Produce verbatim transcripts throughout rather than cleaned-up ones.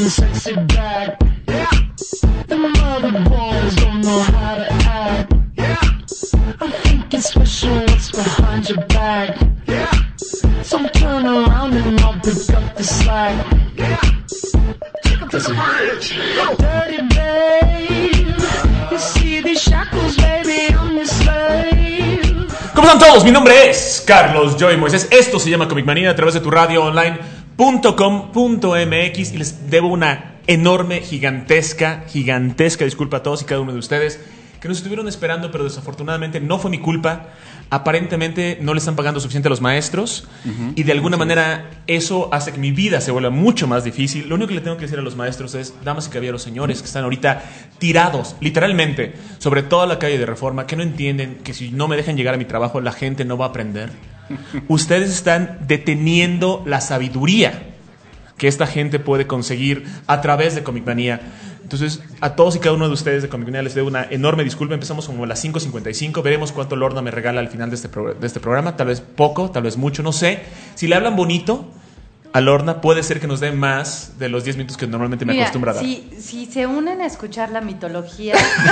a sexy back. Yeah. The mother boys don't know how to act. Yeah. I'm thinking special, what's behind your back? Yeah. So turn around and I'll pick up the slack. Yeah. Take up this bridge. Dirty babe. You see these shackles, baby, I'm your slave. ¿Cómo están todos? Mi nombre es Carlos Joy Moisés. Esto se llama Comic Manía a través de tu radio online punto com punto m x y les debo una enorme, gigantesca, gigantesca disculpa a todos y cada uno de ustedes que nos estuvieron esperando, pero desafortunadamente no fue mi culpa. Aparentemente no le están pagando suficiente a los maestros uh-huh. y de alguna sí. manera eso hace que mi vida se vuelva mucho más difícil. Lo único que le tengo que decir a los maestros es, damas y caballeros, señores que están ahorita tirados, literalmente, sobre toda la calle de Reforma, que no entienden que si no me dejan llegar a mi trabajo la gente no va a aprender. Ustedes están deteniendo la sabiduría que esta gente puede conseguir a través de Comic Manía. Entonces, a todos y cada uno de ustedes de Comic Manía les debo una enorme disculpa. Empezamos como a las cinco cincuenta y cinco. Veremos cuánto Lorna me regala al final de este, pro- de este programa. Tal vez poco, tal vez mucho, no sé. Si le hablan bonito a Lorna, puede ser que nos dé más de los diez minutos que normalmente me Mira, acostumbra a dar. Si, si se unen a escuchar la mitología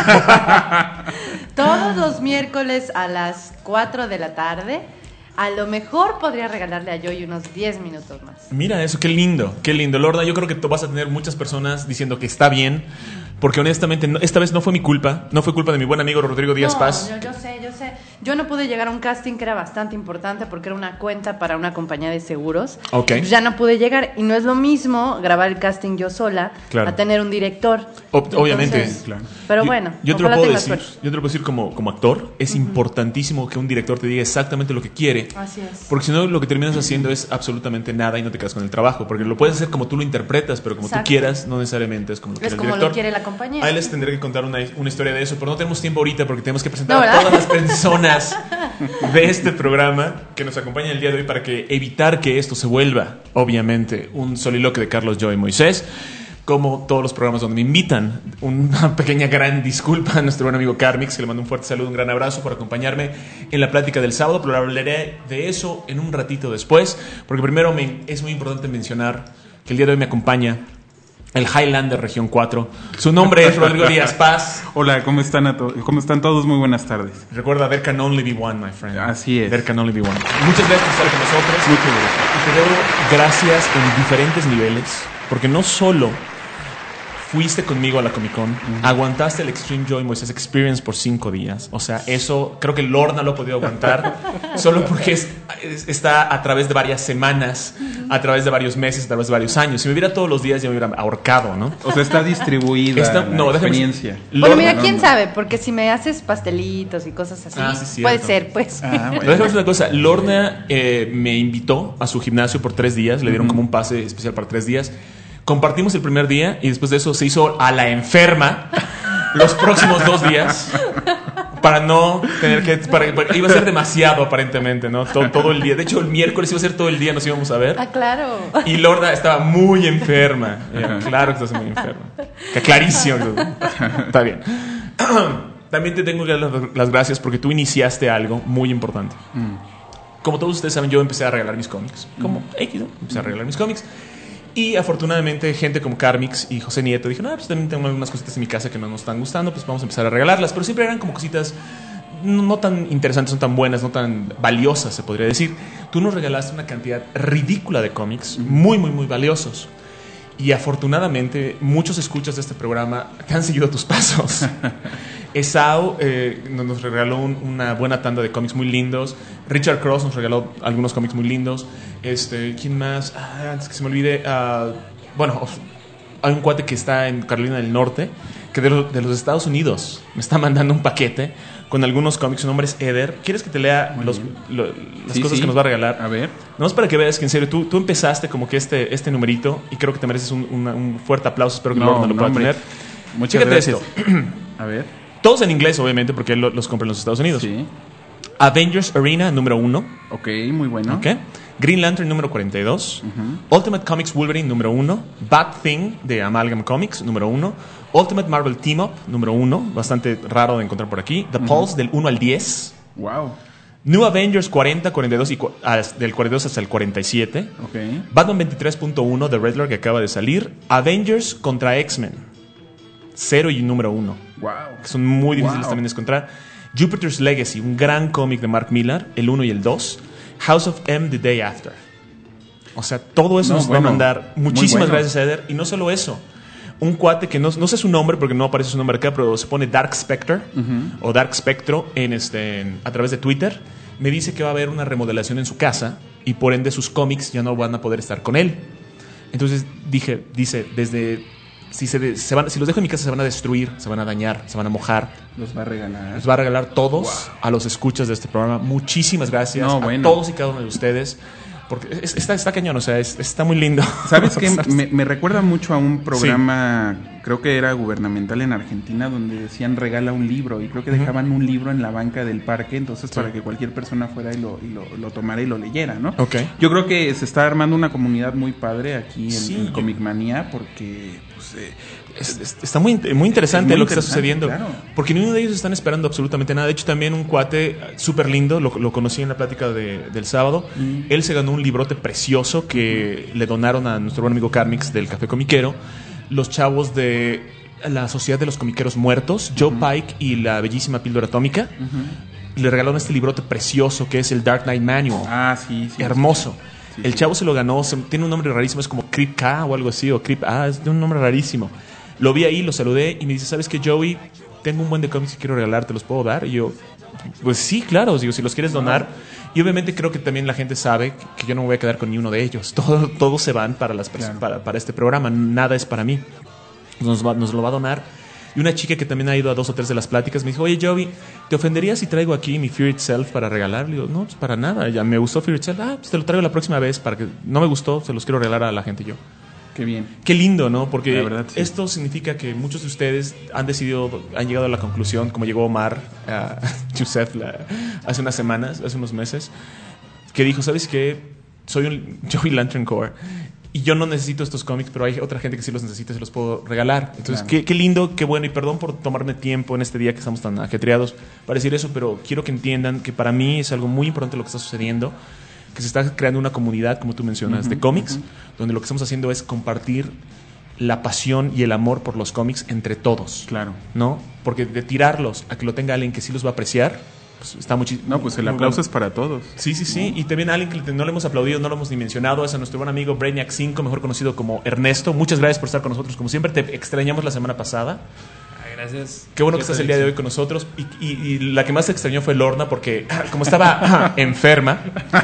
todos los miércoles a las cuatro de la tarde, a lo mejor podría regalarle a Joy unos diez minutos más. Mira eso, qué lindo, qué lindo. Lorna, yo creo que tú vas a tener muchas personas diciendo que está bien, porque honestamente no, esta vez no fue mi culpa, no fue culpa de mi buen amigo Rodrigo Díaz no, Paz. Yo, yo sé, yo sé. Yo no pude llegar a un casting que era bastante importante porque era una cuenta para una compañía de seguros. Okay. Ya no pude llegar y no es lo mismo grabar el casting yo sola claro. a tener un director. Ob- Entonces, obviamente, claro. Pero yo, bueno, yo te lo ojalá puedo tengas decir, suerte. yo te lo puedo decir como, como actor, es uh-huh. importantísimo que un director te diga exactamente lo que quiere. Así es. Porque si no, lo que terminas haciendo es absolutamente nada y no te quedas con el trabajo. Porque lo puedes hacer como tú lo interpretas, pero como Exacto. tú quieras, no necesariamente es como lo es quiere el como director. lo quiere la compañía. Ahí les tendré que contar una, una historia de eso, pero no tenemos tiempo ahorita porque tenemos que presentar no, a todas las personas de este programa que nos acompañan el día de hoy para que evitar que esto se vuelva, obviamente, un soliloquio de Carlos Joy Moisés. Como todos los programas donde me invitan, una pequeña gran disculpa a nuestro buen amigo Carmix, que le mando un fuerte saludo, un gran abrazo por acompañarme en la plática del sábado, pero hablaré de eso en un ratito después, porque primero me, es muy importante mencionar que el día de hoy me acompaña el Highlander Región cuatro. Su nombre es Rodrigo Díaz Paz. Hola, ¿cómo están, a to- ¿cómo están todos? Muy buenas tardes. Recuerda, there can only be one, my friend. Así es. There can only be one. Muchas gracias por estar con nosotros. Muchas gracias. Y te debo gracias en diferentes niveles, porque no solo fuiste conmigo a la Comic Con, uh-huh. aguantaste el Extreme Joy Moisés Experience por cinco días. O sea, eso creo que Lorna lo ha podido aguantar solo porque es, es, está a través de varias semanas, uh-huh. a través de varios meses, a través de varios años. Si me viera todos los días ya me hubiera ahorcado, ¿no? O sea, está distribuida está, la no, experiencia. Déjame, bueno, mira, Lorna, quién no, sabe, porque si me haces pastelitos y cosas así, ah, sí, puede ser, pues. Ah, bueno. Pero déjame decir una cosa, Lorna eh, me invitó a su gimnasio por tres días, le dieron uh-huh. como un pase especial para tres días. Compartimos el primer día y después de eso se hizo a la enferma los próximos dos días para no tener que... Para, para, iba a ser demasiado aparentemente, ¿no? Todo, todo el día. De hecho, el miércoles iba a ser todo el día, nos íbamos a ver. Ah, claro. Y Lorna estaba muy enferma. Era, claro que estás muy enferma. Que clarísimo. Está bien. También te tengo que dar las gracias porque tú iniciaste algo muy importante. Mm. Como todos ustedes saben, yo empecé a regalar mis cómics. Como X, ¿no? Empecé a regalar mis cómics. Y afortunadamente gente como Carmix y José Nieto dijeron, ah, pues también tengo algunas cositas en mi casa que no nos están gustando, pues vamos a empezar a regalarlas. Pero siempre eran como cositas no, no tan interesantes, no tan buenas, no tan valiosas, se podría decir. Tú nos regalaste una cantidad ridícula de cómics, muy, muy, muy valiosos. Y afortunadamente muchos escuchas de este programa te han seguido tus pasos. Esau eh, nos regaló un, una buena tanda de cómics muy lindos. Richard Cross nos regaló algunos cómics muy lindos. Este, ¿quién más? Ah, antes que se me olvide. Uh, bueno, hay un cuate que está en Carolina del Norte que de, lo, de los Estados Unidos me está mandando un paquete con algunos cómics. Su nombre es Eder. ¿Quieres que te lea los, lo, las sí, cosas sí. que nos va a regalar? A ver. No es para que veas que en serio tú, tú empezaste como que este, este numerito y creo que te mereces un, una, un fuerte aplauso. Espero que no, Lorna lo no, pueda hombre. tener. Muchas Fíjate gracias. esto. A ver. Todos en inglés, obviamente, porque él los compra en los Estados Unidos. Sí. Avengers Arena número uno. Ok, muy bueno. Okay. Green Lantern número cuarenta y dos. Uh-huh. Ultimate Comics Wolverine número uno. Bat Thing de Amalgam Comics número uno. Ultimate Marvel Team Up número uno. Bastante raro de encontrar por aquí. The uh-huh. Pulse del uno al diez. Wow. New Avengers cuarenta, cuarenta y dos, y cu- ah, del cuarenta y dos hasta el cuarenta y siete. Ok. Batman veintitrés punto uno de Riddler, que acaba de salir. Avengers contra X-Men. Cero y número uno. Wow. Que son muy difíciles Wow. también de encontrar. Jupiter's Legacy, un gran cómic de Mark Millar, el uno y el dos. House of M, The Day After. O sea, todo eso No, nos bueno, va a mandar. muy Muchísimas bueno. gracias, Eder. Y no solo eso. Un cuate que no, no sé su nombre porque no aparece su nombre acá, pero se pone Dark Spectre o Dark Spectro en este, en- a través de Twitter. Me dice que va a haber una remodelación en su casa y por ende sus cómics ya no van a poder estar con él. Entonces dije, dice, desde si, se, de- se van, si los dejo en mi casa se van a destruir, se van a dañar, se van a mojar. Los va a regalar. Les va a regalar todos a los escuchas de este programa. Muchísimas gracias No, a bueno. todos y cada uno de ustedes. Porque es- está, está cañón, o sea, es- está muy lindo. ¿Sabes qué? Me, me recuerda mucho a un programa, creo que era gubernamental en Argentina, donde decían regala un libro y creo que dejaban un libro en la banca del parque, entonces para que cualquier persona fuera y lo, y lo, lo tomara y lo leyera, ¿no? Ok. Yo creo que se está armando una comunidad muy padre aquí en, Sí, en yo- Comic Manía porque pues, eh, Es- es- está muy, in- muy interesante Es muy lo que está interesante, sucediendo. claro. Porque ninguno de ellos están esperando absolutamente nada. De hecho, también un cuate súper lindo, lo, lo conocí en la plática de- del sábado. Mm. Él se ganó un librote precioso que le donaron a nuestro buen amigo Carmix del Café Comiquero. Los chavos de la Sociedad de los Comiqueros Muertos, Joe Pike y la bellísima Píldora Atómica. Le regalaron este librote precioso que es el Dark Knight Manual. ah, sí, sí. Hermoso. Sí, el sí. chavo se lo ganó, se- tiene un nombre rarísimo, es como Crip K o algo así, o Crip A, es de un nombre rarísimo. Lo vi ahí, lo saludé y me dice, ¿sabes qué, Joey? Tengo un buen de cómics que quiero regalar, ¿te los puedo dar? Y yo, pues sí, claro, digo, si los quieres donar. Y obviamente creo que también la gente sabe que- que yo no me voy a quedar con ni uno de ellos. Todo, todos se van para, las perso- Claro. para, para este programa, nada es para mí. Nos, va- nos lo va a donar. Y una chica que también ha ido a dos o tres de las pláticas me dijo, oye, Joey, ¿te ofendería si traigo aquí mi Fear Itself para regalar? Le digo, no, pues para nada, ya me gustó Fear Itself. Ah, pues te lo traigo la próxima vez para que no me gustó, se los quiero regalar a la gente yo. Qué bien. Qué lindo, ¿no? Porque La verdad, sí. esto significa que muchos de ustedes han decidido, han llegado a la conclusión, como llegó Omar a Yusef la- hace unas semanas, hace unos meses, que dijo, ¿sabes qué? Soy un Joey Lantern Corps y yo no necesito estos cómics, pero hay otra gente que sí los necesita y se los puedo regalar. Entonces, Claro. qué, qué lindo, qué bueno, y perdón por tomarme tiempo en este día que estamos tan ajetreados para decir eso, pero quiero que entiendan que para mí es algo muy importante lo que está sucediendo, que se está creando una comunidad, como tú mencionas, de cómics, donde lo que estamos haciendo es compartir la pasión y el amor por los cómics entre todos. Claro. ¿No? Porque de tirarlos a que lo tenga alguien que sí los va a apreciar, pues está muchísimo. No, pues el aplauso es para todos. Sí, sí, sí. Y también a alguien que no le hemos aplaudido, no lo hemos ni mencionado, es a nuestro buen amigo Brainiac cinco, mejor conocido como Ernesto. Muchas gracias por estar con nosotros. Como siempre, te extrañamos la semana pasada. Gracias. Qué bueno que Yo estás el también, día de hoy con nosotros. Y, y- y la que más te extrañó fue Lorna, porque como estaba enferma,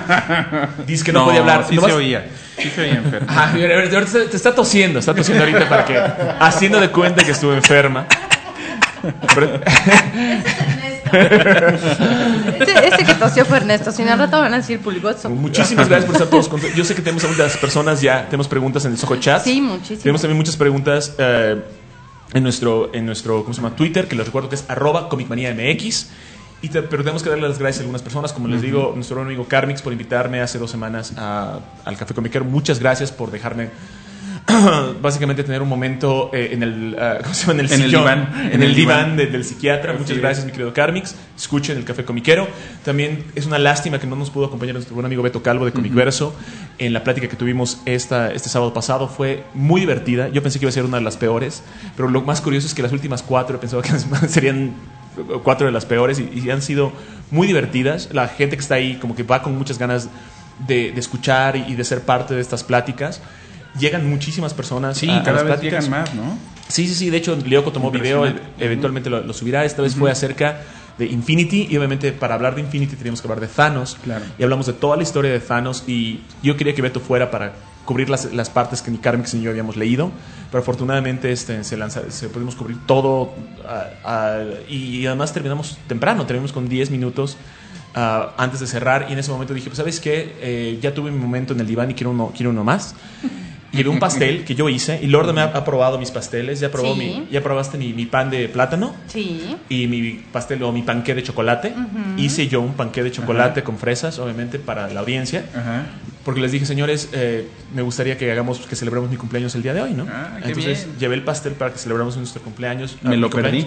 dice que no, podía hablar. Sí Nomás- se oía. Sí se oía enfermo. Ah, mira, ahorita te te está tosiendo, está tosiendo ahorita para que, haciendo de cuenta que estuvo enferma. Pero- Ese, ese que tosió fue Ernesto. Si no, al rato van a decir pulgoso. Muchísimas gracias por estar todos con. Yo sé que tenemos a muchas personas ya, tenemos preguntas en el Soho Chat. Sí, muchísimas. Tenemos también muchas preguntas eh, en nuestro, en nuestro, ¿cómo se llama? Twitter, que les recuerdo que es arroba comicmaniamx. Y te- pero tenemos que darle las gracias a algunas personas, como les digo, nuestro buen amigo Carmix por invitarme hace dos semanas a- al Café Comiquero. Muchas gracias por dejarme básicamente tener un momento eh, en el, ah, ¿cómo se llama? En el, En el sillón, diván. en, En el el diván diván. de- del psiquiatra. Así Muchas es. gracias, mi querido Carmix. Escuchen el Café Comiquero. También es una lástima que no nos pudo acompañar nuestro buen amigo Beto Calvo de Comicverso en la plática que tuvimos esta, este sábado pasado. Fue muy divertida. Yo pensé que iba a ser una de las peores, pero lo más curioso es que las últimas cuatro pensaba que serían cuatro de las peores y, y han sido muy divertidas. La gente que está ahí como que va con muchas ganas de, de escuchar y, y de ser parte de estas pláticas. Llegan muchísimas personas. Sí, a- a cada las vez pláticas. llegan más, ¿no? Sí, sí, sí. De hecho, Leoco tomó video, Impresionante. eventualmente lo, lo subirá. Esta vez fue acerca de Infinity y obviamente para hablar de Infinity teníamos que hablar de Thanos. Claro. Y hablamos de toda la historia de Thanos y yo quería que Beto fuera para cubrir las, las partes que ni Carmix ni yo habíamos leído, pero afortunadamente este, se, lanza, se pudimos cubrir todo ah, ah, y además terminamos temprano, terminamos con diez minutos ah, antes de cerrar y en ese momento dije, pues ¿sabes qué? Eh, ya tuve mi momento en el diván y quiero uno, quiero uno más. Llevé un pastel que yo hice y Lorda me ha, ha probado mis pasteles, ya probó Sí. mi, ya probaste mi, mi pan de plátano Sí. y mi pastel o mi panqué de chocolate. Hice yo un panqué de chocolate con fresas, obviamente para la audiencia, Ajá. porque les dije, señores, eh, me gustaría que hagamos, que celebremos mi cumpleaños el día de hoy, ¿no? Ah, qué Entonces bien. llevé el pastel para que celebremos nuestro cumpleaños. Me ah, lo mi cumpleaños. perdí.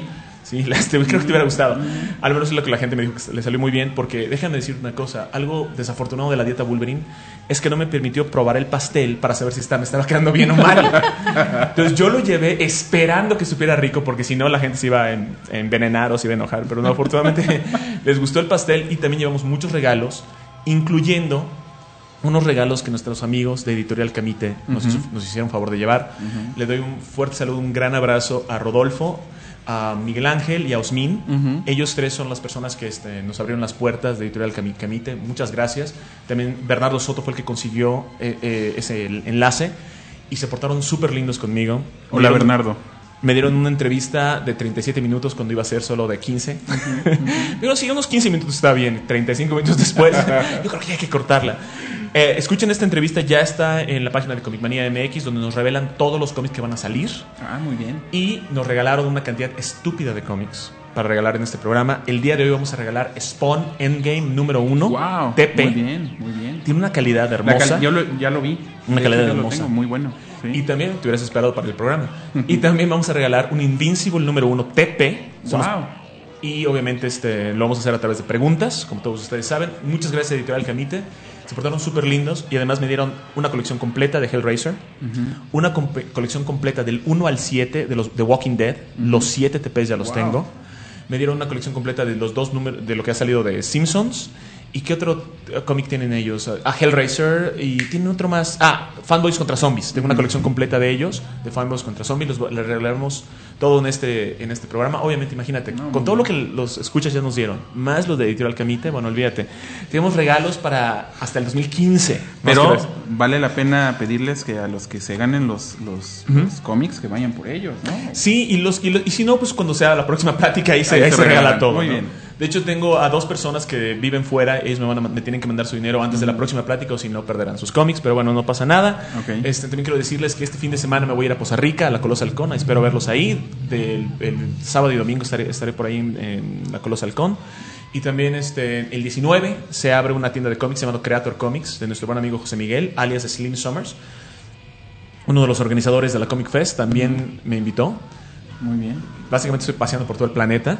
Sí, este, creo que te hubiera gustado. Al menos es lo que la gente me dijo, que le salió muy bien. Porque déjame decir una cosa. Algo desafortunado de la dieta Wolverine es que no me permitió probar el pastel para saber si está, me estaba quedando bien o mal. Entonces yo lo llevé esperando que supiera rico, porque si no la gente se iba a en, a envenenar o se iba a enojar. Pero no, afortunadamente les gustó el pastel. Y también llevamos muchos regalos, incluyendo unos regalos que nuestros amigos de Editorial Camite nos, uh-huh. nos hicieron favor de llevar. Uh-huh. Le doy un fuerte saludo, un gran abrazo a Rodolfo, a Miguel Ángel y a Osmin. Uh-huh. Ellos tres son las personas que este, nos abrieron las puertas de Editorial Camite. Muchas gracias. También Bernardo Soto fue el que consiguió eh, eh, ese enlace y se portaron súper lindos conmigo. Hola, dieron, Bernardo. Me dieron una entrevista de treinta y siete minutos cuando iba a ser solo de quince. Uh-huh. Uh-huh. Pero sí, unos quince minutos está bien. treinta y cinco minutos después, yo creo que hay que cortarla. Eh, escuchen esta entrevista, ya está en la página de Comic Manía M X, donde nos revelan todos los cómics que van a salir. Ah, muy bien. Y nos regalaron una cantidad estúpida de cómics para regalar en este programa. El día de hoy vamos a regalar Spawn Endgame número uno. Wow, T P. muy bien, muy bien. Tiene una calidad hermosa. Cal- yo lo, ya lo vi. Una de calidad hecho, hermosa. Lo tengo, muy bueno. Sí. Y también te hubieras esperado para el programa. Y también vamos a regalar un Invincible número uno T P. Somos, wow. Y obviamente este, lo vamos a hacer a través de preguntas, como todos ustedes saben. Muchas gracias a Editorial Camite. Se portaron súper lindos y además me dieron una colección completa de Hellraiser, uh-huh. una comp- colección completa del uno al siete de los The Walking Dead. Uh-huh. Los siete T Ps ya los wow. tengo. Me dieron una colección completa de los dos números de lo que ha salido de Simpsons. ¿Y qué otro cómic tienen ellos? Ah, Hellraiser. Y tienen otro más. Ah, Fanboys contra Zombies. Tengo una colección completa de ellos, de Fanboys contra Zombies. Los, les regalaremos todo en este, en este programa. Obviamente, imagínate, no, con todo bien. Lo que los escuchas ya nos dieron, más los de Editorial Camite, bueno, olvídate. Tenemos regalos para hasta el dos mil quince. Pero vale la pena pedirles que a los que se ganen los, los, uh-huh. los cómics, que vayan por ellos, ¿no? Sí, y, los, y, los, y si no, pues cuando sea la próxima plática, ahí se, ahí ahí se regala todo. Muy ¿no? bien. De hecho, tengo a dos personas que viven fuera. Ellos me, van a, me tienen que mandar su dinero antes de la próxima plática, o si no, perderán sus cómics. Pero bueno, no pasa nada. Okay. Este, también quiero decirles que este fin de semana me voy a ir a Poza Rica, a la Colosa Halcón. Espero verlos ahí. Del, el sábado y domingo estaré, estaré por ahí en, en la Colosa Halcón. Y también este, el diecinueve se abre una tienda de cómics llamado Creator Comics, de nuestro buen amigo José Miguel, alias Slim Summers. Uno de los organizadores de la Comic Fest también me invitó. Muy bien. Básicamente estoy paseando por todo el planeta.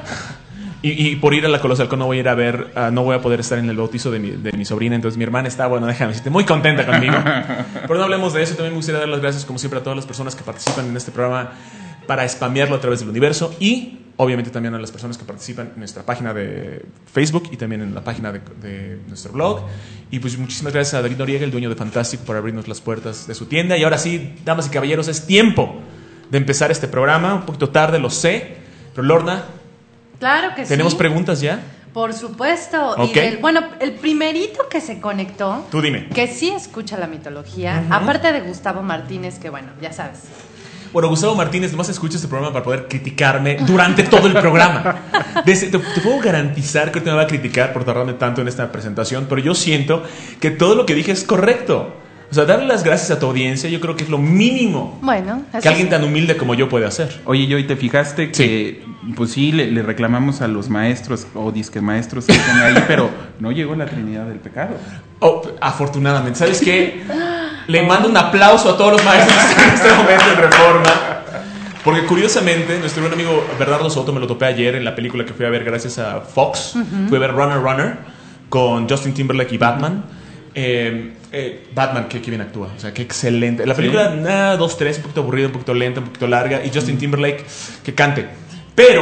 Y, y por ir a la Colosa Halcón no voy a ir a ver, uh, no voy a poder estar en el bautizo de mi, de mi sobrina. Entonces mi hermana está, bueno, déjame decirte, muy contenta conmigo. Pero no hablemos de eso. También me gustaría dar las gracias, como siempre, a todas las personas que participan en este programa para spamearlo a través del universo. Y obviamente también a las personas que participan en nuestra página de Facebook y también en la página de, de nuestro blog. Y pues muchísimas gracias a David Noriega, el dueño de Fantástico, por abrirnos las puertas de su tienda. Y ahora sí, damas y caballeros, es tiempo de empezar este programa. Un poquito tarde, lo sé. Pero Lorna, claro que sí. ¿tenemos preguntas ya? Por supuesto. Okay. Y del, bueno, el primerito que se conectó, tú dime, que sí escucha la mitología, uh-huh. aparte de Gustavo Martínez, que bueno, ya sabes. Bueno, Gustavo Martínez, nomás escucha este programa para poder criticarme durante todo el programa. Desde, te, te puedo garantizar que ahorita me va a criticar por tardarme tanto en esta presentación, pero yo siento que todo lo que dije es correcto. O sea, darle las gracias a tu audiencia, yo creo que es lo mínimo bueno, que alguien tan humilde como yo puede hacer. Oye, yo, ¿y te fijaste que, sí. pues sí, le, le reclamamos a los maestros o disque maestros que están ahí, pero no llegó la Trinidad del Pecado? Oh, afortunadamente. ¿Sabes qué? Le mando un aplauso a todos los maestros en este momento en Reforma. Porque curiosamente, nuestro buen amigo Bernardo Soto me lo topé ayer en la película que fui a ver gracias a Fox. Uh-huh. Fui a ver Runner Runner con Justin Timberlake y Batman. Eh, eh, Batman, que, que bien actúa, o sea, que excelente. La película, sí. nada, dos, tres, un poquito aburrida, un poquito lenta, un poquito larga. Y Justin Timberlake, que cante. Pero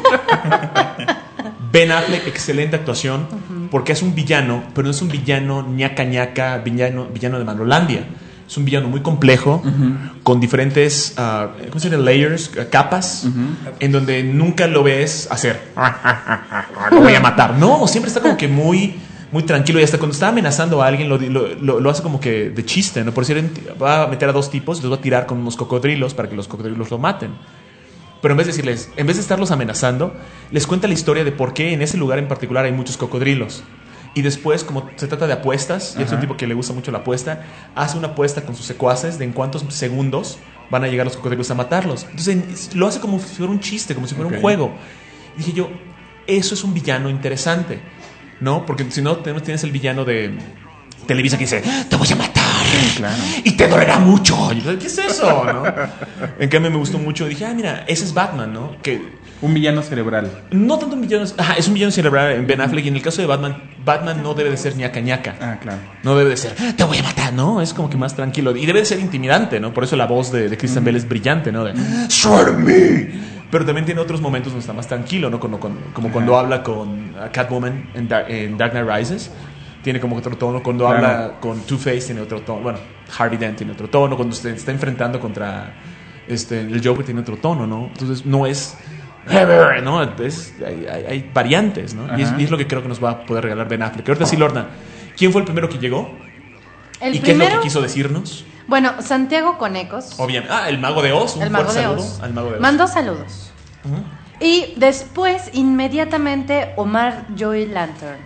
Ben Affleck, excelente actuación, uh-huh. porque es un villano, pero no es un villano ñaca ñaca, villano, villano de Manolandia. Es un villano muy complejo, uh-huh. con diferentes, uh, ¿cómo se llama? Layers, uh, capas, uh-huh. en donde nunca lo ves hacer, lo voy a matar. No, siempre está como que muy... muy tranquilo, y hasta cuando está amenazando a alguien lo, lo, lo, lo hace como que de chiste, ¿no? Por decir, va a meter a dos tipos y los va a tirar con unos cocodrilos para que los cocodrilos lo maten. Pero en vez de decirles, en vez de estarlos amenazando, les cuenta la historia de por qué en ese lugar en particular hay muchos cocodrilos. Y después, como se trata de apuestas, y es un tipo que le gusta mucho la apuesta, hace una apuesta con sus secuaces de en cuántos segundos van a llegar los cocodrilos a matarlos. Entonces lo hace como si fuera un chiste, como si fuera okay. un juego. Y dije yo, eso es un villano interesante, ¿no? Porque si no, tienes el villano de Televisa que dice, te voy a matar, Sí, claro. Y te dolerá mucho. Y yo, ¿qué es eso? ¿No? En cambio me gustó mucho. Dije, ah, mira, ese es Batman, ¿no? Que Un villano cerebral. no tanto un villano, ajá, es un villano cerebral en Ben Affleck. Y en el caso de Batman, Batman no debe de ser ñaca ñaca. Ah, claro. No debe de ser, te voy a matar, ¿no? Es como que más tranquilo. Y debe de ser intimidante, ¿no? Por eso la voz de, de Christian Bale es brillante, ¿no? De, "Swear to me". Pero también tiene otros momentos donde está más tranquilo, ¿no? Como, como, como cuando habla con uh, Catwoman en Dark, en Dark Knight Rises. Tiene como otro tono. Cuando Claro. habla con Two-Face tiene otro tono. Bueno, Harvey Dent tiene otro tono. Cuando se está enfrentando contra este, el Joker tiene otro tono, ¿no? Entonces no es... ¿no? Es, hay, hay, hay variantes, ¿no? Y es, y es lo que creo que nos va a poder regalar Ben Affleck. Ahorita sí, Lorna, ¿quién fue el primero que llegó? El ¿Y qué es lo primero, que quiso decirnos? bueno, Santiago Conecos, Obviamente. Ah, el Mago de Oz. Un el mago fuerte de saludo Oz, al Mago de Oz. mandó saludos. Ujú. Y después, inmediatamente, Omar Joy Lantern.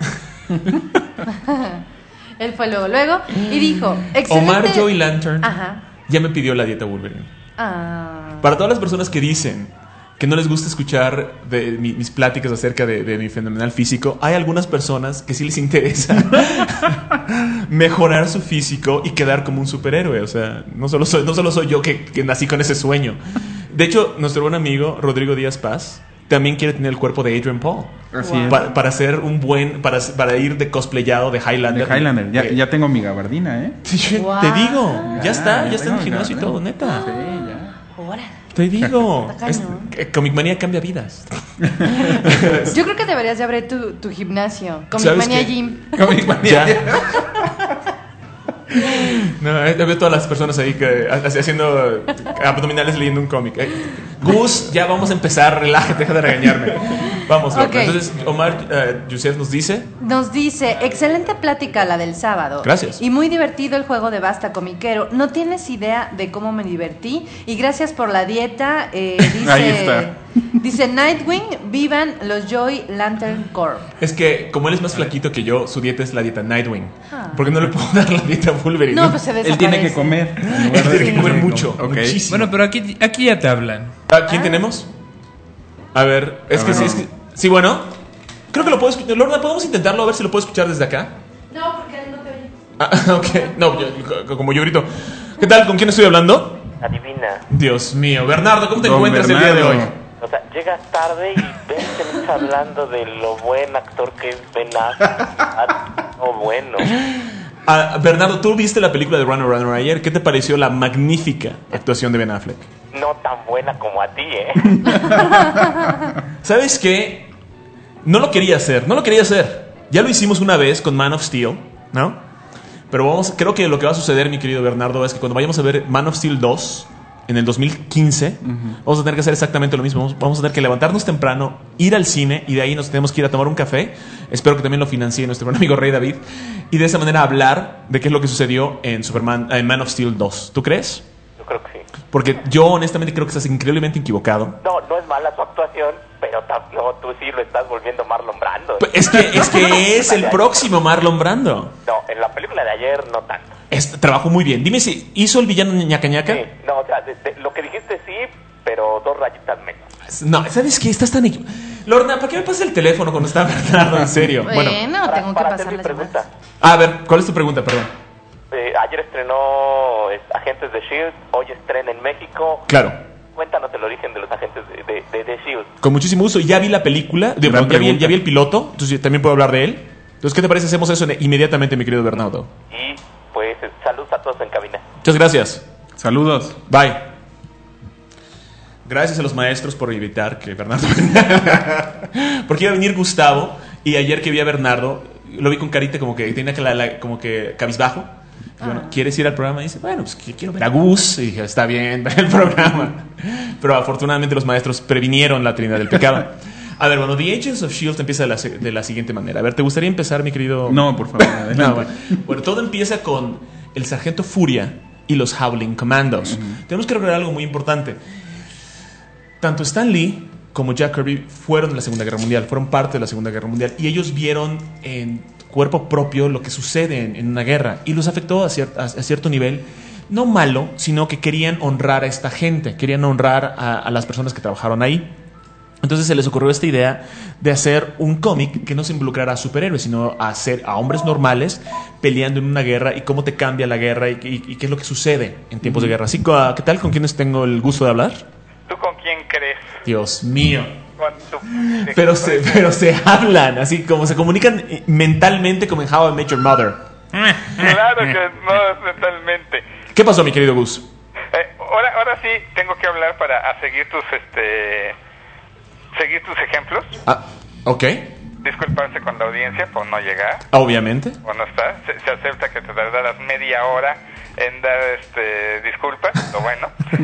Él fue luego, luego, y dijo, excelente... Omar Joy Lantern Ajá. ya me pidió la dieta Wolverine. Ah. Para todas las personas que dicen que no les gusta escuchar de mi- mis pláticas acerca de, de mi fenomenal físico, hay algunas personas que sí les interesa mejorar su físico y quedar como un superhéroe. O sea, no solo soy, no solo soy yo que, que nací con ese sueño. De hecho, nuestro buen amigo Rodrigo Díaz Paz también quiere tener el cuerpo de Adrian Paul. Así Wow. es. Pa- para ser un buen, para, para ir de cosplayado de Highlander. De Highlander. Ya, Eh, ya tengo mi gabardina, ¿eh? sí, yo Wow. Te digo, ya, Ya, está, ya, ya está en el tengo gimnasio y mi todo, gabardina. neta. Sí, ya. Ahora. Te digo, Está es, cañón. eh, Comic Manía cambia vidas. Yo creo que deberías de abrir tu, tu gimnasio. Comic ¿Sabes Mania qué? Gym. Comic Manía. Ya. No, eh, veo todas las personas ahí que ha- haciendo abdominales leyendo un cómic. Eh, Gus, ya vamos a empezar, relájate, deja de regañarme. Vamos, Lorna. Ok. Entonces, Omar uh, Youssef nos dice. Nos dice, excelente plática la del sábado. Gracias. Y muy divertido el juego de Basta Comiquero. No tienes idea de cómo me divertí. Y gracias por la dieta. Eh, dice, Ahí está. Dice Nightwing, vivan los Joy Lantern Corp. Es que, como él es más flaquito que yo, su dieta es la dieta Nightwing. Ah. Porque no le puedo dar la dieta Wolverine. No, pues se Él desaparece. tiene que comer. en lugar Él de- tiene que comer Sí. mucho, Ok. muchísimo. Bueno, pero aquí, aquí ya te hablan. ¿A quién tenemos? A ver, es A que ver, sí, no. es que, sí, bueno. Creo que lo puedo escuchar. Lorna, ¿podemos intentarlo? A ver si lo puedo escuchar desde acá. No, porque él no te oye. Ah, ok. No, yo- como yo grito. ¿Qué tal? ¿Con quién estoy hablando? Adivina. Dios mío. Bernardo, ¿cómo te Don encuentras el día de hoy? Bernardo. O sea, llegas tarde y ves que me está hablando de lo buen actor que es Ben Affleck. Ah, no, bueno. Ah, Bernardo, ¿tú viste la película de Runner Runner ayer? ¿Qué te pareció la magnífica actuación de Ben Affleck? No tan buena como a ti, ¿eh? ¿Sabes qué? No lo quería hacer, no lo quería hacer. Ya lo hicimos una vez con Man of Steel, ¿no? Pero vamos, creo que lo que va a suceder, mi querido Bernardo, es que cuando vayamos a ver Man of Steel dos en el dos mil quince, vamos a tener que hacer exactamente lo mismo. Vamos, vamos a tener que levantarnos temprano, ir al cine y de ahí nos tenemos que ir a tomar un café. Espero que también lo financie nuestro buen amigo Rey David. Y de esa manera hablar de qué es lo que sucedió en, Superman, en Man of Steel dos. ¿Tú crees? Yo creo que sí. Porque yo honestamente creo que estás increíblemente equivocado. No, no es mala su actuación, pero tam- no, tú sí lo estás volviendo Marlon Brando. Pues Es que es, que es el próximo Marlon Brando. No, en la película de ayer no tanto. Es- trabajó muy bien. Dime si hizo el villano ñaca ñaca. Sí, no, o sea, de- de- lo que dijiste sí, pero dos rayitas menos. No, ¿sabes qué? Estás tan equi- Lorna, ¿para qué me pasas el teléfono cuando está Bernardo? En serio. Bueno, Bueno, Para, tengo que para hacer pasar mi las pregunta. llamadas. a ver, ¿cuál es tu pregunta? Perdón. Eh, ayer estrenó es, Agentes de S H I E L D, hoy estrena en México. Claro, Cuéntanos el origen de los agentes de, de, de, de S H I E L D. con muchísimo gusto. Ya vi la película, digo, Gran ya, vi, pregunta. ya vi el piloto, entonces también puedo hablar de él. Entonces, ¿qué te parece? Hacemos eso inmediatamente, mi querido Bernardo. Y pues eh, saludos a todos en cabina. Muchas gracias. Saludos. Bye. Gracias a los maestros por evitar que Bernardo... Porque iba a venir Gustavo y ayer que vi a Bernardo, lo vi con carita como que tenía que la, la- como que cabizbajo. Y bueno, ¿quieres ir al programa? Y dice, bueno, pues que quiero ver a Gus. Y dije, está bien, ve el programa. Pero afortunadamente los maestros previnieron la Trinidad del Pecado. A ver, bueno, The Agents of S H I E L D empieza de la, se- de la siguiente manera. A ver, ¿te gustaría empezar, mi querido...? No, por favor, adelante. No, bueno. Bueno, todo empieza con el Sargento Furia y los Howling Commandos. Tenemos que recordar algo muy importante. Tanto Stan Lee como Jack Kirby fueron de la Segunda Guerra Mundial, fueron parte de la Segunda Guerra Mundial y ellos vieron en cuerpo propio lo que sucede en, en una guerra y los afectó a, cier- a- a cierto nivel, no malo, sino que querían honrar a esta gente, querían honrar a, a las personas que trabajaron ahí. Entonces se les ocurrió esta idea de hacer un cómic que no se involucrara a superhéroes, sino a, hacer, a hombres normales peleando en una guerra y cómo te cambia la guerra y, y, y qué es lo que sucede en tiempos de guerra. Así que, ¿qué tal? ¿Con quiénes tengo el gusto de hablar? ¿Tú con quién crees? Dios mío. ¿Cuánto? Pero se, pero se hablan, así como se comunican mentalmente como en How I Met Your Mother. Claro que no, totalmente. ¿Qué pasó, mi querido Gus? Eh, ahora, ahora sí tengo que hablar para a seguir tus este seguir tus ejemplos. Ah, ok. Disculparse con la audiencia por no llegar Obviamente. o no estar. Se, se acepta que te tardaras media hora en dar este disculpas, lo bueno.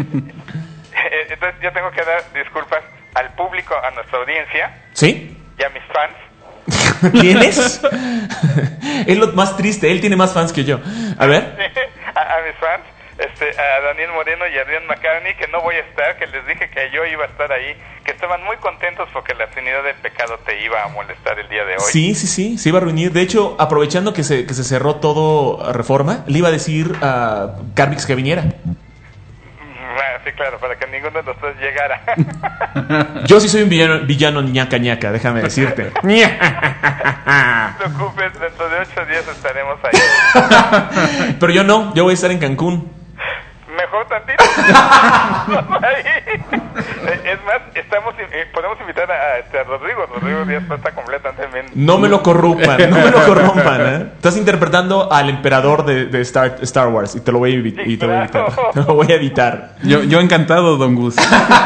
Eh, Entonces yo tengo que dar disculpas al público, a nuestra audiencia ¿Sí? y a mis fans. ¿Tienes? Es lo más triste, él tiene más fans que yo. A ver. a, a mis fans, este, a Daniel Moreno y a Adrián McCartney, que no voy a estar, que les dije que yo iba a estar ahí, que estaban muy contentos porque la Trinidad del Pecado te iba a molestar el día de hoy. Sí, sí, sí, se iba a reunir. De hecho, aprovechando que se, que se cerró todo a Reforma, le iba a decir a Carmix que viniera. Ah, sí, claro, para que ninguno de los tres llegara. Yo sí soy un villano, villano ñaca ñaca, déjame decirte. No te preocupes, dentro de ocho días estaremos ahí. Pero yo no, yo voy a estar en Cancún. Mejor tantito. Ahí. Es más, estamos eh, podemos invitar a, este, a Rodrigo. Rodrigo Díaz está completamente. No me lo corrompan, no me lo corrompan, ¿eh? Estás interpretando al emperador de, de Star, Star Wars y te lo voy a, evi- y te voy a evitar. No lo voy a evitar. Yo, yo encantado, don Gus.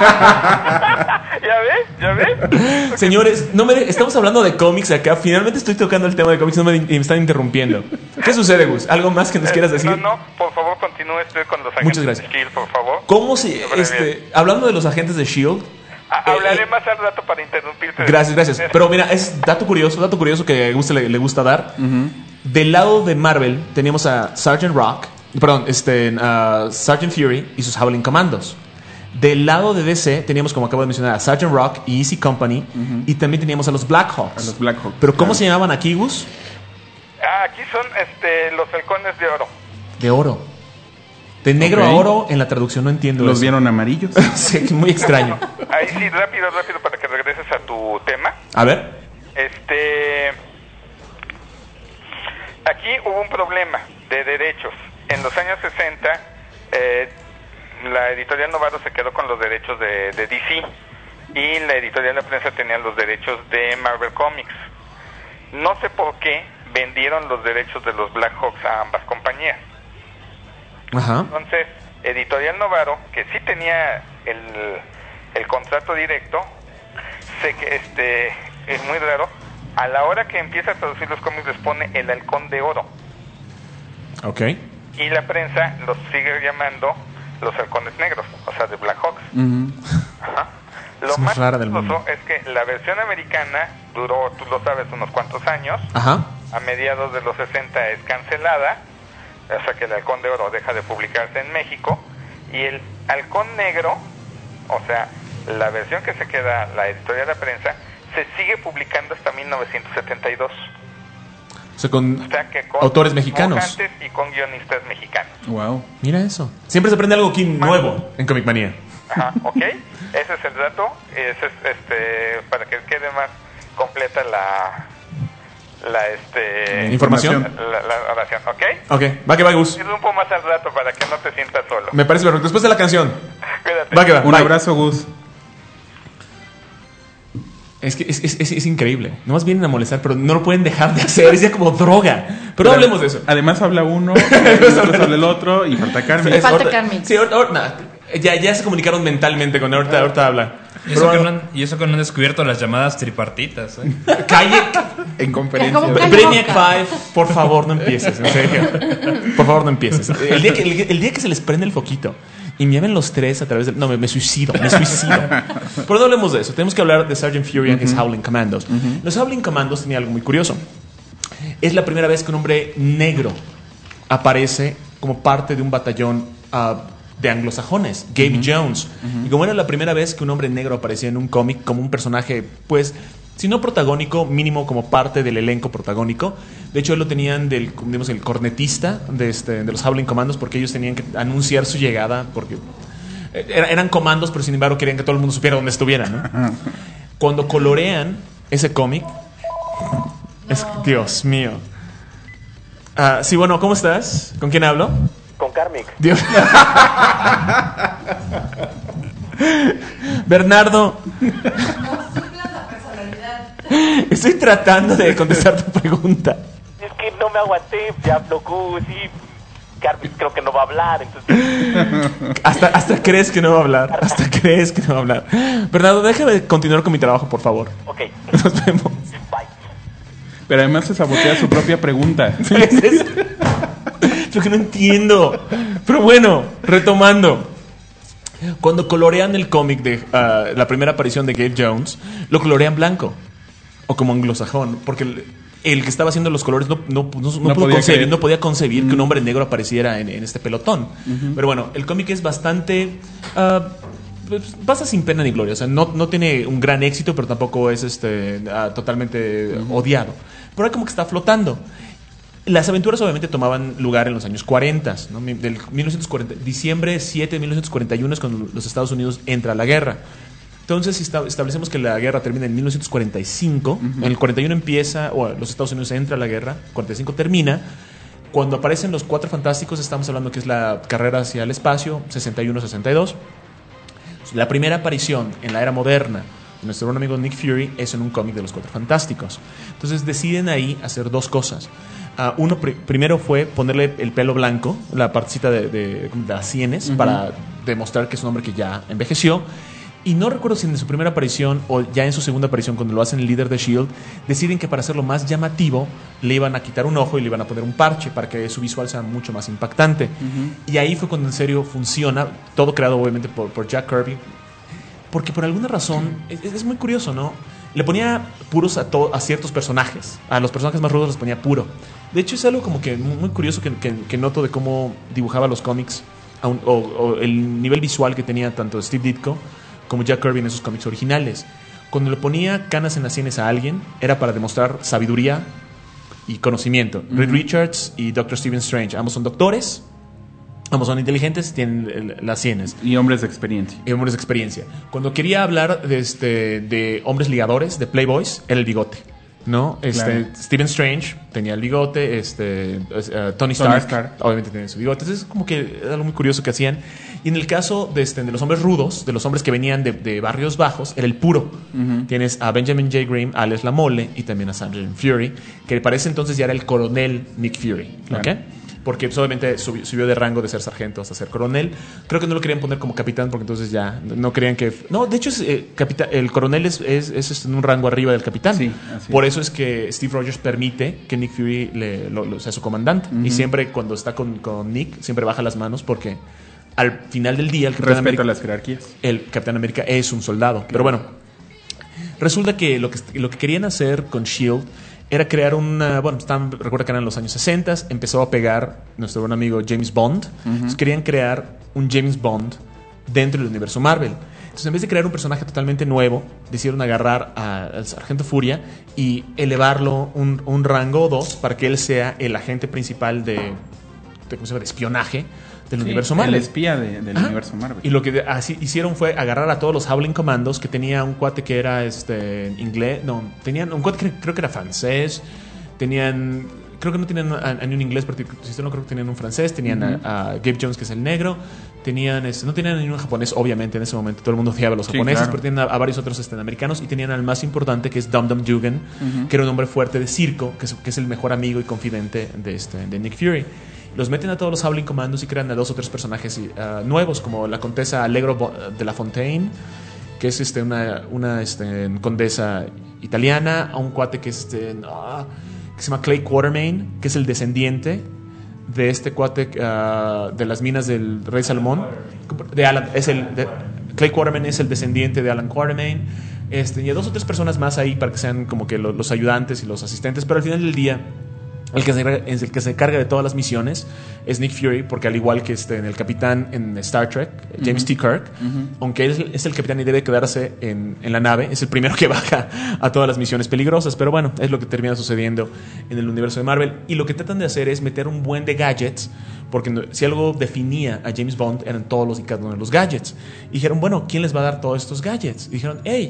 ¿Ya ves? ¿Ya ves? Señores, no me de- estamos hablando de cómics acá. Finalmente estoy tocando el tema de cómics, no me, me están interrumpiendo. ¿Qué sucede, Gus? ¿Algo más que nos quieras decir? No, no, por favor, continúe usted con los agentes Muchas gracias. de Shield, por favor. ¿Cómo se, Sobre este, bien. hablando de los agentes de Shield? A- Hablaré eh, más al rato para interrumpirte. Gracias, gracias. Pero mira, es dato curioso, dato curioso que a Gus le, le gusta dar. Del lado de Marvel teníamos a Sergeant Rock, perdón, este, uh, Sergeant Fury y sus Howling Commandos. Del lado de D C teníamos, como acabo de mencionar, a Sergeant Rock y Easy Company, y también teníamos a los Blackhawks. A los Blackhawks, Pero ¿cómo claro. se llamaban aquí, Gus? Ah, aquí son este, los halcones de oro. De oro. De negro Ok. a oro en la traducción no entiendo ¿Los eso. vieron amarillos? Sí, muy extraño. Ahí sí, rápido, rápido, para que regreses a tu tema. A ver. Este, aquí hubo un problema de derechos. En los años sesenta, eh, la editorial Novaro se quedó con los derechos de, de D C y la editorial La Prensa tenía los derechos de Marvel Comics. No sé por qué vendieron los derechos de los Blackhawks a ambas compañías. Ajá. Entonces, Editorial Novaro, que sí tenía el, el contrato directo, sé que este es muy raro, a la hora que empieza a traducir los cómics les pone el halcón de oro. Ok. Y la prensa los sigue llamando los halcones negros, o sea, de Blackhawks. Ujú. Ajá. Lo Es más más rara del chistoso mundo. es que la versión americana duró, tú lo sabes, unos cuantos años. Ajá. A mediados de los sesenta es cancelada, o sea que el Halcón de Oro deja de publicarse en México, y el Halcón Negro, o sea, la versión que se queda la editorial de la prensa, se sigue publicando hasta mil novecientos setenta y dos. O sea, con O sea que con autores mexicanos. dibujantes y con guionistas mexicanos. Wow. Mira eso. Siempre se aprende algo aquí nuevo en Comic Manía. Ajá, ¿ok? Ese es el dato, ese es, este, para que quede más completa la... la este Información. la, la oración, ¿ok? Ok, va que va, Gus. Interrumpo más al rato para que no te sientas solo. Me parece perfecto. Después de la canción. Cuídate. Va que va. Un Bye. abrazo, Gus. Es que es, es, es, es increíble. Nomás vienen a molestar, pero no lo pueden dejar de hacer. Es ya como droga. Pero no hablemos de eso. Además habla uno, después habla el otro y falta Carmen. Es- Falta ahorita- Carmen. Sí, ahorita, ahorita- nada. ya, ya se comunicaron mentalmente con ahorita, ahorita habla. Y eso, que no han, y eso que no han descubierto las llamadas tripartitas. ¿eh? Calle. En conferencia. Es como Bre- Calla Brainiac boca. Five, por favor, no empieces, en serio. Por favor, no empieces. El día que, el, el día que se les prende el foquito y me ven los tres a través del... No, me, me suicido, me suicido. Pero no hablemos de eso. Tenemos que hablar de Sergeant Fury and his Howling Commandos. Los Howling Commandos tenían algo muy curioso. Es la primera vez que un hombre negro aparece como parte de un batallón ah, de anglosajones, Gabe Jones. Y como era la primera vez que un hombre negro aparecía en un cómic como un personaje, pues, si no protagónico, mínimo como parte del elenco protagónico. De hecho, él lo tenían del, digamos, el cornetista de, este, de los Howling Commandos, porque ellos tenían que anunciar su llegada, porque era- eran comandos, pero sin embargo querían que todo el mundo supiera dónde estuvieran, ¿no? Cuando colorean ese cómic, es, Dios mío. Ah, sí, bueno, ¿cómo estás? ¿Con quién hablo? Con Karmic. Dios. Bernardo. Estoy tratando de contestar tu pregunta. Es que no me aguanté, ya habló Gus y Karmic creo que no va a hablar, entonces... Hasta, hasta crees que no va a hablar. Hasta crees que no va a hablar. Bernardo, déjame continuar con mi trabajo, por favor. Ok. Nos vemos. Bye. Pero además se sabotea su propia pregunta. Es eso. Lo que no entiendo. Pero bueno, retomando. Cuando colorean el cómic de uh, la primera aparición de Gabe Jones, lo colorean blanco. O como anglosajón. Porque el, el que estaba haciendo los colores no, no, no, no, No pudo podía concebir, creer. no podía concebir Mm. que un hombre negro apareciera en, en este pelotón. Ujú. Pero bueno, el cómic es bastante... Uh, pues, pasa sin pena ni gloria. O sea, no, no tiene un gran éxito, pero tampoco es este uh, totalmente uh, odiado. Pero ahora como que está flotando. Las aventuras obviamente tomaban lugar en los años cuarenta, ¿no? Del mil novecientos cuarenta, diciembre siete de mil novecientos cuarenta y uno es cuando los Estados Unidos entra a la guerra. Entonces, si esta- establecemos que la guerra termina en mil novecientos cuarenta y cinco, Ujú. en el cuarenta y uno empieza, o los Estados Unidos entra a la guerra, cuarenta y cinco termina. Cuando aparecen los Cuatro Fantásticos, estamos hablando que es la carrera hacia el espacio, sesenta y uno sesenta y dos. La primera aparición en la era moderna de nuestro buen amigo Nick Fury es en un cómic de los Cuatro Fantásticos. Entonces deciden ahí hacer dos cosas. Uh, uno pri- primero fue ponerle el pelo blanco, la partecita de, de, de las sienes, Ujú. para demostrar que es un hombre que ya envejeció. Y no recuerdo si en su primera aparición o ya en su segunda aparición, cuando lo hacen el líder de S H I E L D, deciden que para hacerlo más llamativo le iban a quitar un ojo y le iban a poner un parche para que su visual sea mucho más impactante. Ujú. Y ahí fue cuando en serio funciona, todo creado obviamente por, por Jack Kirby, porque por alguna razón, es, es muy curioso, ¿no? Le ponía puros a, to- a ciertos personajes, a los personajes más rudos les ponía puro. De hecho es algo como que muy, muy curioso que, que- que noto de cómo dibujaba los cómics, a un- o, o el nivel visual que tenía tanto Steve Ditko como Jack Kirby en esos cómics originales. Cuando le ponía canas en las sienes a alguien, era para demostrar sabiduría y conocimiento. Ujú. Reed Richards y doctor Stephen Strange, ambos son doctores, ambos son inteligentes, tienen el- las sienes. Y hombres de experiencia. Y hombres de experiencia. Cuando quería hablar de, este, de hombres ligadores, de playboys, era el bigote, ¿no? Este, Claro. Stephen Strange tenía el bigote, este, eh, Tony, Stark, Stark. obviamente tenía su bigote. Entonces es como que era algo muy curioso que hacían. Y en el caso de, este, de los hombres rudos, de los hombres que venían de, de barrios bajos, era el puro. Ujú. Tienes a Benjamin J. Grimm, a Alex Lamole y también a Sanjay Fury, que para ese entonces ya era el coronel Nick Fury, ¿ok? Claro. Porque pues, obviamente subió, subió de rango de ser sargento hasta ser coronel. Creo que no lo querían poner como capitán porque entonces ya no no querían que... No, de hecho es, eh, capita- el coronel es, es, es en un rango arriba del capitán. Sí, así Por es. eso es que Steve Rogers permite que Nick Fury le, lo- lo- sea su comandante. Ujú. Y siempre cuando está con, con Nick, siempre baja las manos porque al final del día el Capitán Respeto América, a las jerarquías. el Capitán América es un soldado. Pero bueno, resulta que lo que, lo que querían hacer con S H I E L D era crear una... Bueno, están, recuerda que eran los años sesenta, empezó a pegar nuestro buen amigo James Bond. Entonces querían crear un James Bond dentro del universo Marvel. Entonces en vez de crear un personaje totalmente nuevo, decidieron agarrar a- al Sargento Furia y elevarlo un, un rango o dos para que él sea el agente principal de, de, ¿cómo se llama? de espionaje del Sí, universo el Marvel. espía de- del Ajá. universo Marvel. Y lo que de- así hicieron fue agarrar a todos los Howling Commandos, que tenía un cuate que era este inglés, no, tenían un cuate que creo que era francés, tenían, creo que no tenían a, a ni un inglés, pero si no creo que tenían un francés, tenían Ujú. a, a Gabe Jones, que es el negro, tenían, este, no tenían ni un japonés, obviamente en ese momento todo el mundo odiaba a los Sí, japoneses, claro. pero tenían a, a varios otros este, americanos y tenían al más importante que es Dum Dum Dugan, Ujú. que era un hombre fuerte de circo, que es, que es el mejor amigo y confidente de, este, de Nick Fury. Los meten a todos los Howling Commandos y crean a dos o tres personajes uh, nuevos, como la Contesa Allegro Bo- de la Fontaine, que es este, una, una este, condesa italiana, a un cuate que, es, este, ah, que se llama Clay Quartermain, que es el descendiente de este cuate uh, de las minas del Rey Salomón. De Alan, es el, de- Clay Quartermain es el descendiente de Alan Quartermain. Este, y a dos o tres personas más ahí para que sean como que lo- los ayudantes y los asistentes, pero al final del día el que, se, es el que se encarga de todas las misiones es Nick Fury, porque al igual que este, en el capitán en Star Trek, James Ujú. T. Kirk, Ujú. aunque él es el, es el capitán y debe quedarse en, en la nave, es el primero que baja a todas las misiones peligrosas. Pero bueno, es lo que termina sucediendo en el universo de Marvel. Y lo que tratan de hacer es meter un buen de gadgets, porque no- si algo definía a James Bond eran todos los y cada uno de los gadgets. Y dijeron, bueno, ¿quién les va a dar todos estos gadgets? Y dijeron, hey,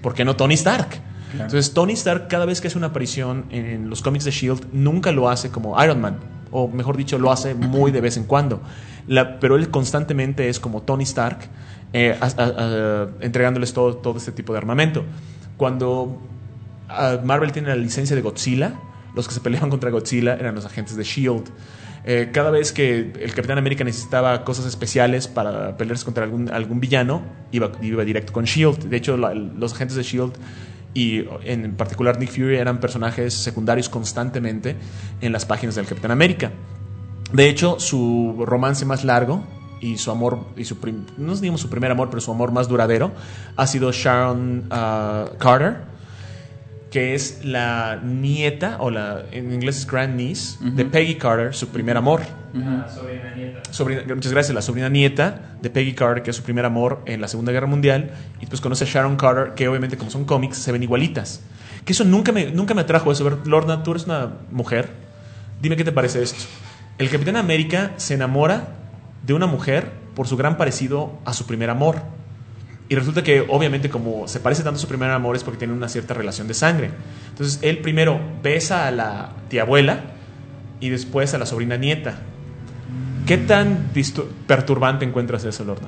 ¿por qué no Tony Stark? Claro. Entonces Tony Stark cada vez que hace una aparición en los cómics de Shield nunca lo hace como Iron Man, o mejor dicho lo hace muy de vez en cuando, la, pero él constantemente es como Tony Stark, eh, a, a, a, entregándoles todo, todo este tipo de armamento. Cuando uh, Marvel tiene la licencia de Godzilla, los que se peleaban contra Godzilla eran los agentes de Shield. Eh, cada vez que el Capitán América necesitaba cosas especiales para pelearse contra algún, algún villano, iba, iba directo con Shield. De hecho, la, los agentes de Shield y en particular Nick Fury eran personajes secundarios constantemente en las páginas del Capitán América. De hecho, su romance más largo y su amor, y su prim, no digamos su primer amor, pero su amor más duradero ha sido Sharon uh, Carter, que es la nieta, o la en inglés es grand niece, uh-huh. de Peggy Carter, su primer amor. Uh-huh. La sobrina nieta. Sobrina, muchas gracias, la sobrina nieta de Peggy Carter, que es su primer amor en la Segunda Guerra Mundial, y después conoce a Sharon Carter, que obviamente como son cómics se ven igualitas. Que eso nunca me, nunca me atrajo eso. Ver, Lorna, tú eres una mujer, dime qué te parece esto. El Capitán América se enamora de una mujer por su gran parecido a su primer amor. Y resulta que, obviamente, como se parece tanto a su primer amor, es porque tienen una cierta relación de sangre. Entonces, él primero besa a la tía abuela y después a la sobrina nieta. ¿Qué tan distu- perturbante encuentras eso, Lorna?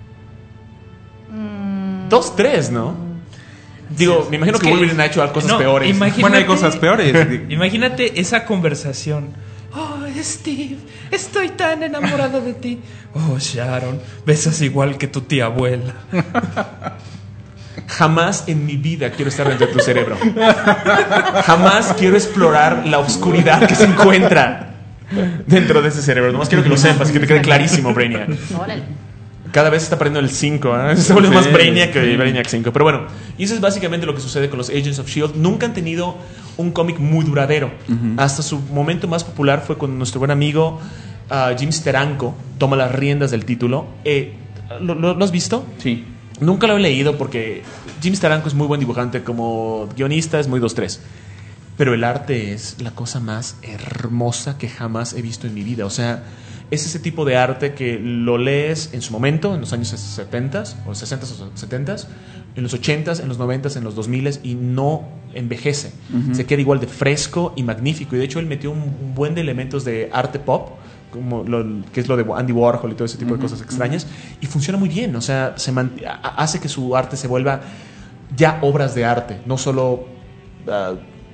Mm. Dos, tres, ¿no? Digo, me imagino es que, que Wolverine ha hecho cosas no, peores. Bueno, hay cosas peores. Imagínate esa conversación. Oh, Steve, estoy tan enamorado de ti. Oh, Sharon, besas igual que tu tía abuela. Jamás en mi vida quiero estar dentro de tu cerebro. Jamás quiero explorar la oscuridad que se encuentra dentro de ese cerebro. Nomás quiero que lo sepas, que te quede clarísimo, Brainiac. Cada vez se está perdiendo el cinco, ¿eh? Se vuelve más Brainiac que Brainiac cinco. Pero bueno, y eso es básicamente lo que sucede con los Agents of Shield. Nunca han tenido un cómic muy duradero. Uh-huh. Hasta su momento más popular fue cuando nuestro buen amigo uh, Jim Steranko toma las riendas del título. Eh, ¿lo, lo, ¿Lo has visto? Sí. Nunca lo he leído porque Jim Steranko es muy buen dibujante. Como guionista es muy dos tres. Pero el arte es la cosa más hermosa que jamás he visto en mi vida. O sea, es ese tipo de arte que lo lees en su momento, en los años setenta o sesenta o setenta, en los ochenta, en los noventa, en los dos mil, y no envejece. Uh-huh. Se queda igual de fresco y magnífico. Y de hecho él metió un, un buen de elementos de arte pop, como lo, que es lo de Andy Warhol y todo ese tipo uh-huh. de cosas extrañas, uh-huh. y funciona muy bien. O sea, se man, hace que su arte se vuelva ya obras de arte, no solo uh,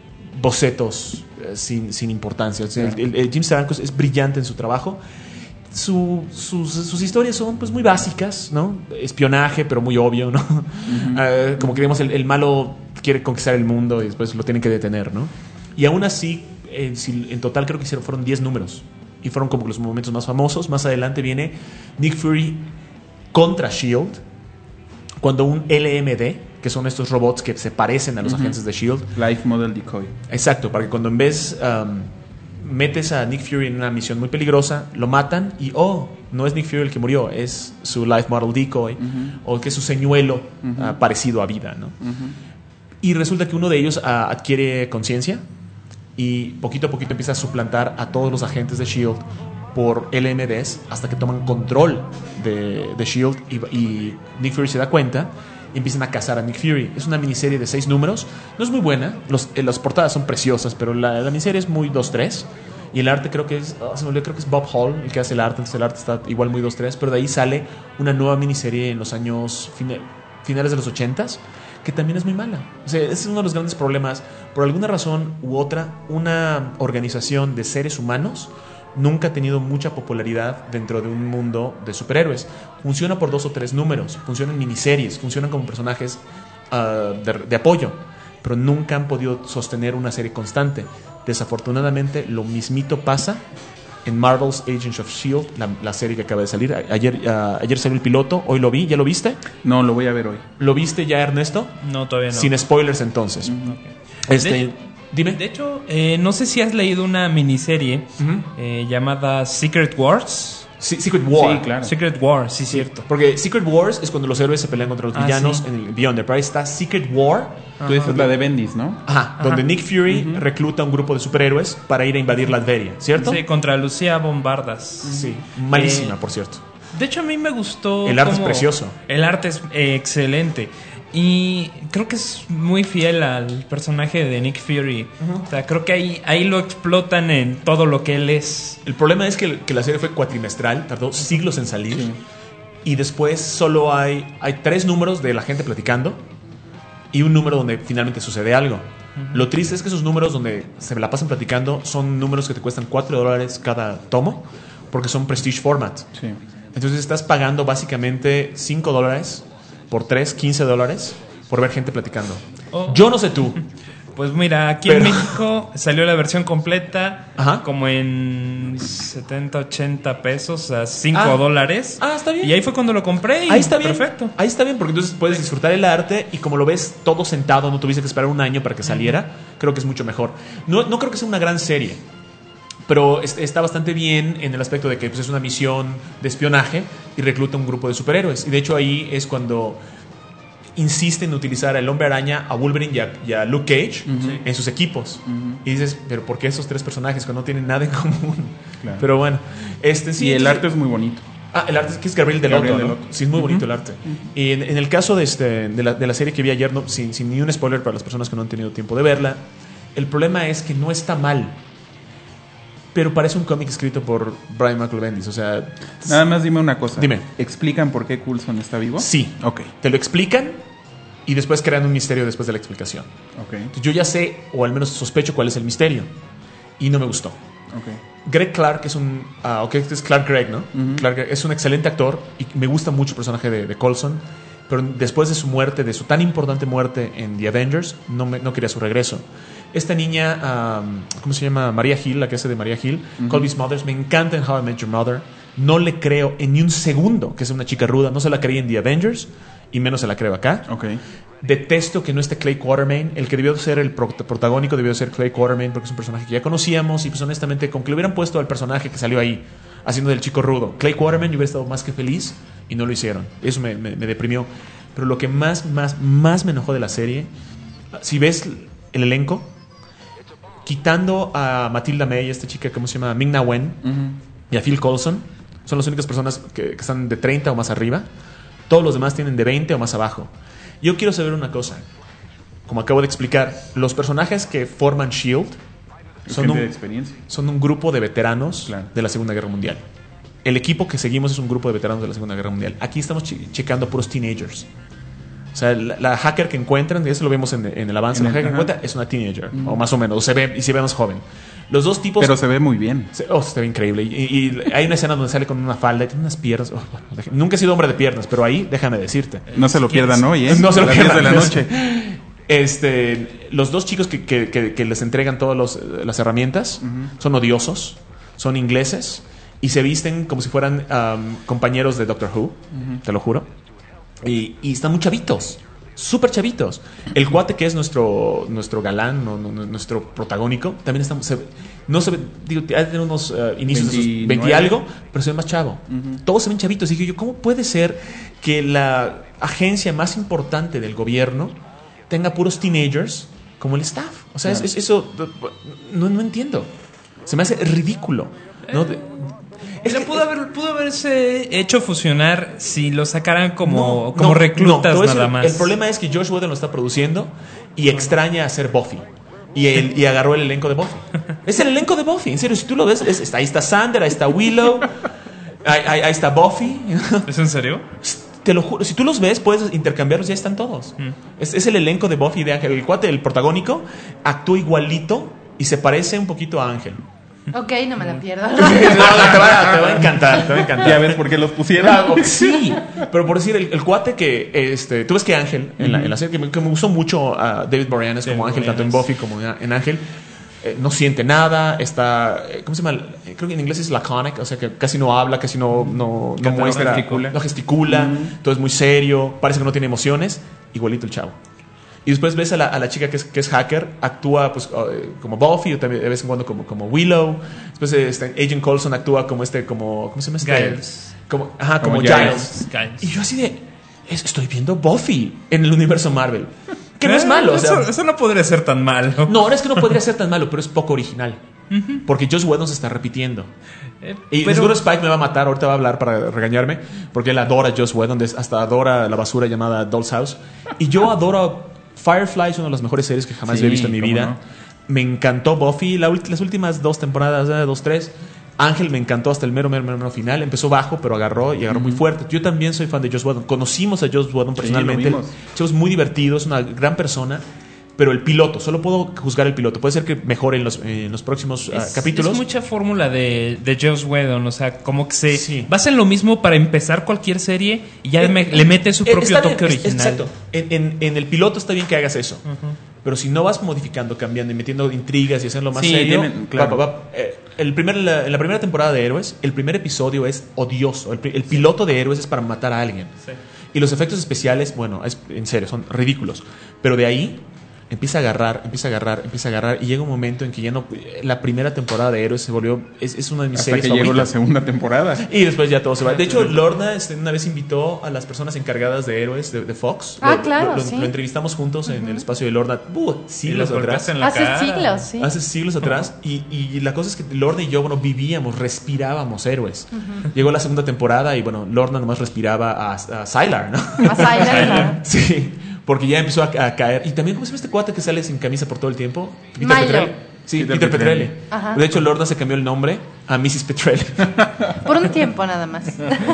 bocetos uh, sin, sin importancia. O sea, uh-huh. el, el, el Jim Steranko es, es brillante en su trabajo. Su, sus, sus historias son pues muy básicas, ¿no? Espionaje, pero muy obvio, ¿no? Uh-huh. Uh, como que digamos el, el malo quiere conquistar el mundo y después lo tienen que detener, ¿no? Y aún así, en, en total creo que hicieron, fueron diez números. Y fueron como los momentos más famosos. Más adelante viene Nick Fury contra Shield, cuando un L M D, que son estos robots que se parecen a los uh-huh. agentes de Shield. Life Model Decoy. Exacto, para que cuando en vez... Um, metes a Nick Fury en una misión muy peligrosa, lo matan y oh, no es Nick Fury el que murió, es su Life Model Decoy, uh-huh. o que es su señuelo uh-huh. uh, parecido a vida, ¿no? Uh-huh. Y resulta que uno de ellos uh, adquiere conciencia y poquito a poquito empieza a suplantar a todos los agentes de Shield por L M Ds hasta que toman control de, de Shield y, y Nick Fury se da cuenta y empiezan a cazar a Nick Fury. Es una miniserie de seis números. No es muy buena. Los, eh, las portadas son preciosas, pero la, la miniserie es muy dos tres. Y el arte creo que es... Oh, se me olvidó, creo que es Bob Hall el que hace el arte. Entonces el arte está igual muy dos tres. Pero de ahí sale una nueva miniserie en los años... Fine, finales de los ochentas, que también es muy mala. O sea, ese es uno de los grandes problemas. Por alguna razón u otra, una organización de seres humanos nunca ha tenido mucha popularidad dentro de un mundo de superhéroes. Funciona por dos o tres números, funciona en miniseries, funcionan como personajes uh, de, de apoyo, pero nunca han podido sostener una serie constante. Desafortunadamente, lo mismito pasa en Marvel's Agents of Shield, la, la serie que acaba de salir. Ayer, uh, ayer salió el piloto, hoy lo vi. ¿Ya lo viste? No, lo voy a ver hoy. ¿Lo viste ya, Ernesto? No, todavía no. Sin spoilers, entonces. Mm, okay. Este... De- Dime. De hecho, eh, no sé si has leído una miniserie uh-huh. eh, llamada Secret Wars. Sí, Secret War. Sí, claro. Secret War, sí, cierto. Porque Secret Wars es cuando los héroes se pelean contra los ah, villanos sí. en el Beyond. Pero ahí está Secret War. Tú dices la de Bendis, ¿no? Ajá, Ajá. donde Nick Fury uh-huh. recluta a un grupo de superhéroes para ir a invadir Latveria, ¿cierto? Sí, contra Lucía Bombardas. Sí, malísima, eh, por cierto. De hecho, a mí me gustó. El arte como... es precioso. El arte es eh, excelente. Y creo que es muy fiel al personaje de Nick Fury. Uh-huh. O sea, creo que ahí, ahí lo explotan en todo lo que él es. El problema es que, que la serie fue cuatrimestral, tardó siglos en salir. Sí. Y después solo hay, hay tres números de la gente platicando y un número donde finalmente sucede algo. Uh-huh. Lo triste es que esos números donde se la pasan platicando son números que te cuestan cuatro dólares cada tomo porque son Prestige Format. Sí. Entonces estás pagando básicamente cinco dólares por tres, quince dólares por ver gente platicando. Oh. Yo no sé tú. Pues mira, aquí Pero... en México salió la versión completa. Ajá. Como en setenta, ochenta pesos, o sea, cinco ah. dólares. Ah, está bien. Y ahí fue cuando lo compré. Y ahí está bien. Perfecto. Ahí está bien, porque entonces puedes disfrutar el arte y como lo ves todo sentado, no tuviste que esperar un año para que saliera. Uh-huh. Creo que es mucho mejor. No, no creo que sea una gran serie, pero está bastante bien en el aspecto de que pues, es una misión de espionaje y recluta un grupo de superhéroes. Y de hecho ahí es cuando insiste en utilizar al Hombre Araña, a Wolverine y a, y a Luke Cage uh-huh. en sus equipos. Uh-huh. Y dices, pero ¿por qué esos tres personajes cuando no tienen nada en común? Claro. Pero bueno. Este, sí, y el arte es muy bonito. Ah, el arte es que es Gabriel Delotto, Gabriel Delotto. ¿no? Sí, es muy bonito uh-huh. el arte. Uh-huh. Y en, en el caso de, este, de, la, de la serie que vi ayer, no, sin, sin ni un spoiler para las personas que no han tenido tiempo de verla, el problema es que no está mal. Pero parece un cómic escrito por Brian Michael Bendis, o sea... Nada más dime una cosa. Dime. ¿Explican por qué Coulson está vivo? Sí. Ok. Te lo explican y después crean un misterio después de la explicación. Ok. Entonces yo ya sé, o al menos sospecho cuál es el misterio. Y no me gustó. Ok. Greg Clark es un... Uh, ok, este es Clark Gregg, ¿no? Uh-huh. Clark Gregg es un excelente actor y me gusta mucho el personaje de, de Coulson. Pero después de su muerte, de su tan importante muerte en The Avengers, no, me, no quería su regreso. Esta niña, um, ¿cómo se llama? Maria Hill, la que hace de Maria Hill. Uh-huh. Colby's Mothers. Me encanta en How I Met Your Mother. No le creo en ni un segundo que es una chica ruda. No se la creí en The Avengers y menos se la creo acá. Okay. Detesto que no esté Clay Quartermain. El que debió ser el pro- protagónico debió ser Clay Quartermain porque es un personaje que ya conocíamos y pues honestamente con que le hubieran puesto al personaje que salió ahí haciendo del chico rudo Clay Quartermain, yo hubiera estado más que feliz y no lo hicieron. Eso me, me, me deprimió. Pero lo que más, más, más me enojó de la serie, si ves el elenco, quitando a Matilda May, esta chica, ¿cómo se llama? Ming-Na Wen, uh-huh. y a Phil Coulson, son las únicas personas que, que están de treinta o más arriba. Todos los demás tienen de veinte o más abajo. Yo quiero saber una cosa. Como acabo de explicar, los personajes que forman S H I E L D son un, son un grupo de veteranos claro. de la Segunda Guerra Mundial. El equipo que seguimos es un grupo de veteranos de la Segunda Guerra Mundial. Aquí estamos che- checando puros teenagers. O sea, la, la hacker que encuentran, y eso lo vemos en, en el avance, en la el, hacker que encuentra es una teenager, mm. o más o menos, o se ve, y se ve más joven. Los dos tipos... Pero se ve muy bien. Se, oh, se ve increíble. Y, y hay una escena donde sale con una falda y tiene unas piernas. Oh, bueno, nunca he sido hombre de piernas, pero ahí, déjame decirte. No se lo pierdan hoy, ¿eh? No se lo pierdan. A las diez de la noche. Este, los dos chicos que, que, que, que les entregan todas las herramientas uh-huh. son odiosos, son ingleses y se visten como si fueran um, compañeros de Doctor Who, uh-huh. te lo juro. Y, y están muy chavitos, súper chavitos. El cuate que es nuestro nuestro galán, no, no, nuestro protagónico, también está, se, no se ve, digo, ha de tener unos uh, inicios de sus veinte y algo, pero se ve más chavo. Uh-huh. Todos se ven chavitos. Y dije yo, ¿cómo puede ser que la agencia más importante del gobierno tenga puros teenagers como el staff? O sea, claro. es, es, eso no, no entiendo. Se me hace ridículo, ¿no? Eh. Es que, pudo, haber, pudo haberse hecho fusionar si lo sacaran como, no, como no, reclutas no, nada el, más. El problema es que Josh Whedon lo está produciendo y extraña hacer Buffy. Y, el, y agarró el elenco de Buffy. Es el elenco de Buffy, en serio. Si tú lo ves, es, está, ahí está Sander, ahí está Willow, ahí, ahí, ahí está Buffy. ¿Es en serio? Te lo juro. Si tú los ves, puedes intercambiarlos, ya están todos. Mm. Es, es el elenco de Buffy de Ángel. El cuate, el protagónico, actúa igualito y se parece un poquito a Ángel. Ok, no me la pierdo. No, te, va, te va a encantar, te va a encantar. Ya ves por qué los pusieron. Sí, pero por decir, el, el cuate que, este, tú ves que Ángel, en la, en la serie, que me, que me gustó mucho a David Boreanaz como Ángel, tanto en Buffy como en Ángel, eh, no siente nada, está, ¿cómo se llama? Creo que en inglés es laconic, o sea que casi no habla, casi no, no, no muestra, no gesticula, no gesticula uh-huh. todo es muy serio, parece que no tiene emociones, igualito el chavo. Y después ves a la, a la chica que es, que es hacker, actúa pues uh, como Buffy, o también de vez en cuando como, como Willow. Después este, Agent Coulson actúa como este, como, ¿cómo se llama este? Giles. Como, ajá, como, como Giles. Giles. Y yo así de, estoy viendo Buffy en el universo Marvel. Que no es malo, o sea, eso, eso no podría ser tan malo. No, no es que no podría ser tan malo, pero es poco original. Uh-huh. Porque Joss Whedon se está repitiendo. Eh, Y pero- seguro Spike me va a matar, ahorita va a hablar para regañarme, porque él adora a Joss Whedon, des- hasta adora la basura llamada Doll's House. Y yo adoro Firefly, es una de las mejores series que jamás Sí, he visto en mi cómo vida. no. Me encantó Buffy, la ulti- las últimas dos temporadas, eh, dos, tres. Ángel me encantó hasta el mero, mero, mero final. Empezó bajo, pero agarró y agarró muy fuerte. Yo también soy fan de Joss Whedon. Conocimos a Joss Whedon personalmente. lo vimos. Es muy divertido, es una gran persona. Pero el piloto, solo puedo juzgar el piloto. Puede ser que mejore en los, en los próximos ah, Es, capítulos. es mucha fórmula de, de Joss Whedon, o sea, como que se Sí. basa en lo mismo para empezar cualquier serie y ya Eh, me- le mete su eh, propio está bien, toque es- es original. exacto. En, en- en el piloto está bien que hagas eso. Pero si no vas modificando, cambiando y metiendo intrigas y hacerlo más Sí, serio, tienen- claro. va- va- va- eh, el primer, la- en la primera temporada de Héroes, el primer episodio es odioso. El, pri- el piloto de Héroes es para matar a alguien. Sí. Y los efectos especiales, bueno, es- en serio, son ridículos. Pero de ahí empieza a agarrar, empieza a agarrar, empieza a agarrar y llega un momento en que ya no... La primera temporada de Héroes se volvió... Es, es una de mis Hasta series que llegó la favoritas. segunda temporada. Y después ya todo se va. De hecho, Lorna este, una vez invitó a las personas encargadas de Héroes de, de Fox. Ah, Lo- claro, lo, lo- sí. lo entrevistamos juntos en el espacio de Lorna. Uh, Y siglos los golpeaste atrás. en la Hace cara. siglos, sí. Hace siglos atrás. Y, y la cosa es que Lorna y yo, bueno, vivíamos, respirábamos Héroes. Llegó la segunda temporada y, bueno, Lorna nomás respiraba a, a Sylar, ¿no? A Sylar, Sí, porque ya empezó a, a caer. Y también, ¿cómo se llama este cuate que sale sin camisa por todo el tiempo? Peter Milo. Petrelli. Sí, Peter Peter, Petrelli. Petrelli. Ajá. De hecho, Lorna se cambió el nombre a missus Petrelli. Por un tiempo nada más.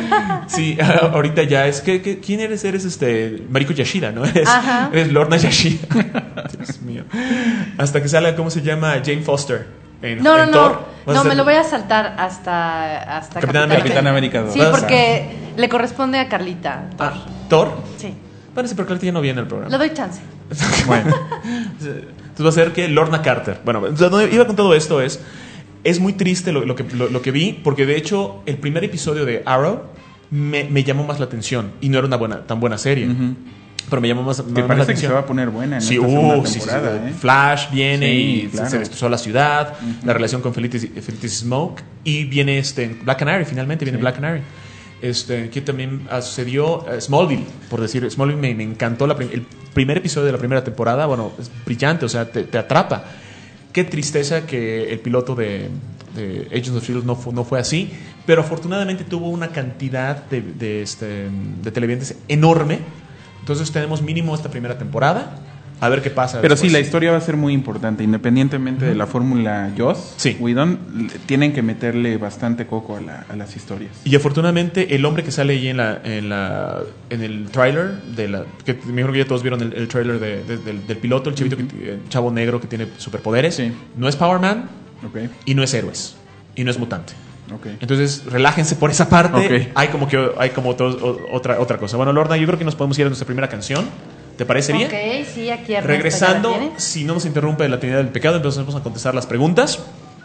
Sí, ahorita ya es que, que- ¿quién eres? Eres este Mariko Yashida, ¿no? Eres, Ajá. eres Lorna Yashida. Dios mío. Hasta que sale, ¿cómo se llama? Jane Foster. En, No, no, en no. Thor. ¿Vas No, a me ser- lo voy a saltar hasta, hasta Capitán Capitán, América. Capitán América dos. Sí, Vas a- porque le corresponde a Carlita. Thor. Ah, ¿Thor? Sí. Parece, pero Clarita ya no viene al programa. Le doy chance. Bueno, Entonces va a ser que Lorna Carter. Bueno, o sea, donde iba con todo esto es... Es muy triste lo, lo que, lo, lo que vi, porque de hecho el primer episodio de Arrow me, me llamó más la atención. Y no era una buena, tan buena serie. Ujú. Pero me llamó más, que más la parece que atención. se va a poner buena en Sí, esta uh, segunda sí, sí, temporada, sí. ¿eh? Flash viene Sí, y se- claro. se destrozó la ciudad, la relación con Felicity, Felicity Smoke y viene este Black Canary, finalmente viene Sí. Black Canary. Este, que también ah, sucedió eh, Smallville, por decir, Smallville me, me encantó la prim- el primer episodio de la primera temporada, bueno, es brillante, o sea, te, te atrapa. Qué tristeza que el piloto de, de Agents of Shield no, fu- no fue así, pero afortunadamente tuvo una cantidad de, de, este, de televidentes enorme. Entonces tenemos mínimo esta primera temporada. A ver qué pasa. Pero sí, después. la historia va a ser muy importante. Independientemente de la fórmula Joss, Sí. Whedon, l- tienen que meterle bastante coco a, la- a las historias. Y afortunadamente el hombre que sale ahí en la en la en el trailer de la que me imagino que ya todos vieron el, el trailer de- de- del, del piloto, el chavito que t- el chavo negro que tiene superpoderes, Sí. no es Power Man Ok, y no es Héroes y no es mutante. ok. Entonces, relájense por esa parte. Ok. Hay como que hay como to- o- otra otra cosa. Bueno, Lorna, yo creo que nos podemos ir a nuestra primera canción. ¿Te parece bien? Ok, sí, aquí Ernesto Regresando, ya la tiene. si no nos interrumpe la Trinidad del Pecado, empezamos a contestar las preguntas.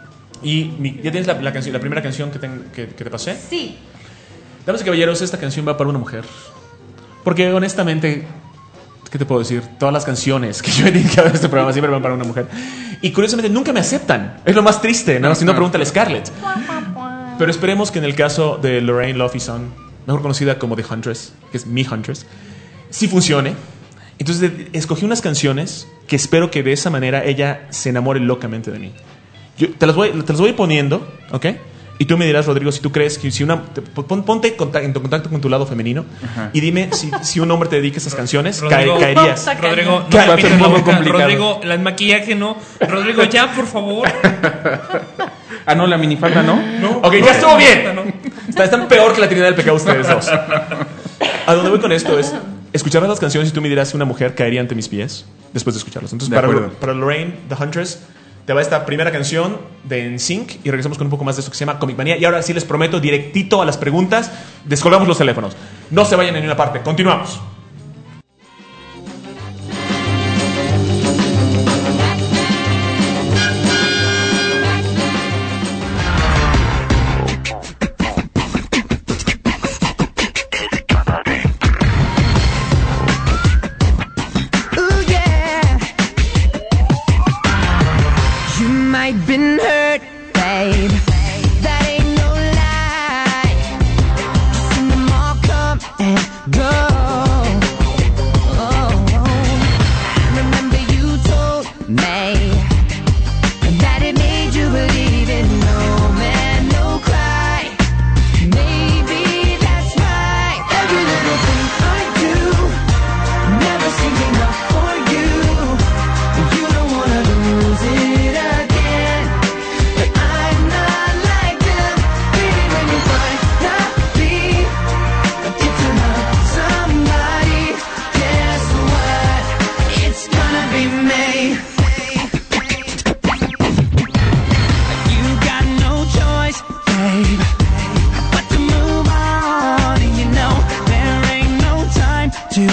Y mi- ya tienes la, la canción, la primera canción que, ten- que, que te pasé. Sí. Damas y caballeros, esta canción va para una mujer. Porque honestamente, ¿qué te puedo decir? Todas las canciones que yo he dedicado a este programa siempre van para una mujer. Y curiosamente nunca me aceptan. Es lo más triste, ¿no? Si no, pregúntale a Scarlett. Pero esperemos que en el caso de Lorraine Loffison, mejor conocida como The Huntress, que es mi Huntress, sí funcione. Entonces de- escogí unas canciones que espero que de esa manera ella se enamore locamente de mí. Yo te las voy, te las voy a ir poniendo, ¿ok? Y tú me dirás, Rodrigo, si tú crees que si una... te- pon- ponte en conta- en contacto con tu lado femenino Ajá. y dime si, si un hombre te dedica a esas canciones, Rodrigo, cae- caerías. Saca- Rodrigo, no Claro, me piques es un la poco boca. complicado. Rodrigo, el maquillaje no. Rodrigo, ya, por favor. Ah, no, la minifalda, ¿no? No, Ok, no, ya estuvo no, bien. no. Está- Están peor que la Trinidad del Pecado ustedes dos. A donde voy con esto es escuchar las canciones y tú me dirás si una mujer caería ante mis pies después de escucharlas. Entonces, De para, acuerdo. para Lorraine, The Huntress, te va esta primera canción de N Sync y regresamos con un poco más de esto que se llama Comic Manía. Y ahora sí les prometo, directito a las preguntas, descolgamos los teléfonos. No se vayan en ninguna parte. Continuamos. Ooh, yeah. You might been hurt, babe. That ain't no lie. Seen them all come and go. to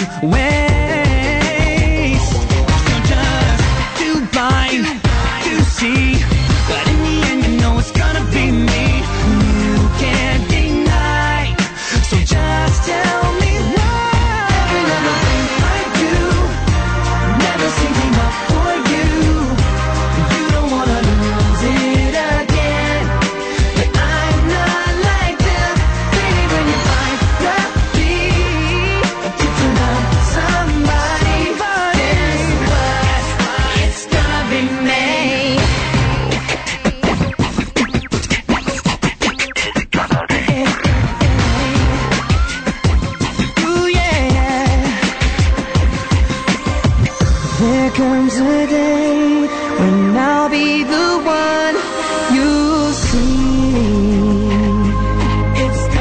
waste. You're just too blind to see, but in the end you know it's gonna be me. You can't deny, so just tell me why. Every little thing I do never seems enough for you. You don't wanna lose it again, but I'm not like them. Baby, when you finally get to love somebody, guess what? It's gonna be me. Ooh, yeah. There comes a day when I'll be the one you see. It's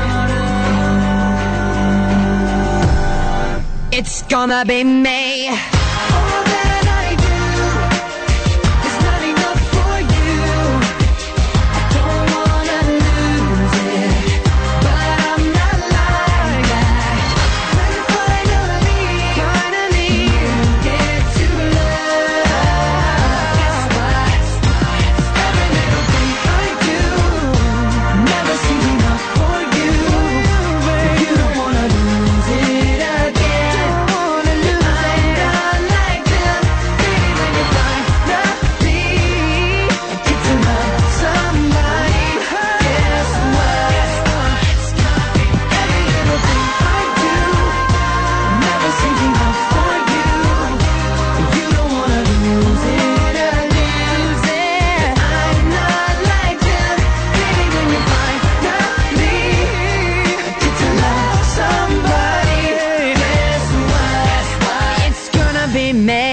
gonna, it's gonna be me. All that I do is not enough for you. I don't wanna lose it, but I'm not like that. When finally, finally you get to love, guess what? Every little thing I do never seems enough for you. You don't wanna lose it again. I'm not like them. Baby, when you finally get to love somebody, guess what? It's gonna be every little thing I do never seems enough for you. You don't wanna lose it or lose it. I'm not like them. Baby, when you finally get to love somebody, guess what? It's gonna be me.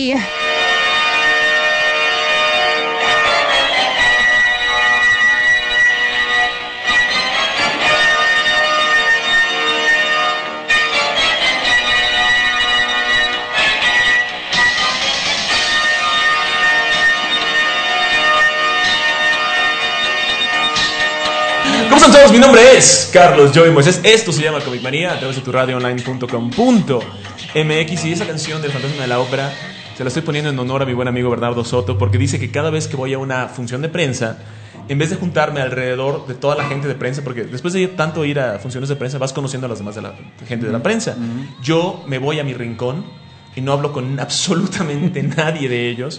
¿Cómo están todos? Mi nombre es Carlos Joey Moisés. Esto se llama Comic Manía a través de tu radio online punto com punto m x. Y esa canción del Fantasma de la Ópera se la estoy poniendo en honor a mi buen amigo Bernardo Soto, porque dice que cada vez que voy a una función de prensa, en vez de juntarme alrededor de toda la gente de prensa, porque después de ir tanto ir a funciones de prensa vas conociendo a las demás de la gente de la prensa, yo me voy a mi rincón y no hablo con absolutamente nadie de ellos.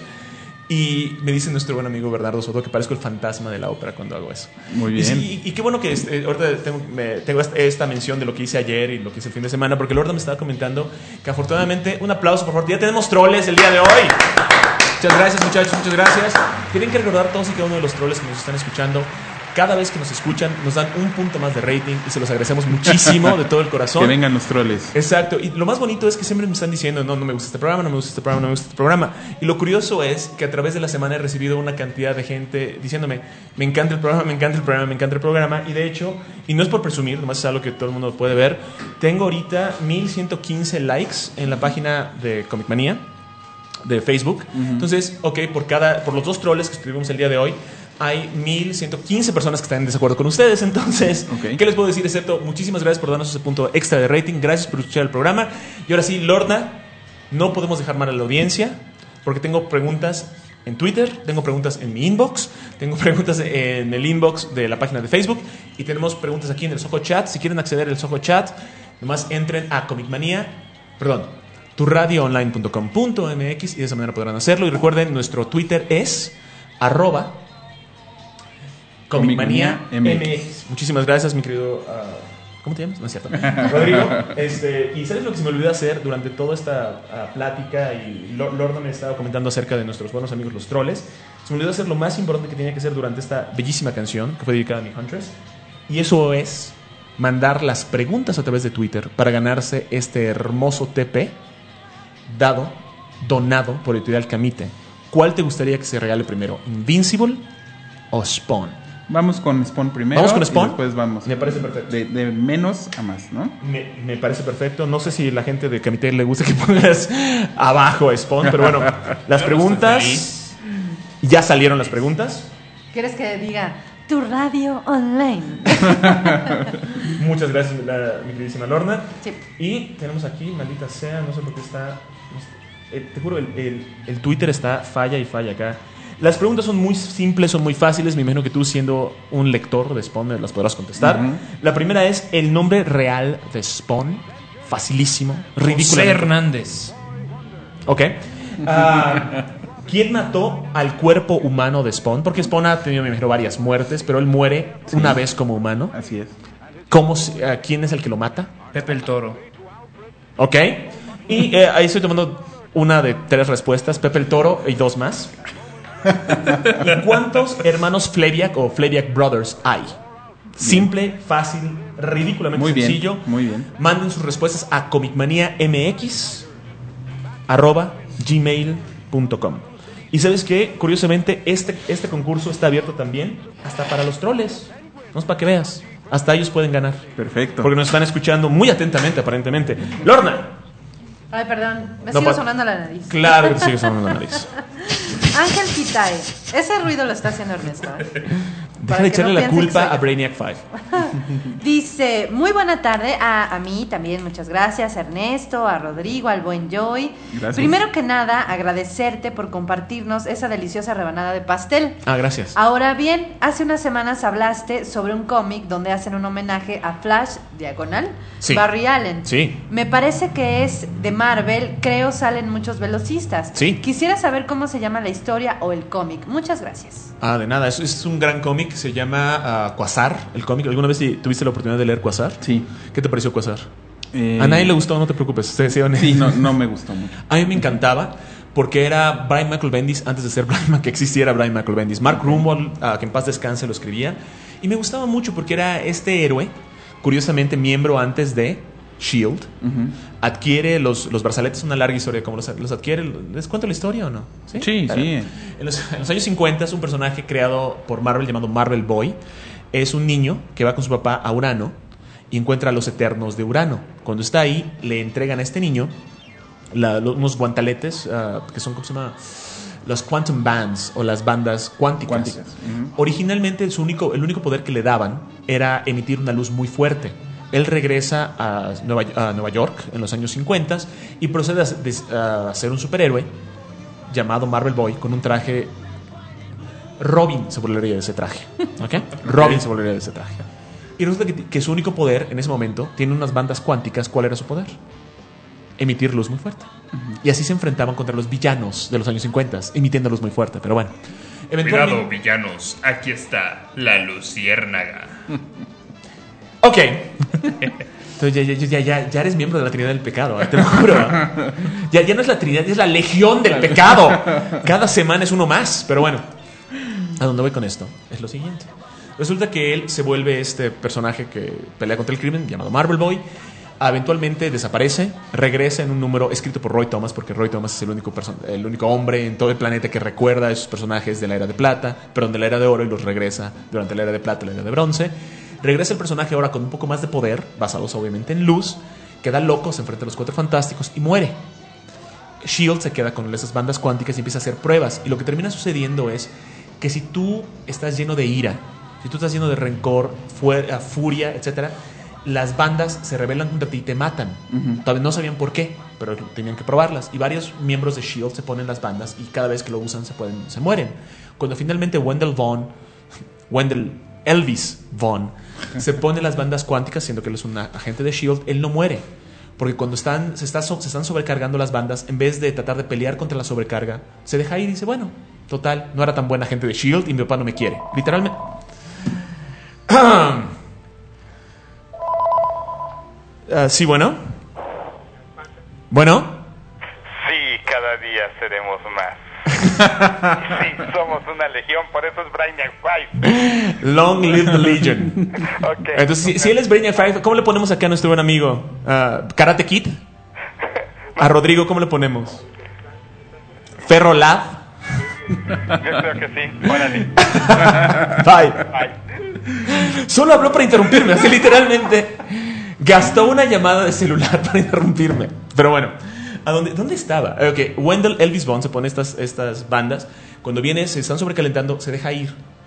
Y me dice nuestro buen amigo Bernardo Soto que parezco el fantasma de la ópera cuando hago eso. Muy bien. Y, sí, y, y qué bueno que este, ahorita tengo, me, tengo esta, esta mención de lo que hice ayer y lo que hice el fin de semana, porque Lorda me estaba comentando que afortunadamente, un aplauso por favor, ya tenemos troles el día de hoy. Muchas gracias, muchachos, muchas gracias. Tienen que recordar todos y cada uno de los troles que nos están escuchando. Cada vez que nos escuchan nos dan un punto más de rating y se los agradecemos muchísimo de todo el corazón. Que vengan los troles. Exacto, y lo más bonito es que siempre me están diciendo, no, no me gusta este programa, no me gusta este programa, no me gusta este programa. Y lo curioso es que a través de la semana he recibido una cantidad de gente diciéndome, me encanta el programa, me encanta el programa, me encanta el programa. Y de hecho, y no es por presumir, nomás es algo que todo el mundo puede ver, tengo ahorita mil ciento quince likes en la página de Comic Manía de Facebook. Uh-huh. Entonces, ok, por, cada, por los dos troles que estuvimos el día de hoy, hay mil ciento quince personas que están en desacuerdo con ustedes. Entonces, okay, ¿qué les puedo decir? Excepto, muchísimas gracias por darnos ese punto extra de rating. Gracias por escuchar el programa. Y ahora sí, Lorna, no podemos dejar mal a la audiencia, porque tengo preguntas en Twitter, tengo preguntas en mi inbox, tengo preguntas en el inbox de la página de Facebook, y tenemos preguntas aquí en el Soho Chat. Si quieren acceder al Soho Chat, nomás entren a Comic Manía, perdón, tu radio online punto com punto m x, y de esa manera podrán hacerlo. Y recuerden, nuestro Twitter es arroba Comic Manía M X. Muchísimas gracias, mi querido. Uh, ¿Cómo te llamas? No es cierto. Rodrigo. Este, y ¿sabes lo que se me olvidó hacer durante toda esta uh, plática? Y Lorna me estaba comentando acerca de nuestros buenos amigos los troles. Se me olvidó hacer lo más importante que tenía que hacer durante esta bellísima canción que fue dedicada a mi Huntress. Y eso es mandar las preguntas a través de Twitter para ganarse este hermoso T P dado, donado por Editorial Camite. ¿Cuál te gustaría que se regale primero? ¿Invincible o Spawn? Vamos con Spawn primero. Vamos con Spawn. Y después vamos. Me parece perfecto. De, de menos a más, ¿no? Me, me parece perfecto. No sé si a la gente de Camite le gusta que pongas abajo a Spawn, pero bueno, las preguntas. Ya salieron las preguntas. ¿Quieres que diga tu radio online. Muchas gracias, la- mi queridísima Lorna. Sí. Y tenemos aquí, maldita sea, no sé por qué está. eh, te juro, el, el- el Twitter está falla y falla acá. Las preguntas son muy simples, son muy fáciles. Me imagino que tú, siendo un lector de Spawn, me las podrás contestar. Ujú. La primera es el nombre real de Spawn. Facilísimo, José ridículo. Hernández. Ok. Ah, ¿Quién mató al cuerpo humano de Spawn? Porque Spawn ha tenido, me imagino, varias muertes, pero él muere Sí. una vez como humano. Así es. ¿Cómo, se- ah, ¿Quién es el que lo mata? Pepe el Toro. Ok. Y eh, ahí estoy tomando una de tres respuestas. Pepe el Toro y dos más. ¿Y cuántos hermanos Fleviak o Fleviak Brothers hay? Simple, fácil, ridículamente Muy bien, sencillo. muy bien. Manden sus respuestas a comicmaniamx arroba gmail punto com. Y sabes qué, curiosamente, este, este concurso está abierto también hasta para los troles. No es para que veas. Hasta ellos pueden ganar. Perfecto. Porque nos están escuchando muy atentamente, aparentemente. Lorna. Ay, perdón, me No, sigo pa- sonando la nariz. Claro que te sigue sonando la nariz. Ángel Quitae. Ese ruido lo está haciendo Ernesto. ¿eh? Deja Para de que echarle no la piensen que culpa soy a yo. Brainiac cinco. Dice, muy buena tarde a, a mí también, muchas gracias, Ernesto, a Rodrigo, al buen Joy. Gracias. Primero que nada, agradecerte por compartirnos esa deliciosa rebanada de pastel. Ah, gracias. Ahora bien, hace unas semanas hablaste sobre un cómic donde hacen un homenaje a Flash, diagonal, Sí. Barry Allen. Sí. Me parece que es de Marvel, creo salen muchos velocistas. Sí. Quisiera saber cómo se llama la historia o el cómic. Muchas gracias. Ah, de nada. Es, es un gran cómic. Se llama ah, Quasar, el cómic. ¿Alguna vez tuviste la oportunidad de leer Quasar? Sí. ¿Qué te pareció Quasar? Eh, A nadie le gustó, no te preocupes. Sé- sé honesto. Sí, no, no me gustó mucho. A mí me encantaba porque era Brian Michael Bendis antes de ser Brian Ma- que existiera Brian Michael Bendis. Mark Rummel, ah, que en paz descanse, lo escribía. Y me gustaba mucho porque era este héroe, curiosamente miembro antes de Shield. Ujú. Adquiere los, los brazaletes, una larga historia. ¿Cómo los, los adquiere? ¿Les cuento la historia o no? Sí, Claro. sí. En los, en los años cincuenta, un personaje creado por Marvel llamado Marvel Boy es un niño que va con su papá a Urano y encuentra a los Eternos de Urano. Cuando está ahí, le entregan a este niño la- lo- unos guantaletes ah, que son, ¿cómo se llama? Los Quantum Bands o las bandas cuánticas. Cuánticas, ujú. Originalmente, su único, el único poder que le daban era emitir una luz muy fuerte. Él regresa a Nueva, a Nueva York en los años cincuenta y procede a, des- a ser un superhéroe llamado Marvel Boy con un traje. Robin se volvería de ese traje. ¿Ok? Robin se volvería de ese traje. Y resulta que, que su único poder en ese momento tiene unas bandas cuánticas. ¿Cuál era su poder? Emitir luz muy fuerte. Y así se enfrentaban contra los villanos de los años cincuenta, emitiendo luz muy fuerte. Pero bueno, Cuidado, villanos. Aquí está la luciérnaga. Ok. Entonces ya, ya, ya, ya, ya eres miembro de la Trinidad del Pecado, ¿eh? Te lo juro. Ya, ya no es la Trinidad, es la Legión del Pecado. Cada semana es uno más. Pero bueno, a dónde voy con esto es lo siguiente. Resulta que él se vuelve este personaje que pelea contra el crimen, llamado Marvel Boy. Eventualmente desaparece, regresa en un número escrito por Roy Thomas, porque Roy Thomas es el único, perso- el único hombre en todo el planeta que recuerda a esos personajes de la era de plata, perdón, de la era de oro, y los regresa durante la era de plata y la era de bronce. Regresa el personaje ahora con un poco más de poder, basados obviamente en luz, queda loco, se enfrenta a los Cuatro Fantásticos y muere. Shield se queda con esas bandas cuánticas y empieza a hacer pruebas, y lo que termina sucediendo es que si tú estás lleno de ira, si tú estás lleno de rencor, fuer- furia, etcétera, las bandas se rebelan contra ti y te matan. Ujú. Todavía no sabían por qué, pero tenían que probarlas. Y varios miembros de Shield se ponen las bandas y cada vez que lo usan se, pueden, se mueren. Cuando finalmente Wendell Vaughn, Wendell Elvis Vaughn, se pone las bandas cuánticas, siendo que él es un agente de Shield, él no muere. Porque cuando están, se, está, so- se están sobrecargando las bandas, en vez de tratar de pelear contra la sobrecarga, se deja ir y dice, bueno, total, no era tan buena agente de Shield y mi papá no me quiere. Literalmente. Ah, sí, bueno. Bueno. Sí, cada día seremos más. Sí, somos una legión, por eso es Brainiac cinco. Long live the Legion. Ok. Entonces, si, si él es Brainiac cinco, ¿cómo le ponemos acá a nuestro buen amigo? Ah, ¿Karate Kid? A Rodrigo, ¿cómo le ponemos? ¿Ferro Lab? Yo creo que sí. Órale. Bye. Bye. Solo habló para interrumpirme, así literalmente gastó una llamada de celular para interrumpirme. Pero bueno, ¿a dónde, dónde estaba? Ok, Wendell Elvis Vaughn se pone estas, estas bandas. Cuando viene, se están sobrecalentando, se deja ir.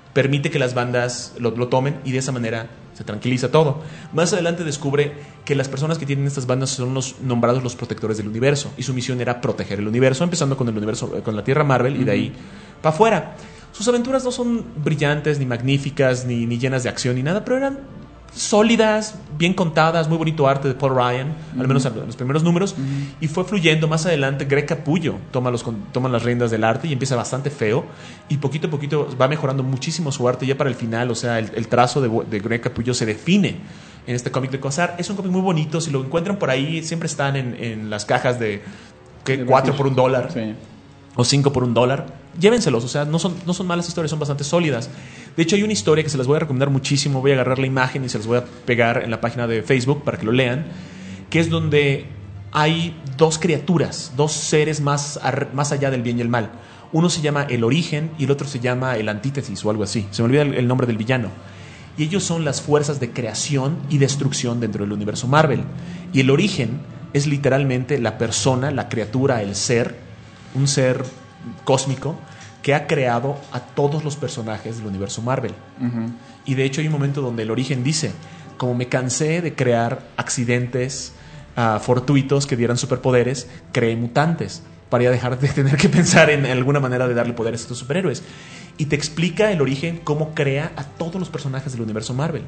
permite que las bandas lo, lo tomen y de esa manera se tranquiliza todo. Más adelante descubre que las personas que tienen estas bandas son los nombrados los protectores del universo y su misión era proteger el universo, empezando con el universo, con la Tierra Marvel y de ahí para afuera. Sus aventuras no son brillantes, ni magníficas, ni, ni llenas de acción, ni nada, pero eran sólidas, bien contadas, muy bonito arte de Paul Ryan, uh-huh. al menos en los primeros números, uh-huh. y fue fluyendo. Más adelante Greg Capullo toma, los, toma las riendas del arte y empieza bastante feo, y poquito a poquito va mejorando muchísimo su arte ya para el final. O sea, el, el trazo de, de Greg Capullo se define en este cómic de Quasar. Es un cómic muy bonito, si lo encuentran por ahí, siempre están en, en las cajas de ¿qué? cuatro por un dólar. Sí. O cinco por un dólar, llévenselos. O sea, no son, no son malas historias, son bastante sólidas. De hecho, hay una historia que se las voy a recomendar muchísimo. Voy a agarrar la imagen y se las voy a pegar en la página de Facebook para que lo lean. Que es donde hay dos criaturas, dos seres más, más allá del bien y el mal. Uno se llama el Origen y el otro se llama el Antítesis o algo así. Se me olvida el, el nombre del villano. Y ellos son las fuerzas de creación y destrucción dentro del universo Marvel. Y el Origen es literalmente la persona, la criatura, el ser, un ser cósmico que ha creado a todos los personajes del universo Marvel. Uh-huh. Y de hecho hay un momento donde el Origen dice, como me cansé de crear accidentes uh, fortuitos que dieran superpoderes, creé mutantes para ya dejar de tener que pensar en alguna manera de darle poderes a estos superhéroes. Y te explica el Origen cómo crea a todos los personajes del universo Marvel.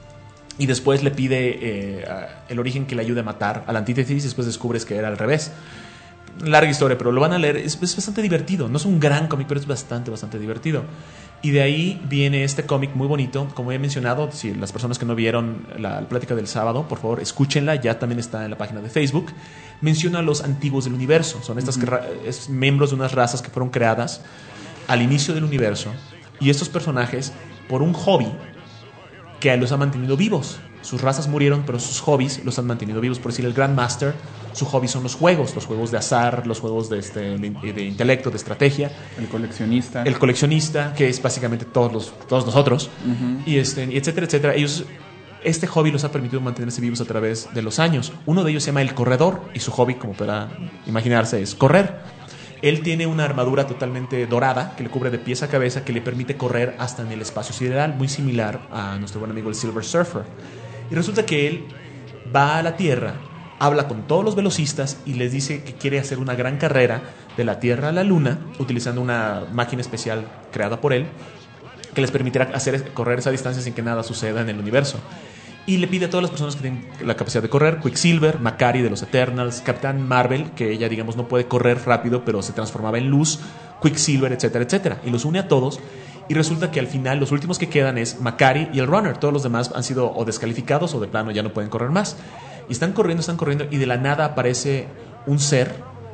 Y después le pide eh, el Origen que le ayude a matar al Antítesis y después descubres que era al revés. Larga historia, pero lo van a leer. Es, es bastante divertido. No es un gran cómic, pero es bastante, bastante divertido. Y de ahí viene este cómic muy bonito. Como he mencionado, si las personas que no vieron la, la plática del sábado, por favor, escúchenla. Ya también está en la página de Facebook. Menciona a los antiguos del universo. Son estas uh-huh. que, es, miembros de unas razas que fueron creadas al inicio del universo. Y estos personajes, por un hobby que los ha mantenido vivos. Sus razas murieron, pero sus hobbies los han mantenido vivos. Por decir, el Grandmaster, su hobby son los juegos, los juegos de azar, los juegos de, este, de, de intelecto, de estrategia. El coleccionista. El coleccionista, que es básicamente todos, los, todos nosotros, uh-huh. y, este, y etcétera, etcétera. Ellos, este hobby los ha permitido mantenerse vivos a través de los años. Uno de ellos se llama el Corredor, y su hobby, como podrá imaginarse, es correr. Él tiene una armadura totalmente dorada que le cubre de pies a cabeza, que le permite correr hasta en el espacio sideral, muy similar a nuestro buen amigo el Silver Surfer. Y resulta que él va a la Tierra, habla con todos los velocistas y les dice que quiere hacer una gran carrera de la Tierra a la Luna, utilizando una máquina especial creada por él, que les permitirá hacer, correr esa distancia sin que nada suceda en el universo. Y le pide a todas las personas que tienen la capacidad de correr, Quicksilver, Macari de los Eternals, Capitán Marvel, que ella, digamos, no puede correr rápido, pero se transformaba en luz, Quicksilver, etcétera, etcétera. Y los une a todos. Y resulta que al final los últimos que quedan es Macari y el Runner. Todos los demás han sido o descalificados o de plano ya no pueden correr más. Y están corriendo, están corriendo y de la nada aparece un ser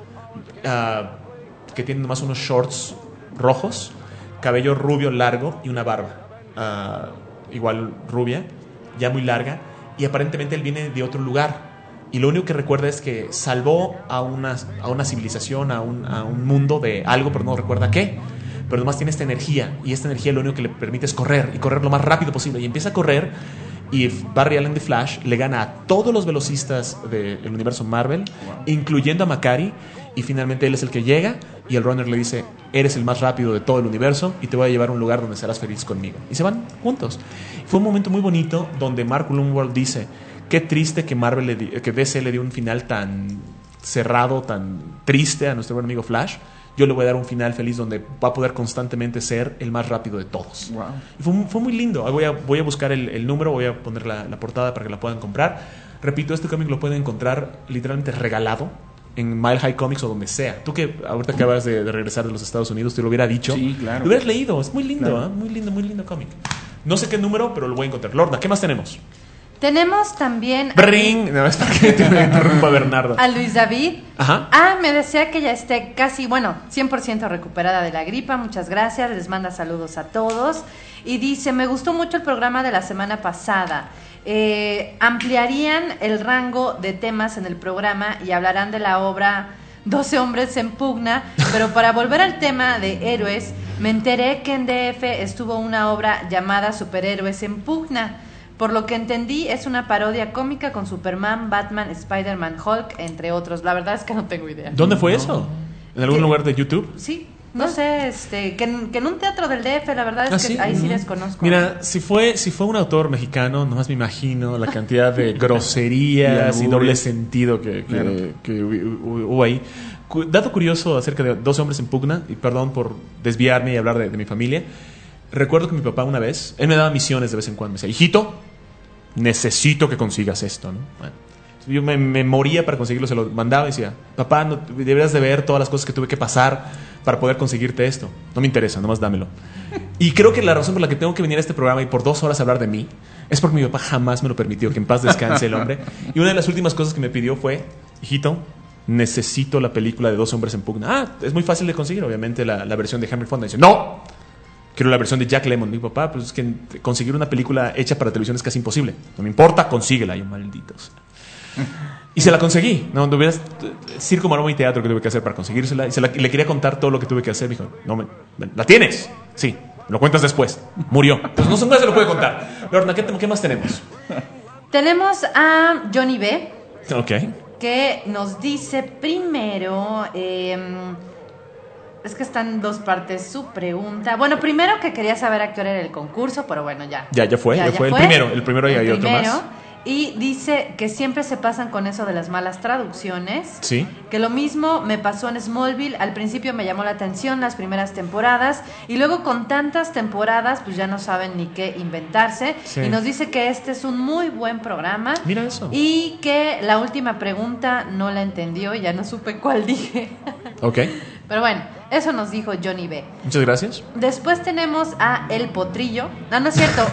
uh, que tiene nomás unos shorts rojos, cabello rubio largo y una barba uh, igual rubia, ya muy larga, y aparentemente él viene de otro lugar. Y lo único que recuerda es que salvó a una, a una civilización, a un, a un mundo de algo, pero no recuerda qué. Pero además tiene esta energía, y esta energía lo único que le permite es correr, y correr lo más rápido posible. Y empieza a correr, y Barry Allen de Flash le gana a todos los velocistas del universo Marvel, wow. incluyendo a Macari, y finalmente él es el que llega, y el Runner le dice, eres el más rápido de todo el universo, y te voy a llevar a un lugar donde serás feliz conmigo. Y se van juntos. Fue un momento muy bonito donde Mark Lumworld dice, qué triste que, Marvel le di- que D C le dio un final tan cerrado, tan triste a nuestro buen amigo Flash. Yo le voy a dar un final feliz donde va a poder constantemente ser el más rápido de todos. Wow. Y fue, fue muy lindo. Voy a, voy a buscar el, el número, voy a poner la, la portada para que la puedan comprar. Repito, este cómic lo pueden encontrar literalmente regalado en Mile High Comics o donde sea. Tú que ahorita acabas de, de regresar de los Estados Unidos, te lo hubiera dicho. Sí, claro. Lo hubieras leído. Es muy lindo, claro. ¿eh? Muy lindo, muy lindo cómic. No sé qué número, pero lo voy a encontrar. Lorna, ¿qué más tenemos? Tenemos también Bring. No, es para que te interrumpa Bernardo. a Luis David. Ajá. Ah, me desea que ya esté casi, bueno, cien por ciento recuperada de la gripa. Muchas gracias. Les manda saludos a todos. Y dice, me gustó mucho el programa de la semana pasada. Eh, ampliarían el rango de temas en el programa y hablarán de la obra doce hombres en pugna. Pero para volver al tema de héroes, me enteré que en D F estuvo una obra llamada Superhéroes en pugna. Por lo que entendí, es una parodia cómica con Superman, Batman, Spider-Man, Hulk, entre otros. La verdad es que no tengo idea. ¿Dónde fue eso? ¿En algún ¿Qué? lugar de YouTube? Sí. No sé, este, que, en- que en un teatro del D F, la verdad es ¿Ah, que sí? ahí sí Ujú. desconozco. Mira, si fue, si fue un autor mexicano, nomás me imagino la cantidad de groserías Y y doble albures. sentido que, que, Claro. que hu- hu- hubo ahí. Cu- Dato curioso acerca de Dos hombres en pugna, y perdón por desviarme y hablar de, de mi familia. Recuerdo que mi papá una vez, él me daba misiones de vez en cuando. Me decía, hijito, necesito que consigas esto, ¿no? Bueno, yo me, me moría para conseguirlo, se lo mandaba y decía, papá, no, deberías de ver todas las cosas que tuve que pasar para poder conseguirte esto. No me interesa, nomás dámelo. Y creo que la razón por la que tengo que venir a este programa y por dos horas hablar de mí es porque mi papá jamás me lo permitió, que en paz descanse el hombre. Y una de las últimas cosas que me pidió fue, hijito, necesito la película de Dos hombres en pugna. Ah, es muy fácil de conseguir, obviamente, la, la versión de Henry Fonda. Y dice, no, quiero la versión de Jack Lemmon. Mi papá, pues es que conseguir una película hecha para televisión es casi imposible. No me importa, consíguela. Yo, maldito sea. Y se la conseguí. No, no hubieras circo, maroma y teatro que tuve que hacer para conseguírsela. Y, se la, y le quería contar todo lo que tuve que hacer. Me dijo, no, me, ¿la tienes? Sí, lo cuentas después. Murió. Pues no, nunca se lo puede contar. Lorna, ¿qué, ¿qué más tenemos? Tenemos a Johnny B, Ok. que nos dice primero, eh, es que están dos partes su pregunta. Bueno, primero que quería saber a qué hora era el concurso, pero bueno, ya. Ya, ya fue, ya fue. El primero, el primero y hay otro más. Y dice que siempre se pasan con eso de las malas traducciones. Sí. Que lo mismo me pasó en Smallville. Al principio me llamó la atención las primeras temporadas. Y luego con tantas temporadas, pues ya no saben ni qué inventarse. Sí. Y nos dice que este es un muy buen programa. Mira eso. Y que la última pregunta no la entendió. Y ya no supe cuál dije. Ok. Pero bueno, eso nos dijo Johnny B. Muchas gracias. Después tenemos a El Potrillo. No, no es cierto.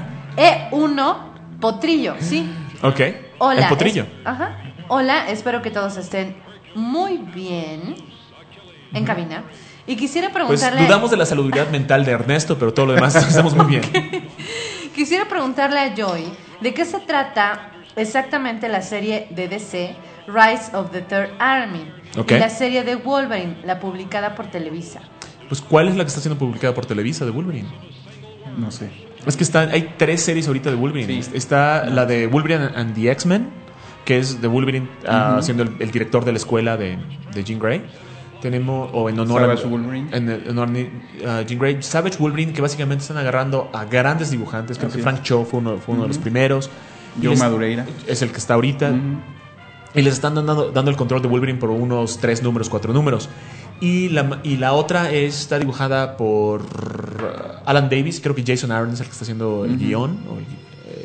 E uno Potrillo, sí. Ok. Hola. El potrillo. es- ajá. Hola, espero que todos estén muy bien en cabina. Y quisiera Pues preguntarle... dudamos de la salubridad mental de Ernesto, pero todo lo demás estamos muy bien. Quisiera preguntarle a Joy de qué se trata exactamente la serie de D C Rise of the Third Army Ok. y la serie de Wolverine, la publicada por Televisa. Pues, ¿cuál es la que está siendo publicada por Televisa de Wolverine? No sé. Es que están, hay tres series ahorita de Wolverine. Sí. Está la de Wolverine and the X-Men, que es de Wolverine ah, siendo el, el director de la escuela de, de Jean Grey. Tenemos, o en honor Savage a Wolverine. En, en honor a Jean Grey, Savage Wolverine, que básicamente están agarrando a grandes dibujantes. Creo Así que es. Frank Cho fue uno, fue uno de los primeros. Y Joe les- Madureira. Es el que está ahorita. Ujú. Y les están dando, dando el control de Wolverine por unos tres números, cuatro números. Y la, y la otra es- está dibujada por uh, Alan Davis. Creo que Jason Aaron es el que está haciendo el guión. O el- eh,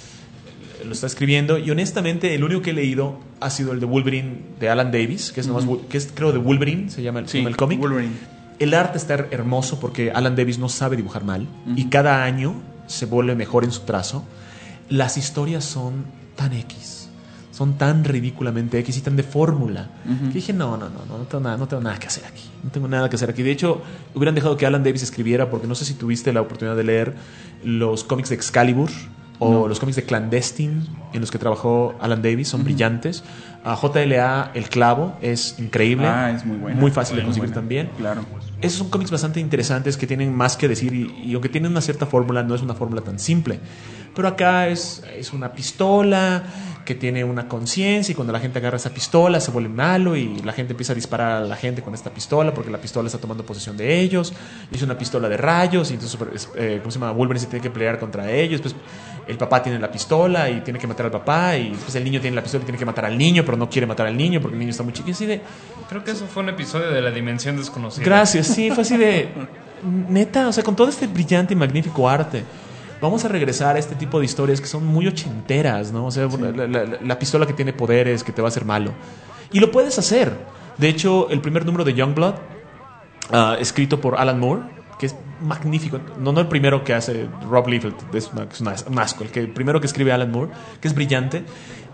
lo está escribiendo. Y honestamente, el único que he leído ha sido el de Wolverine de Alan Davis, que es, nomás Wol- que es creo de Wolverine, se llama, se Sí, llama el cómic. Wolverine. El arte está hermoso porque Alan Davis no sabe dibujar mal. Y cada año se vuelve mejor en su trazo. Las historias son tan X. Son tan ridículamente X y tan de fórmula. Que dije, no, no, no, no, no tengo, nada, no tengo nada que hacer aquí. No tengo nada que hacer aquí. De hecho, hubieran dejado que Alan Davis escribiera, porque no sé si tuviste la oportunidad de leer los cómics de Excalibur o No. los cómics de Clandestine en los que trabajó Alan Davis. Son brillantes. A J L A El Clavo es increíble. Ah, es muy buena. Muy fácil de Muy conseguir buena. también. Claro. Esos son cómics bastante interesantes que tienen más que decir y, y aunque tienen una cierta fórmula, no es una fórmula tan simple. Pero acá es, es una pistola que tiene una conciencia y cuando la gente agarra esa pistola se vuelve malo y la gente empieza a disparar a la gente con esta pistola porque la pistola está tomando posesión de ellos. Y es una pistola de rayos y entonces eh, ¿cómo se llama? Wolverine se tiene que pelear contra ellos. Pues el papá tiene la pistola y tiene que matar al papá y después el niño tiene la pistola y tiene que matar al niño pero no quiere matar al niño porque el niño está muy chiquito. Así de, Creo que eso fue un episodio de La Dimensión Desconocida. gracias, sí, fue así de neta, o sea, con todo este brillante y magnífico arte, vamos a regresar a este tipo de historias que son muy ochenteras, ¿no? O sea, la, la- la- la pistola que tiene poderes, que te va a hacer malo. Y lo puedes hacer. De hecho, el primer número de Youngblood, ah, escrito por Alan Moore, que es magnífico, no, no el primero que hace Rob Liefeld, es, una- es una- un asco, el, que, el primero que escribe Alan Moore, que es brillante,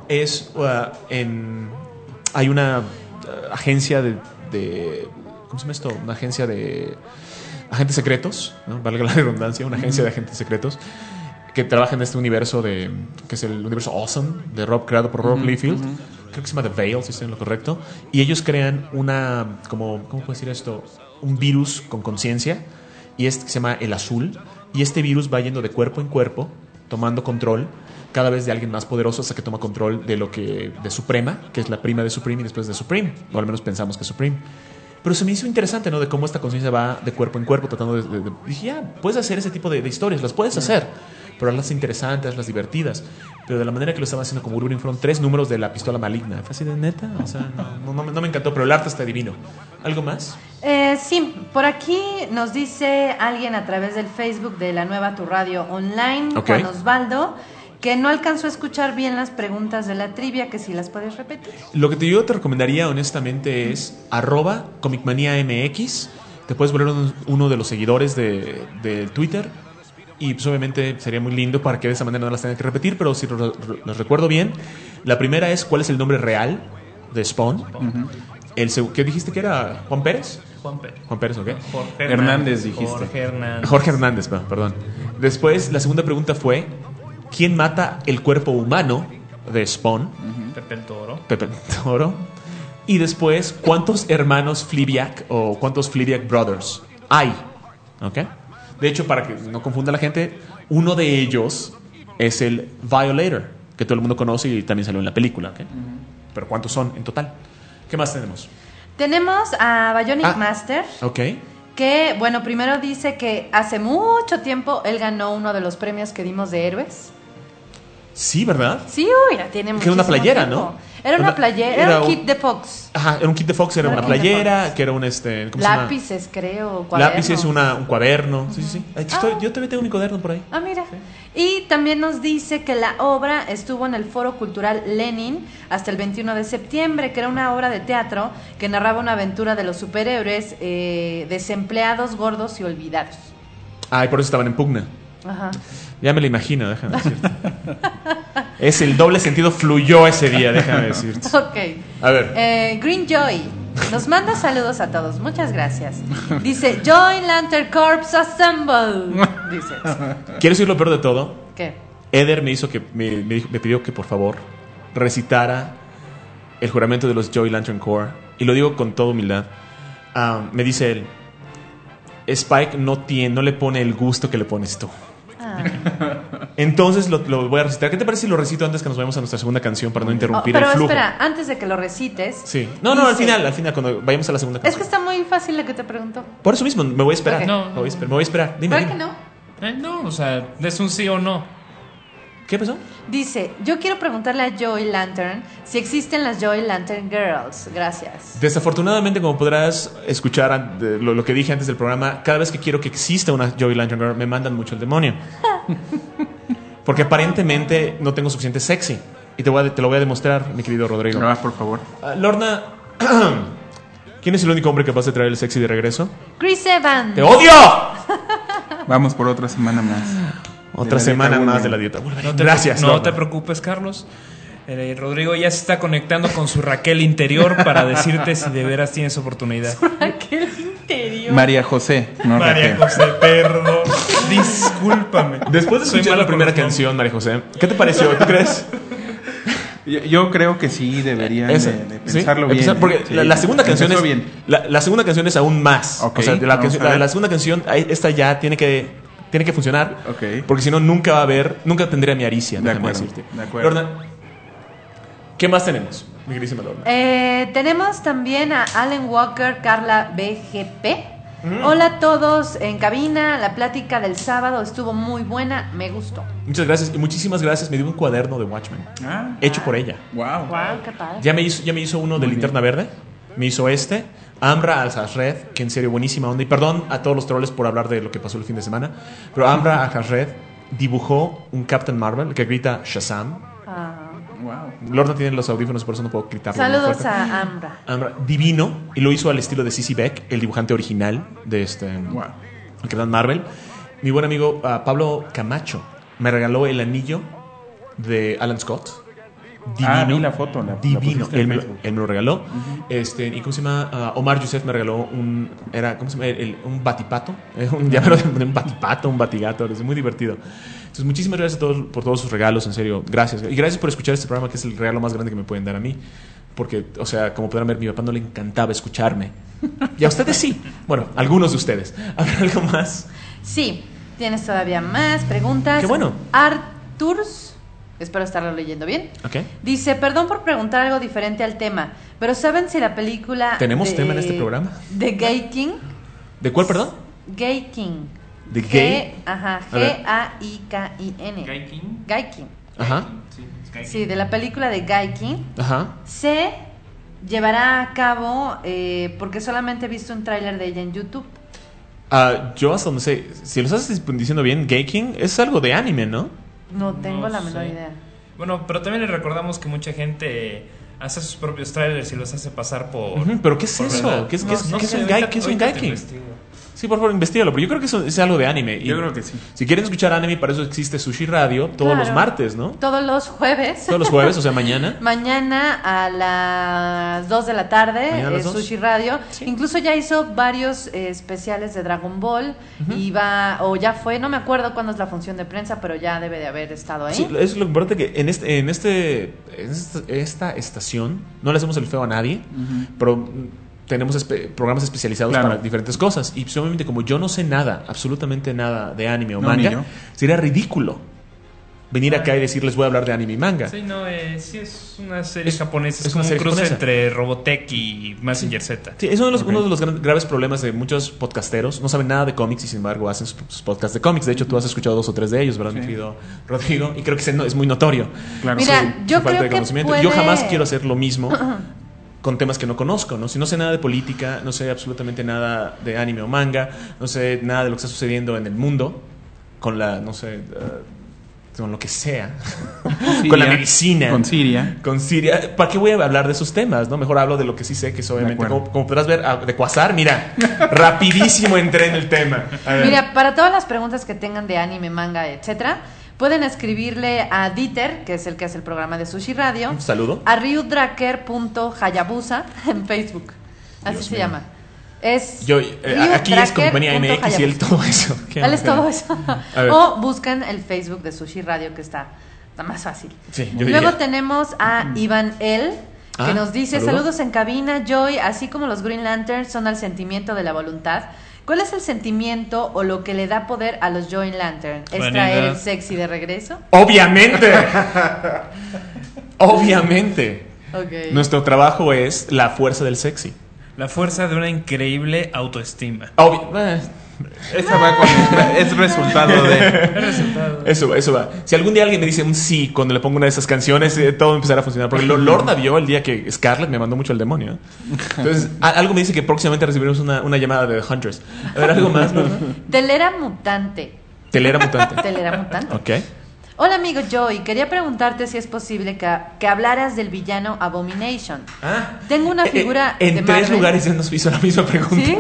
es ah, en... Hay una ah, agencia de, de... ¿Cómo se llama esto? Una agencia de agentes secretos, ¿no? Valga la redundancia, una agencia de agentes secretos que trabaja en este universo de que es el universo Awesome de Rob, creado por Rob Liefeld. Creo que se llama The Veil, si estoy en lo correcto. Y ellos crean una, como, ¿cómo puedo decir esto? Un virus con conciencia y este que se llama el Azul. Y este virus va yendo de cuerpo en cuerpo, tomando control cada vez de alguien más poderoso hasta que toma control de lo que de Suprema, que es la prima de Supreme y después de Supreme, o al menos pensamos que es Supreme. Pero se me hizo interesante, ¿no? De cómo esta conciencia va de cuerpo en cuerpo tratando de... de, de dije, ya, puedes hacer ese tipo de, de historias, las puedes hacer, pero hazlas interesantes, hazlas divertidas. Pero de la manera que lo estaba haciendo como Wolverine fueron tres números de La Pistola Maligna. ¿Fue así de neta? O sea, no, no, no, no me encantó, pero el arte está divino. ¿Algo más? Eh, sí, por aquí nos dice alguien a través del Facebook de la nueva Tu Radio Online, Ok. Juan Osvaldo, que no alcanzó a escuchar bien las preguntas de la trivia, que si las puedes repetir. Lo que te, yo te recomendaría honestamente es arroba comicmaniamx. Te puedes volver un- uno de los seguidores de, de Twitter. Y pues obviamente sería muy lindo para que de esa manera no las tengan que repetir. Pero si lo- los recuerdo bien, la primera es cuál es el nombre real de Spawn. El seg- ¿Qué dijiste que era? ¿Juan Pérez? Juan Pérez. Juan Pérez, ok. Jorge Hernández, dijiste. Jorge Hernández. Jorge Hernández, pa- perdón. Después, la segunda pregunta fue: ¿quién mata el cuerpo humano de Spawn? Pepe el Toro. Pepe Toro. Y después, ¿cuántos hermanos Fleabag o cuántos Fleabag Brothers hay? ¿Ok? De hecho, para que no confunda la gente, uno de ellos es el Violator, que todo el mundo conoce y también salió en la película. ¿Ok? Pero ¿cuántos son en total? ¿Qué más tenemos? Tenemos a Bionic Ah. Master, Ok. que, bueno, primero dice que hace mucho tiempo él ganó uno de los premios que dimos de héroes. Sí, ¿verdad? Sí, uy, ya tiene Que era una muchísimo playera, tiempo. ¿no? Era una Una- playera, era era un un- kit de Fox. Ajá, era un kit de Fox, era Era una kit de playera, Fox. que era un este. ¿cómo se llama? Lápices, creo, cuadernos. Lápices, una, un cuaderno. Sí, sí, sí. Ay, estoy- Ah. Yo también tengo mi cuaderno por ahí. Ah, mira. Y también nos dice que la obra estuvo en el Foro Cultural Lenin hasta el veintiuno de septiembre, que era una obra de teatro que narraba una aventura de los superhéroes eh, desempleados, gordos y olvidados. Ay, por eso estaban en pugna. Ajá. Ya me lo imagino, déjame decirte. Es el doble sentido fluyó ese día, déjame decirte. Ok. A ver. Eh, Green Joy nos manda saludos a todos. Muchas gracias. Dice, Joy Lantern Corps Assemble. Dice. ¿Quieres oír lo peor de todo? ¿Qué? Eder me hizo que me, me dijo- me pidió que por favor recitara el juramento de los Joy Lantern Corps. Y lo digo con toda humildad. Ah, me dice él: Spike no tiene, no le pone el gusto que le pones tú. Ah. Entonces lo, lo voy a recitar. ¿Qué te parece si lo recito antes que nos vayamos a nuestra segunda canción para no Oh, interrumpir pero el flujo? espera, antes de que lo recites. Sí. No, no, al dice- final, al final, cuando vayamos a la segunda Es que canción. está muy fácil lo que te preguntó. Por eso mismo, me voy a esperar. Ok. No, me, voy a esperar me voy a esperar. Dime, ¿Verdad dime. que no? Eh, no, o sea, es un sí o no. ¿Qué pasó? Dice, yo quiero preguntarle a Joy Lantern si existen las Joy Lantern Girls. Gracias. Desafortunadamente, como podrás escuchar an- de lo, lo que dije antes del programa, cada vez que quiero que exista una Joy Lantern Girl, me mandan mucho el demonio. Porque aparentemente no tengo suficiente sexy. Y te, voy a- te lo voy a demostrar, mi querido Rodrigo. Ah, por favor. Ah, Lorna, ¿quién es el único hombre capaz de traer el sexy de regreso? Chris Evans. ¡Te odio! Vamos por otra semana más. Otra De la semana dieta más Wolverine. de la dieta Wolverine. No te, Gracias, No Lorna. te preocupes, Carlos. Eh, Rodrigo ya se está conectando con su Raquel interior para decirte si de veras tienes oportunidad. Aquel interior. María José, no María Raquel. José, perdón. Discúlpame. Después de Soy escuchar malo la primera con los canción, María José, ¿qué te pareció? ¿Tú crees? Yo, yo creo que sí deberían Esa, de, de ¿sí? pensarlo bien. Empezar- porque ¿eh? Sí. la, la segunda canción es Empezó bien. La, la segunda canción es aún más. Ok, o sea, la, vamos canción- a ver. la- la segunda canción, ahí- esta ya tiene que tiene que funcionar. Ok. Porque si no nunca va a haber, nunca tendría mi aricia. De déjame acuerdo, decirte. de acuerdo. Lorna, ¿qué más tenemos, mi queridísima Lorna? Eh, tenemos también a Allen Walker, Carla B G P. Hola a todos en cabina. La plática del sábado estuvo muy buena. Me gustó. Muchas gracias y muchísimas gracias. Me dio un cuaderno de Watchmen Ah, hecho por ella. wow. Wow, qué padre. Ya me hizo, ya me hizo uno de Muy Linterna Verde. Me hizo este. Amra Al-Hasred, que en serio buenísima onda. Y perdón a todos los troles por hablar de lo que pasó el fin de semana. Pero Amra Al-Hasred dibujó un Captain Marvel que grita Shazam. Ah. Wow. Lorna tiene los audífonos, por eso no puedo gritarlo. muy Saludos fuerte. a Ambra. Amra, divino. Y lo hizo al estilo de C C Beck, el dibujante original de este Wow. el Captain Marvel. Mi buen amigo ah, Pablo Camacho me regaló el anillo de Alan Scott. Divino. Ah, vi la foto, la- la divino. pusiste en él, me, lo- Facebook. él me lo regaló. este, ¿Y cómo se llama? Ah, Omar Youssef me regaló un. Era, ¿cómo se llama? El- el- un batipato. Eh, un llamero de un batipato, un batigato. Es muy divertido. Entonces, muchísimas gracias a todos por todos sus regalos. En serio, gracias. Y gracias por escuchar este programa, que es el regalo más grande que me pueden dar a mí. Porque, o sea, como podrán ver, mi papá no le encantaba escucharme. Y a ustedes sí. Bueno, algunos de ustedes. ¿Habrá algo más? Sí, tienes todavía más preguntas. Qué bueno. Arturs Espero estarlo leyendo bien. Ok. Dice, perdón por preguntar algo diferente al tema, pero ¿saben si la película... ¿Tenemos de- tema en este programa? de Gay King? ¿De cuál, perdón? Gay King. ¿De gay? G, ajá, A ver. G A I K I N. Guy King. Gay King. Ajá. Sí, es Guy Sí, King. de la película de Gay King. Ajá. Se llevará a cabo, eh, porque solamente he visto un tráiler de ella en YouTube. Ah, yo hasta donde sé, si lo estás diciendo bien, Gay King es algo de anime, ¿no? No tengo No la menor sé. idea. Bueno, pero también les recordamos que mucha gente hace sus propios trailers y los hace pasar por... Ujú, ¿pero qué es por eso? verdad. ¿Qué es- qué es- qué es sé, un ahorita- guy- qué es un ahorita guy te king? investigo. Sí, por favor, investigalo, pero yo creo que eso es algo de anime. Y Yo creo que sí. Si quieren escuchar anime, para eso existe Sushi Radio todos Claro. los martes, ¿no? Todos los jueves. Todos los jueves, o sea, mañana. Mañana a las dos de la tarde, Mañana a las eh, dos. Sushi Radio. Sí. Incluso ya hizo varios eh, especiales de Dragon Ball. Y va, o ya fue, no me acuerdo cuándo es la función de prensa, pero ya debe de haber estado ahí. Sí, es lo importante que en este, en este, en esta, esta estación no le hacemos el feo a nadie, pero mm, tenemos espe- programas especializados Claro. para diferentes cosas. Y pues, obviamente, como yo no sé nada, absolutamente nada de anime o No, ni manga, yo. sería ridículo venir acá y decirles voy a hablar de anime y manga. Sí, no, eh, sí es una serie Es- japonesa. Es, es como una un serie cruce japonesa. entre Robotech y Mazinger Z. Sí, es uno de los, Ok. uno de los gran- graves problemas de muchos podcasteros. No saben nada de cómics y sin embargo hacen sus, sus podcasts de cómics. De hecho, tú has escuchado dos o tres de ellos, ¿verdad, mi Sí. querido Rodrigo? Y creo que ese no- es muy notorio. Claro. Mira, Su- yo su falta creo de que conocimiento. puede- Yo jamás quiero hacer lo mismo con temas que no conozco, ¿no? Si no sé nada de política, no sé absolutamente nada de anime o manga, no sé nada de lo que está sucediendo en el mundo, con la, no sé, eh, con lo que sea, Siria, con la medicina, Con Siria. con Siria. ¿Para qué voy a hablar de esos temas, no? Mejor hablo de lo que sí sé, que es obviamente, acuerdo. como, como podrás ver, ah, de Quasar, mira, rapidísimo entré en el tema. A ver. Mira, para todas las preguntas que tengan de anime, manga, etcétera, pueden escribirle a Dieter, que es el que hace el programa de Sushi Radio, Un saludo. a ryudraker.hayabusa en Facebook. Así Dios se mío. llama. Es Yo, eh, aquí es compañía M X y él todo eso. ¿Qué Él es onda? todo eso. A ver. O buscan el Facebook de Sushi Radio, que está, está más fácil. Sí, yo Luego diría. tenemos a Iván L, que Ah, nos dice: saludo. saludos en cabina, Joy, así como los Green Lanterns son al sentimiento de la voluntad. ¿Cuál es el sentimiento o lo que le da poder a los Joy Lantern? ¿Es Vanidad. traer el sexy de regreso? Obviamente. Obviamente. Ok. Nuestro trabajo es la fuerza del sexy. La fuerza de una increíble autoestima. Obvio. eh, Esa va con, es resultado de... El resultado. Eso, eso va. Si algún día alguien me dice un sí cuando le pongo una de esas canciones, eh, todo empezará a funcionar. Porque Lo- Lorna vio el día que Scarlett me mandó mucho al demonio. Entonces, a- algo me dice que próximamente recibiremos una, una llamada de The Hunters. A ver, algo más, Lorna. Telera mutante. Telera mutante. Telera mutante. Ok. Hola amigo Joy, quería preguntarte si es posible que, que hablaras del villano Abomination. Ah, Tengo una eh, figura En de tres Marvel. lugares ya nos hizo la misma pregunta. ¿Sí?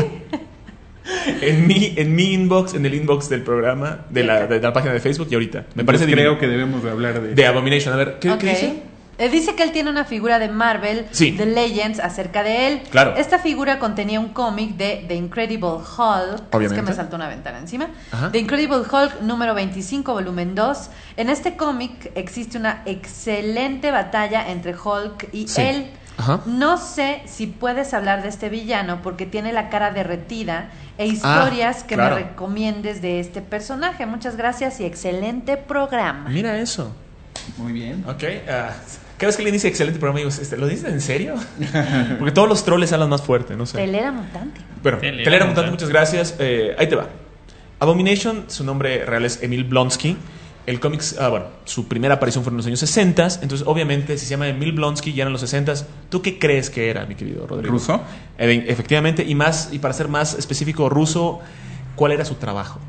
En mi, en mi inbox, en el inbox del programa, de la, de la página de Facebook y ahorita. Me parece Pues creo divino. que debemos de hablar de... De Abomination. A ver, ¿qué, Ok. ¿qué dice? Eh, dice que él tiene una figura de Marvel, Sí. de Legends, acerca de él. Claro. Esta figura contenía un cómic de The Incredible Hulk. Es Obviamente. que me saltó una ventana encima. Ajá. The Incredible Hulk número veinticinco, volumen dos. En este cómic existe una excelente batalla entre Hulk y Sí. él. Ajá. No sé si puedes hablar de este villano porque tiene la cara derretida e historias que claro. me recomiendes de este personaje. Muchas gracias y excelente programa. Mira eso. Muy bien. Ok. ah, cada vez que alguien dice excelente programa, digo, este, ¿lo dices en serio? Porque todos los troles hablan más fuerte, no sé. Telera mutante. Bueno, Telera Telera Mutante. Mutante, muchas gracias. Eh, ahí te va. Abomination, su nombre real es Emil Blonsky. El cómic, ah, bueno, su primera aparición fue en los años sesenta. Entonces, obviamente, si se llama Emil Blonsky, ya eran los sesenta. ¿Tú qué crees que era, mi querido Rodrigo? ¿Ruso? Eh, efectivamente, y más y para ser más específico, ruso, ¿cuál era su trabajo?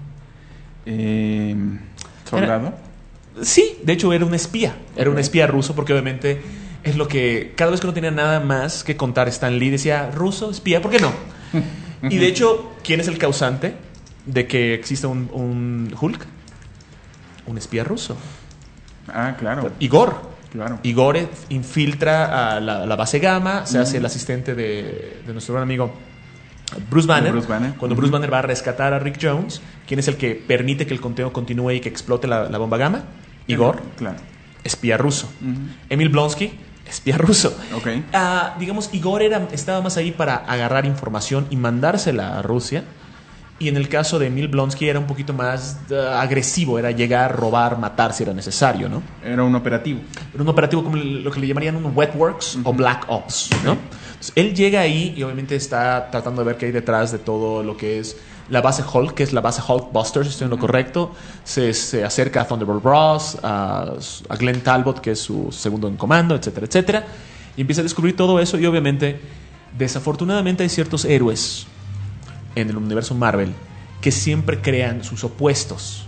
Eh, ¿Soldado? Sí, de hecho era un espía. Era un espía ruso porque obviamente es lo que... Cada vez que no tenía nada más que contar Stan Lee decía, ruso, espía, ¿por qué no? Y de hecho, ¿quién es el causante de que exista un, un Hulk? Un espía ruso. Ah, claro. Igor. Claro. Igor infiltra a la, la base Gamma, se hace el asistente de, de nuestro gran amigo Bruce Banner. Bruce Banner. Cuando Bruce Banner va a rescatar a Rick Jones, ¿quién es el que permite que el conteo continúe y que explote la, la bomba Gamma? Igor, Claro. espía ruso. Ujú. Emil Blonsky, espía ruso. Ok. Ah, digamos, Igor era, estaba más ahí para agarrar información y mandársela a Rusia. Y en el caso de Emil Blonsky era un poquito más uh, agresivo, era llegar, robar, matar si era necesario, ¿no? Era un operativo. Era un operativo como lo que le llamarían un Wet Works uh-huh. o Black Ops, ¿no? Entonces, él llega ahí y obviamente está tratando de ver qué hay detrás de todo lo que es la base Hulk, que es la base Hulk Busters, si estoy en lo correcto. Se, se acerca a Thunderbolt Ross, a, a Glenn Talbot, que es su segundo en comando, etcétera, etcétera. Y empieza a descubrir todo eso y obviamente, desafortunadamente hay ciertos héroes en el universo Marvel que siempre crean sus opuestos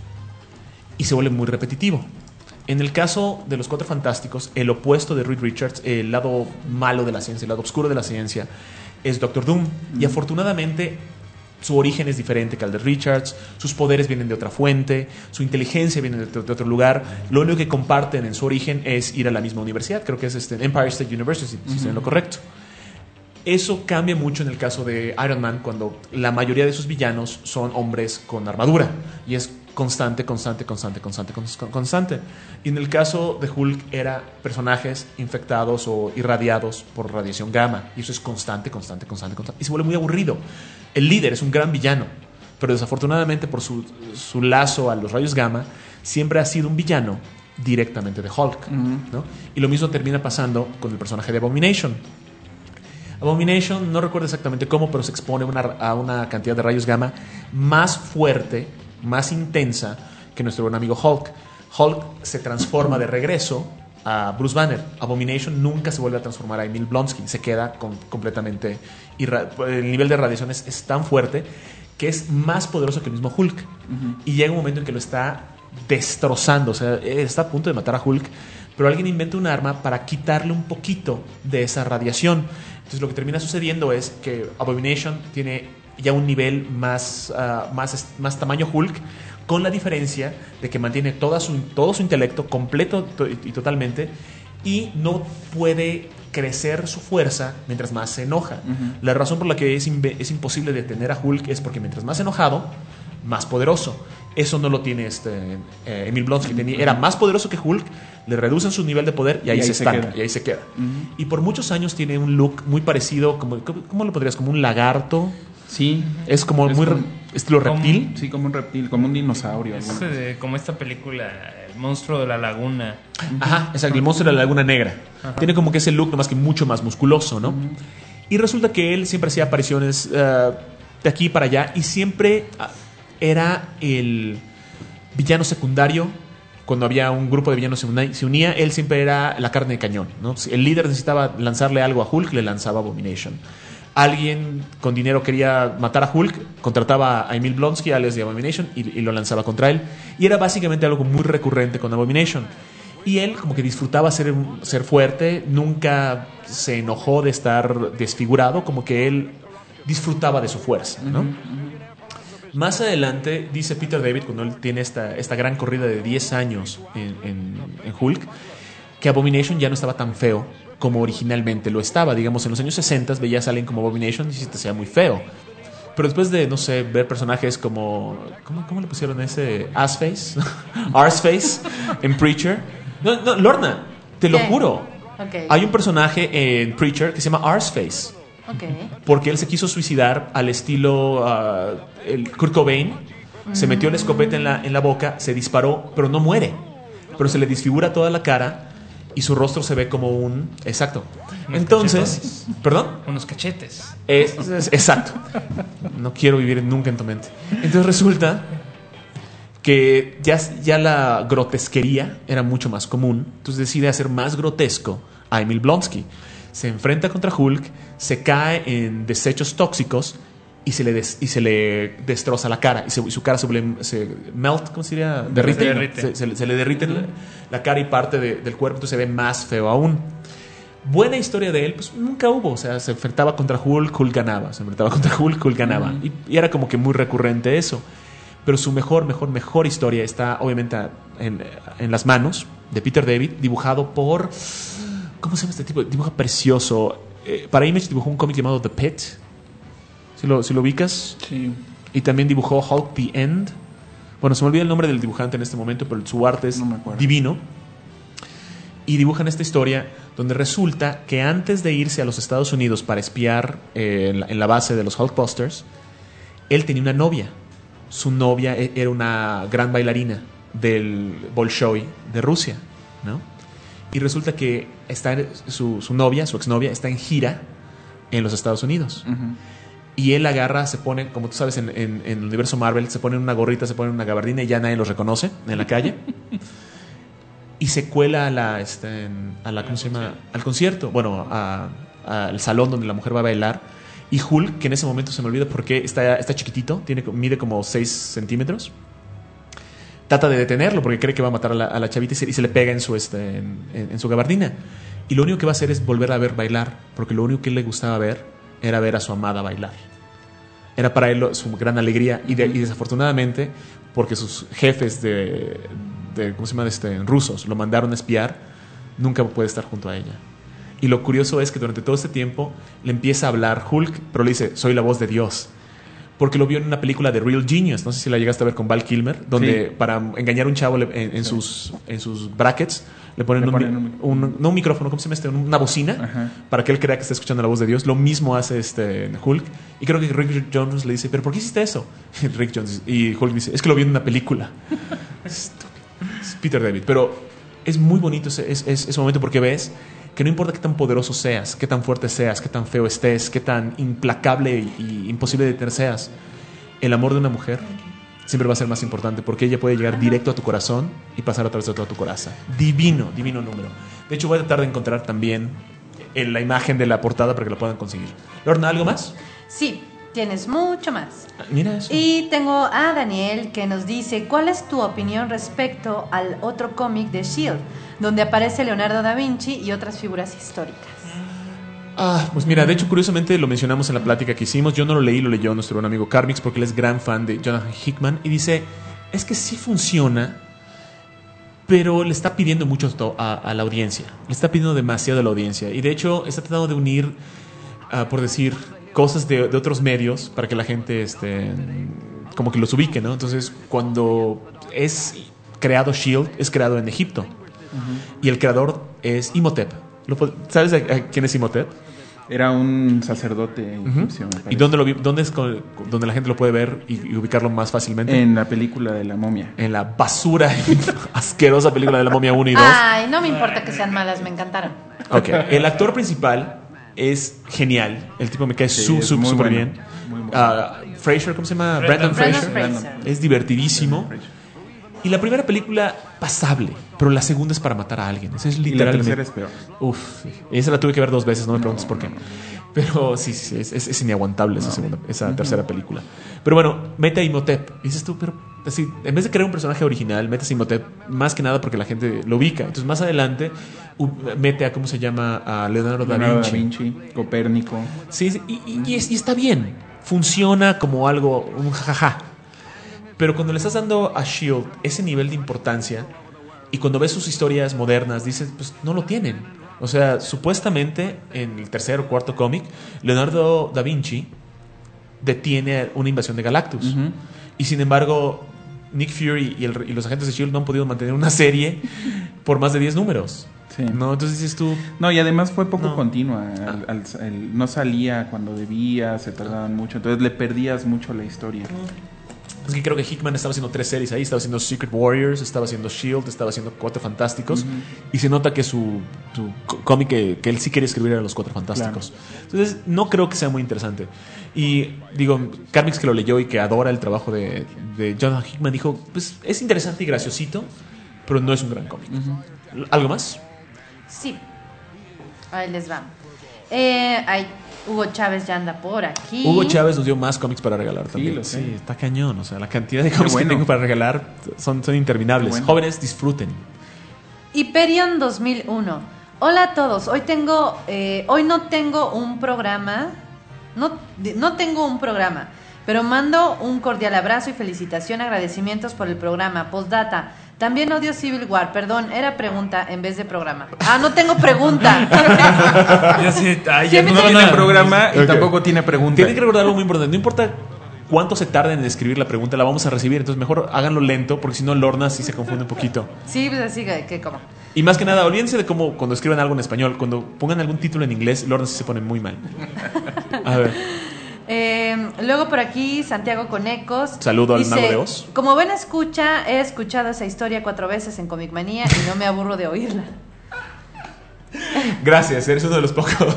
y se vuelve muy repetitivo. En el caso de los Cuatro Fantásticos, el opuesto de Reed Richards, el lado malo de la ciencia, el lado oscuro de la ciencia, es Doctor Doom. Mm. Y afortunadamente su origen es diferente que el de Richards, sus poderes vienen de otra fuente, su inteligencia viene de, de otro lugar. Lo único que comparten en su origen es ir a la misma universidad, creo que es este, Empire State University, si estoy en lo correcto. Eso cambia mucho en el caso de Iron Man, cuando la mayoría de sus villanos son hombres con armadura y es constante, constante, constante, constante, constante. Y en el caso de Hulk era personajes infectados o irradiados por radiación gamma y eso es constante, constante, constante, constante y se vuelve muy aburrido. El líder es un gran villano, pero desafortunadamente por su, su lazo a los rayos gamma siempre ha sido un villano directamente de Hulk, uh-huh. ¿no? Y lo mismo termina pasando con el personaje de Abomination. Abomination, no recuerdo exactamente cómo, pero se expone una, a una cantidad de rayos gamma más fuerte, más intensa que nuestro buen amigo Hulk. Hulk se transforma de regreso a Bruce Banner. Abomination nunca se vuelve a transformar a Emil Blonsky, se queda con, completamente... Irra- el nivel de radiación es, es tan fuerte que es más poderoso que el mismo Hulk. Uh-huh. Y llega un momento en que lo está destrozando, o sea, está a punto de matar a Hulk, pero alguien inventa un arma para quitarle un poquito de esa radiación. Entonces lo que termina sucediendo es que Abomination tiene ya un nivel más, uh, más, más tamaño Hulk, con la diferencia de que mantiene toda su, todo su intelecto completo y totalmente y no puede crecer su fuerza mientras más se enoja. Uh-huh. La razón por la que es, imbe- es imposible detener a Hulk es porque mientras más enojado, más poderoso. Eso no lo tiene este eh, Emil Blonsky. Tenía, era más poderoso que Hulk, le reducen su nivel de poder y ahí, y ahí se, se estanca, y ahí se queda. Uh-huh. Y por muchos años tiene un look muy parecido, como, ¿cómo lo podrías? Como un lagarto. Sí. Es como es muy como, estilo reptil. Como, sí, como un reptil, como un dinosaurio. Es eh, como esta película, El monstruo de la laguna. Ajá, exacto, el monstruo de la laguna negra. Ajá. Tiene como que ese look, nomás que mucho más musculoso, ¿no? Uh-huh. Y resulta que él siempre hacía apariciones uh, de aquí para allá y siempre uh, era el villano secundario. Cuando había un grupo de villanos se unía, él siempre era la carne de cañón, ¿no? Si el líder necesitaba lanzarle algo a Hulk, le lanzaba Abomination. Alguien con dinero quería matar a Hulk, contrataba a Emil Blonsky, alias de Abomination, y, y lo lanzaba contra él. Y era básicamente algo muy recurrente con Abomination. Y él como que disfrutaba ser, ser fuerte, nunca se enojó de estar desfigurado, como que él disfrutaba de su fuerza, ¿no? Uh-huh, uh-huh. Más adelante dice Peter David, cuando él tiene esta, esta gran corrida de diez años en, en, en Hulk, que Abomination ya no estaba tan feo como originalmente lo estaba. Digamos, en los años sesenta veías a alguien como Abomination y se te hacía muy feo. Pero después de, no sé, ver personajes como... ¿Cómo, cómo le pusieron ese? Assface. Arseface en Preacher. No, no, Lorna, te lo ¿Qué? juro. Okay. Hay un personaje en Preacher que se llama Arseface. Okay. Porque él se quiso suicidar al estilo uh, el Kurt Cobain. Mm. Se metió la escopeta en la, en la boca, se disparó, pero no muere. Pero se le desfigura toda la cara y su rostro se ve como un... Exacto. Unos Entonces... cachetones. ¿Perdón? Unos cachetes. Es, es, exacto. No quiero vivir nunca en tu mente. Entonces resulta que ya, ya la grotesquería era mucho más común. Entonces decide hacer más grotesco a Emil Blonsky. Se enfrenta contra Hulk, se cae en desechos tóxicos y se le, des, y se le destroza la cara. Y, se, y su cara se, se melt, ¿cómo se diría? Derrite. Se, derrite. Se, se, se le derrite uh-huh. la, la cara y parte de, del cuerpo, entonces se ve más feo aún. Buena historia de él, pues nunca hubo. O sea, se enfrentaba contra Hulk, Hulk ganaba. Se enfrentaba contra Hulk, Hulk ganaba. Uh-huh. Y, y era como que muy recurrente eso. Pero su mejor, mejor, mejor historia está obviamente en, en las manos de Peter David, dibujado por... ¿Cómo se llama este tipo? Dibuja precioso. Eh, para Image dibujó un cómic llamado The Pit. ¿Si lo, si lo ubicas? Sí. Y también dibujó Hulk The End. Bueno, se me olvida el nombre del dibujante en este momento, pero su arte es no divino. Y dibujan esta historia donde resulta que antes de irse a los Estados Unidos para espiar eh, en, la, en la base de los Hulkbusters, él tenía una novia su novia e- era una gran bailarina del Bolshoi de Rusia, ¿no? Y resulta que está su, su novia, su exnovia, está en gira en los Estados Unidos. Ujú. Y él agarra, se pone, como tú sabes, en, en- en el universo Marvel, se pone una gorrita, se pone una gabardina y ya nadie los reconoce en la calle. Y se cuela a la, este, en- a la, ¿cómo se llama? Al concierto, bueno, a- al salón donde la mujer va a bailar. Y Hulk, que en ese momento se me olvida porque está, está chiquitito, tiene, mide como seis centímetros. Trata de detenerlo porque cree que va a matar a la, a la chavita y se, y se le pega en su, este, en, en- en su gabardina. Y lo único que va a hacer es volver a ver bailar, porque lo único que él le gustaba ver era ver a su amada bailar. Era para él lo- su gran alegría. Y, de- y desafortunadamente, porque sus jefes de, de ¿cómo se llama? Este, rusos lo mandaron a espiar, nunca puede estar junto a ella. Y lo curioso es que durante todo este tiempo le empieza a hablar Hulk, pero le dice, soy la voz de Dios. Porque lo vio en una película de Real Genius, no sé si la llegaste a ver con Val Kilmer, donde Sí. para engañar a un chavo le- en, en Sí. sus, en sus brackets le ponen, Le un, ponen mi- un- un- no un micrófono, ¿cómo se llama este? Una bocina, Ajá. para que él crea que está escuchando la voz de Dios. Lo mismo hace este Hulk. Y creo que Rick Jones le dice, ¿pero por qué hiciste eso? Y Rick Jones y Hulk dice, es que lo vi en una película. Estúpido. Es Peter David. Pero es muy bonito ese, ese- ese momento porque ves que no importa qué tan poderoso seas, qué tan fuerte seas, qué tan feo estés, qué tan implacable y imposible de detener seas, el amor de una mujer siempre va a ser más importante porque ella puede llegar directo a tu corazón y pasar a través de toda tu coraza. Divino, divino número. De hecho, voy a tratar de encontrar también en la imagen de la portada para que la puedan conseguir. Lorna, ¿algo más? Sí, tienes mucho más. Ah, Mira eso. Y tengo a Daniel que nos dice, ¿cuál es tu opinión respecto al otro cómic de S H I E L D, donde aparece Leonardo da Vinci y otras figuras históricas? Ah, pues mira, de hecho, curiosamente lo mencionamos en la plática que hicimos. Yo no lo leí, lo leyó nuestro buen amigo Carmix porque él es gran fan de Jonathan Hickman y dice, es que sí funciona, pero le está pidiendo mucho to- a, a la audiencia. Le está pidiendo demasiado a la audiencia. Y de hecho, está tratando de unir, ah, por decir, cosas de, de otros medios para que la gente este, como que los ubique, ¿no? Entonces, cuando es creado S H I E L D, es creado en Egipto. Y el creador es Imhotep. ¿Lo po- ¿Sabes a- a quién es Imhotep? Era un sacerdote egipcio, me ¿Y parece. dónde, lo vi- dónde es con- donde la gente lo puede ver y, y ubicarlo más fácilmente? En la película de la momia. En la basura asquerosa película de la momia uno y dos. Ay, no me importa que sean malas, me encantaron. Ok, el actor principal es genial. El tipo me cae Sí, su- es su- muy súper bueno, bien. muy bueno. Ah, Fraser, ¿cómo se llama? Brandon, Brendan Fraser. Fraser. Es divertidísimo. Y la primera película, pasable. Pero la segunda es para matar a alguien. Esa es Y la literalmente. tercera es peor. Uf, sí. Esa la tuve que ver dos veces, no me preguntes por qué. Pero sí, sí, sí, es, es, es inaguantable esa, segunda, esa tercera película. Pero bueno, mete a Imhotep. Y dices tú, pero así, en vez de crear un personaje original, metes a Imhotep más que nada porque la gente lo ubica. Entonces, más adelante, u- mete a, ¿cómo se llama? A Leonardo da Leonardo Vinci. da Vinci, Copérnico. Sí, sí, y, y- y es- y está bien. Funciona como algo, un jajaja. Pero cuando le estás dando a S H I E L D ese nivel de importancia y cuando ves sus historias modernas, dices, pues no lo tienen. O sea, supuestamente en el tercer o cuarto cómic, Leonardo da Vinci detiene una invasión de Galactus. Ujú. Y sin embargo, Nick Fury y, el- y los agentes de S H I E L D no han podido mantener una serie por más de diez números. Sí. ¿No? Entonces dices tú, No, y además fue poco No. continua. Al- al- el- no salía cuando debía, se tardaban mucho. Entonces le perdías mucho la historia. es que creo que Hickman estaba haciendo tres series ahí, estaba haciendo Secret Warriors, estaba haciendo S H I E L D, estaba haciendo Cuatro Fantásticos, y se nota que su, su có- cómic que, que él sí quería escribir era Los Cuatro Fantásticos. Entonces, no creo que sea muy interesante. Y digo, Carmix, que lo leyó y que adora el trabajo de, de Jonathan Hickman, dijo, pues es interesante y graciosito, pero no es un gran cómic. ¿Algo más? Sí. Ahí les va. Eh, ay, Hugo Chávez ya anda por aquí. Hugo Chávez nos dio más cómics para regalar también. lo sé. Sí, está cañón. O sea, la cantidad de cómics bueno. que tengo para regalar son, son interminables. Qué bueno. Jóvenes, disfruten. Hyperion dos mil uno. Hola a todos. Hoy tengo, eh, hoy no tengo un programa, no, de- no tengo un programa, pero mando un cordial abrazo y felicitación, agradecimientos por el programa. Postdata. También odio Civil War. Perdón, era pregunta en vez de programa. Ah, no tengo pregunta. Ya sé, ay, ya Siempre no No tiene tiene van a- programa y Ok. tampoco tiene pregunta. Tienen que recordar algo muy importante. No importa cuánto se tarden en escribir la pregunta, la vamos a recibir. Entonces, mejor háganlo lento, porque si no, Lorna sí se confunde un poquito. Sí, pues así que, que como. Y más que nada, olvídense de cómo cuando escriban algo en español, cuando pongan algún título en inglés, Lorna sí se pone muy mal. A ver. Eh, luego por aquí Santiago Conecos. Saludo al dice, mago de Oz. Como ven escucha, he escuchado esa historia cuatro veces en Comic Manía y no me aburro de oírla. Gracias, eres uno de los pocos.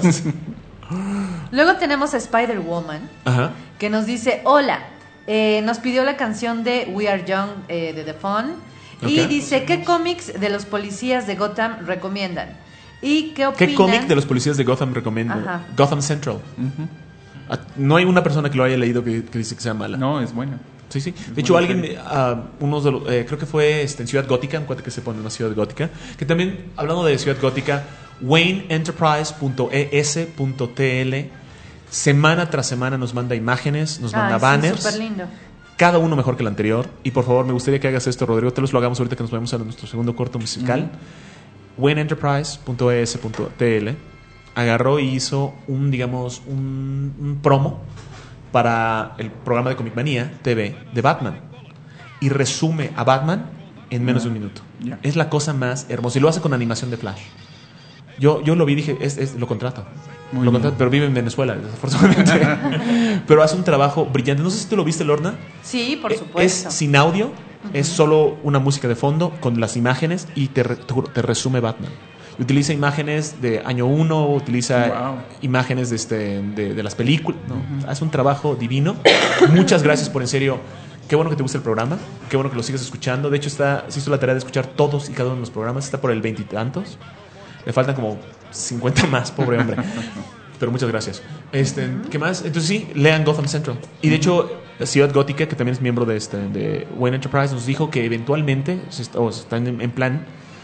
Luego tenemos a Spider-Woman, Ajá. que nos dice, hola, eh, nos pidió la canción de We Are Young eh, de The Fun. Y Ok. dice, ¿qué cómics de los policías de Gotham recomiendan? ¿Y qué opinan? ¿Qué cómic de los policías de Gotham recomiendo? Ajá. Gotham Central. Ah, No hay una persona que lo haya leído que, que dice que sea mala. No, es buena. Sí, sí. De hecho, buena alguien, ah, unos de los, eh, creo que fue este, en Ciudad Gótica, un cuate que se pone en una Ciudad Gótica, que también, hablando de Ciudad Gótica, wayne enterprise punto e s punto t l semana tras semana nos manda imágenes, nos manda Ay, banners. Sí, súper lindo. Cada uno mejor que el anterior. Y por favor, me gustaría que hagas esto, Rodrigo. Te los lo hagamos ahorita que nos vayamos a nuestro segundo corto musical. wayne enterprise punto e s punto t l agarró y hizo un, digamos, un, un promo para el programa de Comic Manía T V de Batman. Y resume a Batman en menos de un minuto. Ya. Es la cosa más hermosa. Y lo hace con animación de Flash. Yo, yo lo vi y dije, es, es, lo contrato. Muy lo bien. contrato, pero vive en Venezuela, desafortunadamente. Pero hace un trabajo brillante. No sé si tú lo viste, Lorna. Sí, por Eh, supuesto. Es sin audio, es solo una música de fondo con las imágenes y te, re- te resume Batman. Y utiliza imágenes de año uno, utiliza Wow. imágenes de, este, de, de las películas. No, hace un trabajo divino. Muchas gracias por, en serio, qué bueno que te gusta el programa, qué bueno que lo sigas escuchando. De hecho, está, se hizo la tarea de escuchar todos y cada uno de los programas. Está por el veintitantos. Le faltan como cincuenta más, pobre hombre. Pero muchas gracias. Este, ¿Qué más? Entonces sí, lean Gotham Central. Y de hecho, Ciudad Gótica, que también es miembro de, este, de Wayne Enterprise, nos dijo que eventualmente, se está, o están en, en plan,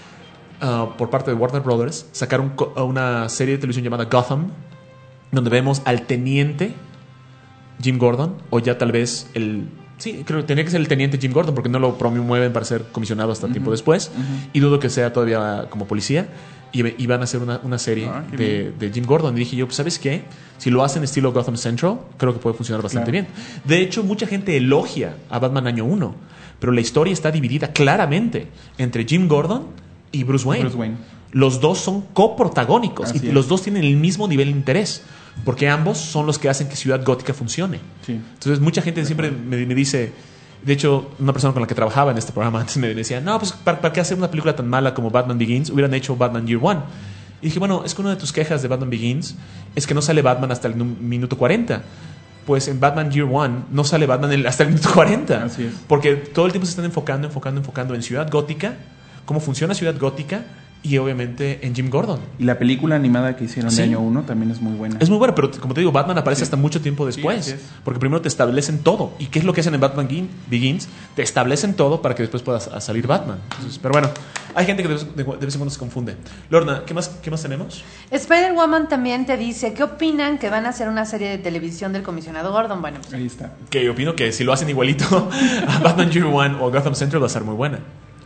uh, por parte de Warner Brothers, sacar un co- una serie de televisión llamada Gotham, donde vemos al teniente Jim Gordon, o ya tal vez el... Sí, creo que tenía que ser el teniente Jim Gordon, porque no lo promueven para ser comisionado hasta tiempo después. Y dudo que sea todavía como policía. Y, y van a hacer una, una serie Ah, qué de, de Jim Gordon. Y dije yo, pues, ¿sabes qué? Si lo hacen estilo Gotham Central, creo que puede funcionar bastante Claro. bien. De hecho, mucha gente elogia a Batman Año uno, pero la historia está dividida claramente entre Jim Gordon y Bruce Wayne. Bruce Wayne. Los dos son coprotagónicos Así y es. los dos tienen el mismo nivel de interés, porque ambos son los que hacen que Ciudad Gótica funcione. Sí. Entonces, mucha gente siempre me, me dice, de hecho, una persona con la que trabajaba en este programa antes me decía, no, pues, ¿para, para qué hacer una película tan mala como Batman Begins? Hubieran hecho Batman Year One. Y dije, bueno, es que una de tus quejas de Batman Begins es que no sale Batman hasta el nu- minuto cuarenta. Pues en Batman Year One no sale Batman el- hasta el minuto cuarenta. Así es. Porque todo el tiempo se están enfocando, enfocando, enfocando en Ciudad Gótica, cómo funciona Ciudad Gótica y obviamente en Jim Gordon. Y la película animada que hicieron Sí. de año uno también es muy buena. Es muy buena, pero como te digo, Batman aparece Sí. hasta mucho tiempo después. así es. Porque primero te establecen todo. ¿Y qué es lo que hacen en Batman Begin- Begins? Te establecen todo para que después pueda sa- salir Batman. Entonces, pero bueno, hay gente que de vez, de vez en cuando se confunde. Lorna, ¿qué más, qué más tenemos? Spider-Woman también te dice, ¿qué opinan que van a hacer una serie de televisión del comisionado Gordon? Bueno, pues, Ahí está. Que yo opino que si lo hacen igualito a Batman Year One o Gotham Central va a ser muy buena.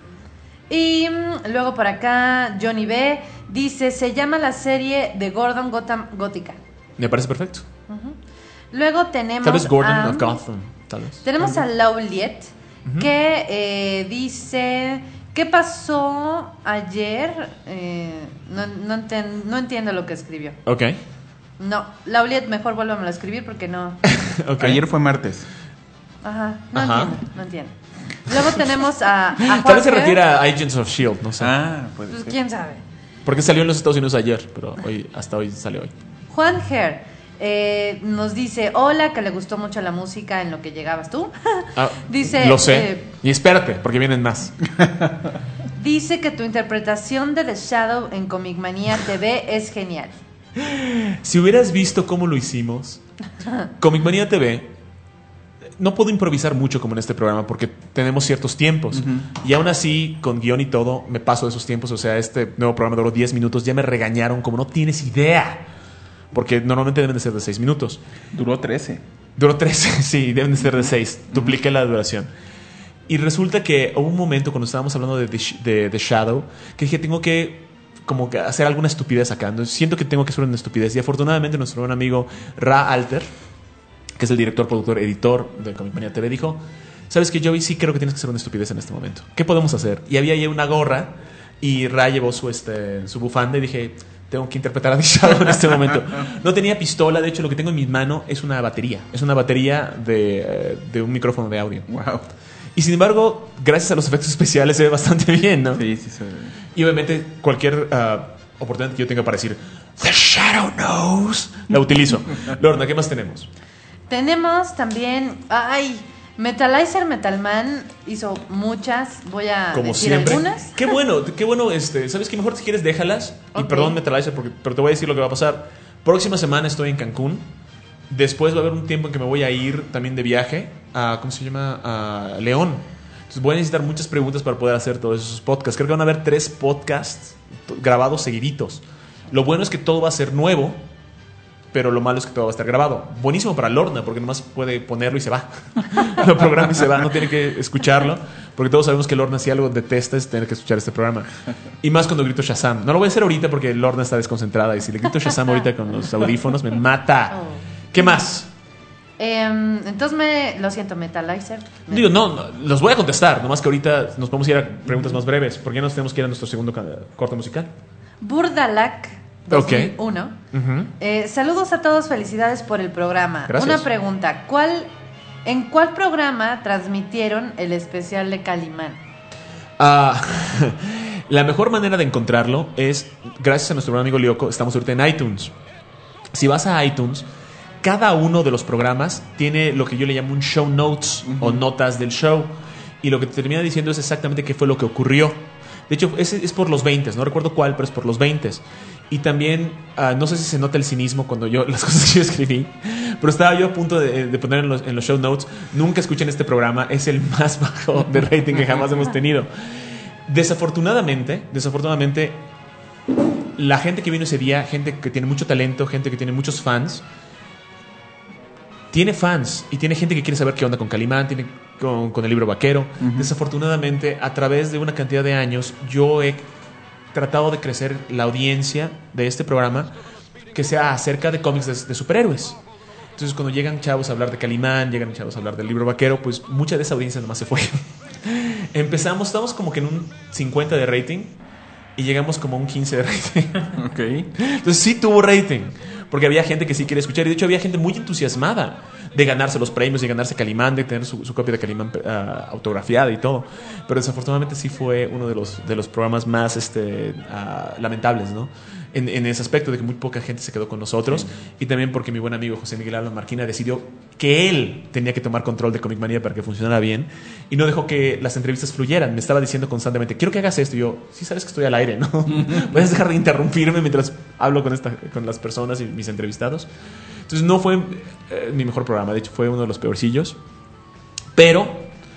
y mm, luego por acá Johnny B dice, se llama la serie de Gordon Gotham Gótica. Me parece perfecto. Luego tenemos Tal vez Gordon a, of Gotham. Tal vez. tenemos a Lauliet que eh, dice, ¿qué pasó ayer? Eh, no, no, enten- no entiendo lo que escribió. Ok. No, Lauliet, mejor vuélvamelo a escribir porque no. Ok. Ayer fue martes. Ajá, no Ajá. entiendo, no entiendo. Luego tenemos a, a Tal vez se Jorge. refiere a Agents of S H I E L D, no sé. Ah, puede Pues ser. quién sabe. Porque salió en los Estados Unidos ayer, pero hoy, hasta hoy sale hoy. Juan Her eh, nos dice, hola, que le gustó mucho la música en lo que llegabas tú. Ah, Dice, lo sé. eh, Y espérate, porque vienen más. Dice que tu interpretación de The Shadow en Comic Manía T V es genial. Si hubieras visto cómo lo hicimos, Comic Manía T V, no puedo improvisar mucho como en este programa porque tenemos ciertos tiempos. Y aún así, con guión y todo, me paso de esos tiempos. O sea, este nuevo programa duró diez minutos. Ya me regañaron como no tienes idea. Porque normalmente deben de ser de seis minutos. Duró trece. Duró trece, sí, deben de ser de seis. Dupliqué la duración. Y resulta que hubo un momento cuando estábamos hablando de The, Sh- de The Shadow que dije, tengo que como que hacer alguna estupidez acá. Entonces, siento que tengo que hacer una estupidez. Y afortunadamente nuestro buen amigo Ra Alter, que es el director, productor, editor de Comic Manía T V, dijo, ¿sabes qué, Joey? Sí creo que tienes que hacer una estupidez en este momento. ¿Qué podemos hacer? Y había ahí una gorra y Ra llevó su, este, su bufanda y dije, tengo que interpretar a Dish Shadow en este momento. No tenía pistola, de hecho lo que tengo en mi mano es una batería. Es una batería de, eh, de un micrófono de audio. Wow. Y sin embargo, gracias a los efectos especiales se ve bastante bien, ¿no? Sí, sí se ve. Y obviamente cualquier uh, oportunidad que yo tenga para decir The Shadow Knows, la utilizo. Lorna, ¿qué más tenemos? Tenemos también, ay, Metalizer Metalman hizo muchas, voy a Como decir siempre. algunas. Qué bueno, qué bueno, este, ¿sabes qué? Mejor si quieres déjalas. Y Ok. perdón, Metalizer, porque, pero te voy a decir lo que va a pasar. Próxima semana estoy en Cancún. Después va a haber un tiempo en que me voy a ir también de viaje a, ¿cómo se llama? A León. Entonces voy a necesitar muchas preguntas para poder hacer todos esos podcasts. Creo que van a haber tres podcasts grabados seguiditos. Lo bueno es que todo va a ser nuevo, pero lo malo es que todo va a estar grabado. Buenísimo para Lorna, porque nomás puede ponerlo y se va. Lo programa y se va, no tiene que escucharlo, porque todos sabemos que Lorna si algo detesta es tener que escuchar este programa. Y más cuando grito Shazam. No lo voy a hacer ahorita porque Lorna está desconcentrada y si le grito Shazam ahorita con los audífonos me mata. Oh. ¿Qué más? Em, entonces me, lo siento, Metalizer. Me- Digo, no, no, los voy a contestar, nomás que ahorita nos podemos ir a preguntas más breves, porque ya nos tenemos que ir a nuestro segundo ca- corte musical. Burdalac dos mil uno. Ujú. Eh, saludos a todos, felicidades por el programa. Gracias. Una pregunta, ¿cuál, ¿en cuál programa transmitieron el especial de Calimán? Ah, la mejor manera de encontrarlo es, gracias a nuestro buen amigo Lyoko, estamos ahorita en iTunes. Si vas a iTunes, cada uno de los programas tiene lo que yo le llamo un show notes o notas del show. Y lo que te termina diciendo es exactamente qué fue lo que ocurrió. De hecho, es, es por los veinte, no recuerdo cuál, pero es por los veinte. Y también, uh, no sé si se nota el cinismo cuando yo, las cosas que yo escribí, pero estaba yo a punto de, de poner en los, en los show notes, nunca escuchen este programa, es el más bajo de rating que jamás hemos tenido. Desafortunadamente, desafortunadamente, la gente que vino ese día, gente que tiene mucho talento, gente que tiene muchos fans, tiene fans y tiene gente que quiere saber qué onda con Calimán, tiene con, con el libro vaquero. Uh-huh. Desafortunadamente, a través de una cantidad de años, yo he tratado de crecer la audiencia de este programa que sea acerca de cómics de, de superhéroes. Entonces, cuando llegan chavos a hablar de Calimán, llegan chavos a hablar del libro vaquero, pues mucha de esa audiencia nomás se fue. Empezamos, estamos como que en un cincuenta de rating y llegamos como a un quince de rating. Ok. Entonces sí tuvo rating, porque había gente que sí quiere escuchar y de hecho había gente muy entusiasmada de ganarse los premios, de ganarse Calimán, de tener su, su copia de Calimán uh, autografiada y todo. Pero desafortunadamente sí fue uno de los, de los programas más este, uh, lamentables, ¿no? En, en ese aspecto de que muy poca gente se quedó con nosotros. Sí. Y también porque mi buen amigo José Miguel Alba Marquina decidió que él tenía que tomar control de Comic Manía para que funcionara bien y no dejó que las entrevistas fluyeran. Me estaba diciendo constantemente, quiero que hagas esto. Y yo, sí sabes que estoy al aire, ¿no? Puedes dejar de interrumpirme mientras hablo con, esta, con las personas y mis entrevistados. Entonces no fue eh, mi mejor programa, de hecho fue uno de los peorcillos. Pero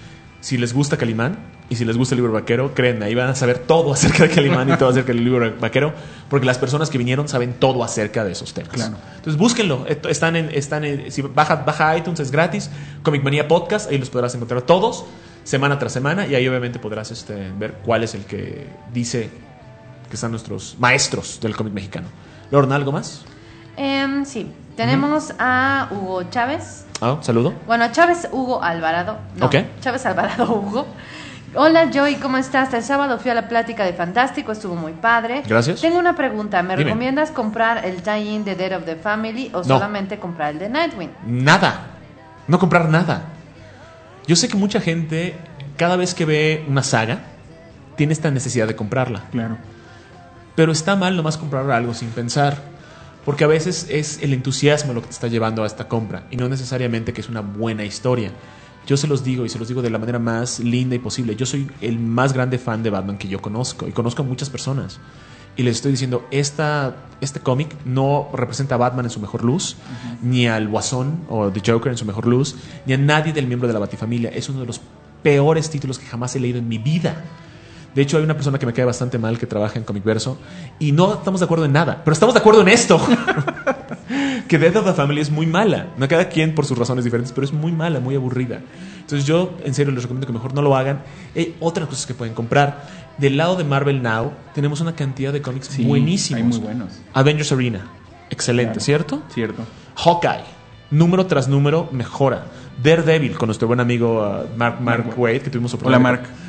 si les gusta Calimán y si les gusta el libro vaquero, créanme, ahí van a saber todo acerca de Calimán y todo acerca del libro vaquero, porque las personas que vinieron saben todo acerca de esos temas. Claro. Entonces búsquenlo, están en, están en, si baja, baja iTunes, es gratis, Comic Manía Podcast, ahí los podrás encontrar todos, semana tras semana, y ahí obviamente podrás este, ver cuál es el que dice que están nuestros maestros del cómic mexicano. Lorna, ¿algo más? Um, sí, tenemos uh-huh. a Hugo Chávez. Ah, oh, saludo. Bueno, Chávez Hugo Alvarado. No, okay. Chávez Alvarado Hugo. Hola Joey, ¿cómo estás? El sábado fui a la plática de Fantástico, estuvo muy padre. Gracias. Tengo una pregunta, ¿me Dime. recomiendas comprar el tie-in de Dead of the Family o no. solamente comprar el de Nightwing? Nada, no comprar nada. Yo sé que mucha gente, cada vez que ve una saga, tiene esta necesidad de comprarla. Claro. Pero está mal nomás comprar algo sin pensar, porque a veces es el entusiasmo lo que te está llevando a esta compra y no necesariamente que es una buena historia. Yo se los digo y se los digo de la manera más linda y posible. Yo soy el más grande fan de Batman que yo conozco y conozco a muchas personas. Y les estoy diciendo, esta, este cómic no representa a Batman en su mejor luz, uh-huh. ni al Guasón o The Joker en su mejor luz, ni a nadie del miembro de la Batifamilia. Es uno de los peores títulos que jamás he leído en mi vida. De hecho, hay una persona que me cae bastante mal que trabaja en Comic Verso y no estamos de acuerdo en nada, pero estamos de acuerdo en esto. Que Death of the Family es muy mala. No cada quien por sus razones diferentes, pero es muy mala, muy aburrida. Entonces yo, en serio, les recomiendo que mejor no lo hagan. Hay otras cosas que pueden comprar. Del lado de Marvel Now, tenemos una cantidad de cómics sí, buenísimos. Hay muy buenos. Avengers Arena, excelente, claro. ¿cierto? Cierto. Hawkeye, número tras número, mejora. Daredevil, con nuestro buen amigo uh, Mark, Mark, Mark Wade, que tuvimos oportunidad. Hola, Mark.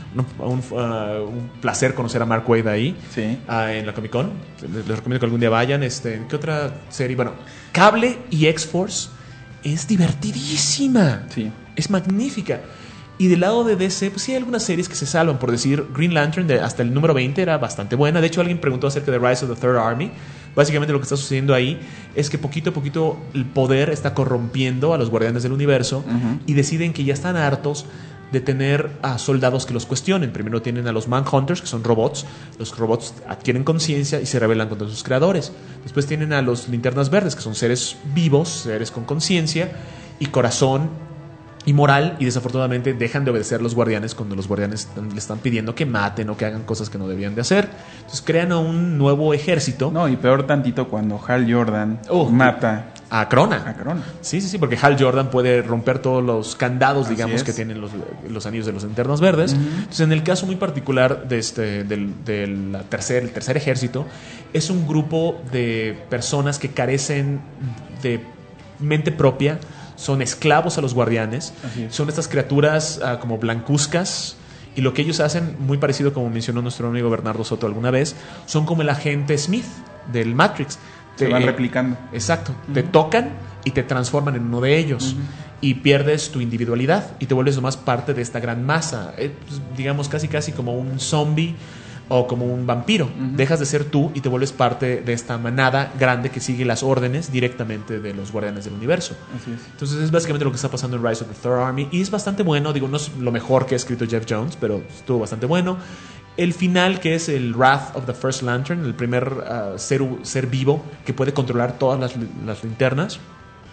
un, un, uh, un placer conocer a Mark Waid ahí Sí. uh, en la Comic Con. Les, les recomiendo que algún día vayan. Este, ¿qué otra serie? Bueno, Cable y X-Force es divertidísima. Sí. Es magnífica. Y del lado de D C, pues sí hay algunas series que se salvan. Por decir, Green Lantern de hasta el número veinte era bastante buena. De hecho, alguien preguntó acerca de Rise of the Third Army. Básicamente lo que está sucediendo ahí es que poquito a poquito el poder está corrompiendo a los guardianes del universo Ujú. y deciden que ya están hartos de tener a soldados que los cuestionen. Primero tienen a los Manhunters, que son robots. Los robots adquieren conciencia y se rebelan contra sus creadores. Después tienen a los Linternas Verdes, que son seres vivos, seres con conciencia y corazón y moral, y desafortunadamente dejan de obedecer a los guardianes cuando los guardianes le están pidiendo que maten o que hagan cosas que no debían de hacer. Entonces crean a un nuevo ejército. No, y peor tantito cuando Hal Jordan Oh. mata A Crona. a Crona. Sí, sí, sí, porque Hal Jordan puede romper todos los candados, Así digamos, es. que tienen los, los anillos de los Linternas Verdes. Ujú. Entonces, en el caso muy particular de este, del, del tercer, el tercer ejército, es un grupo de personas que carecen de mente propia, son esclavos a los guardianes, Así es. son estas criaturas ah, como blancuzcas. Y lo que ellos hacen, muy parecido como mencionó nuestro amigo Bernardo Soto alguna vez, son como el agente Smith del Matrix. Se Te- van replicando. Exacto. Te tocan y te transforman en uno de ellos. Y pierdes tu individualidad y te vuelves nomás parte de esta gran masa. Eh, pues, digamos, casi casi como un zombie o como un vampiro. Ujú. Dejas de ser tú y te vuelves parte de esta manada grande que sigue las órdenes directamente de los guardianes del universo. Así es. Entonces es básicamente lo que está pasando en Rise of the Third Army. Y es bastante bueno. Digo, no es lo mejor que ha escrito Jeff Jones, pero estuvo bastante bueno. El final, que es el Wrath of the First Lantern, el primer uh, ser, ser vivo que puede controlar todas las, las linternas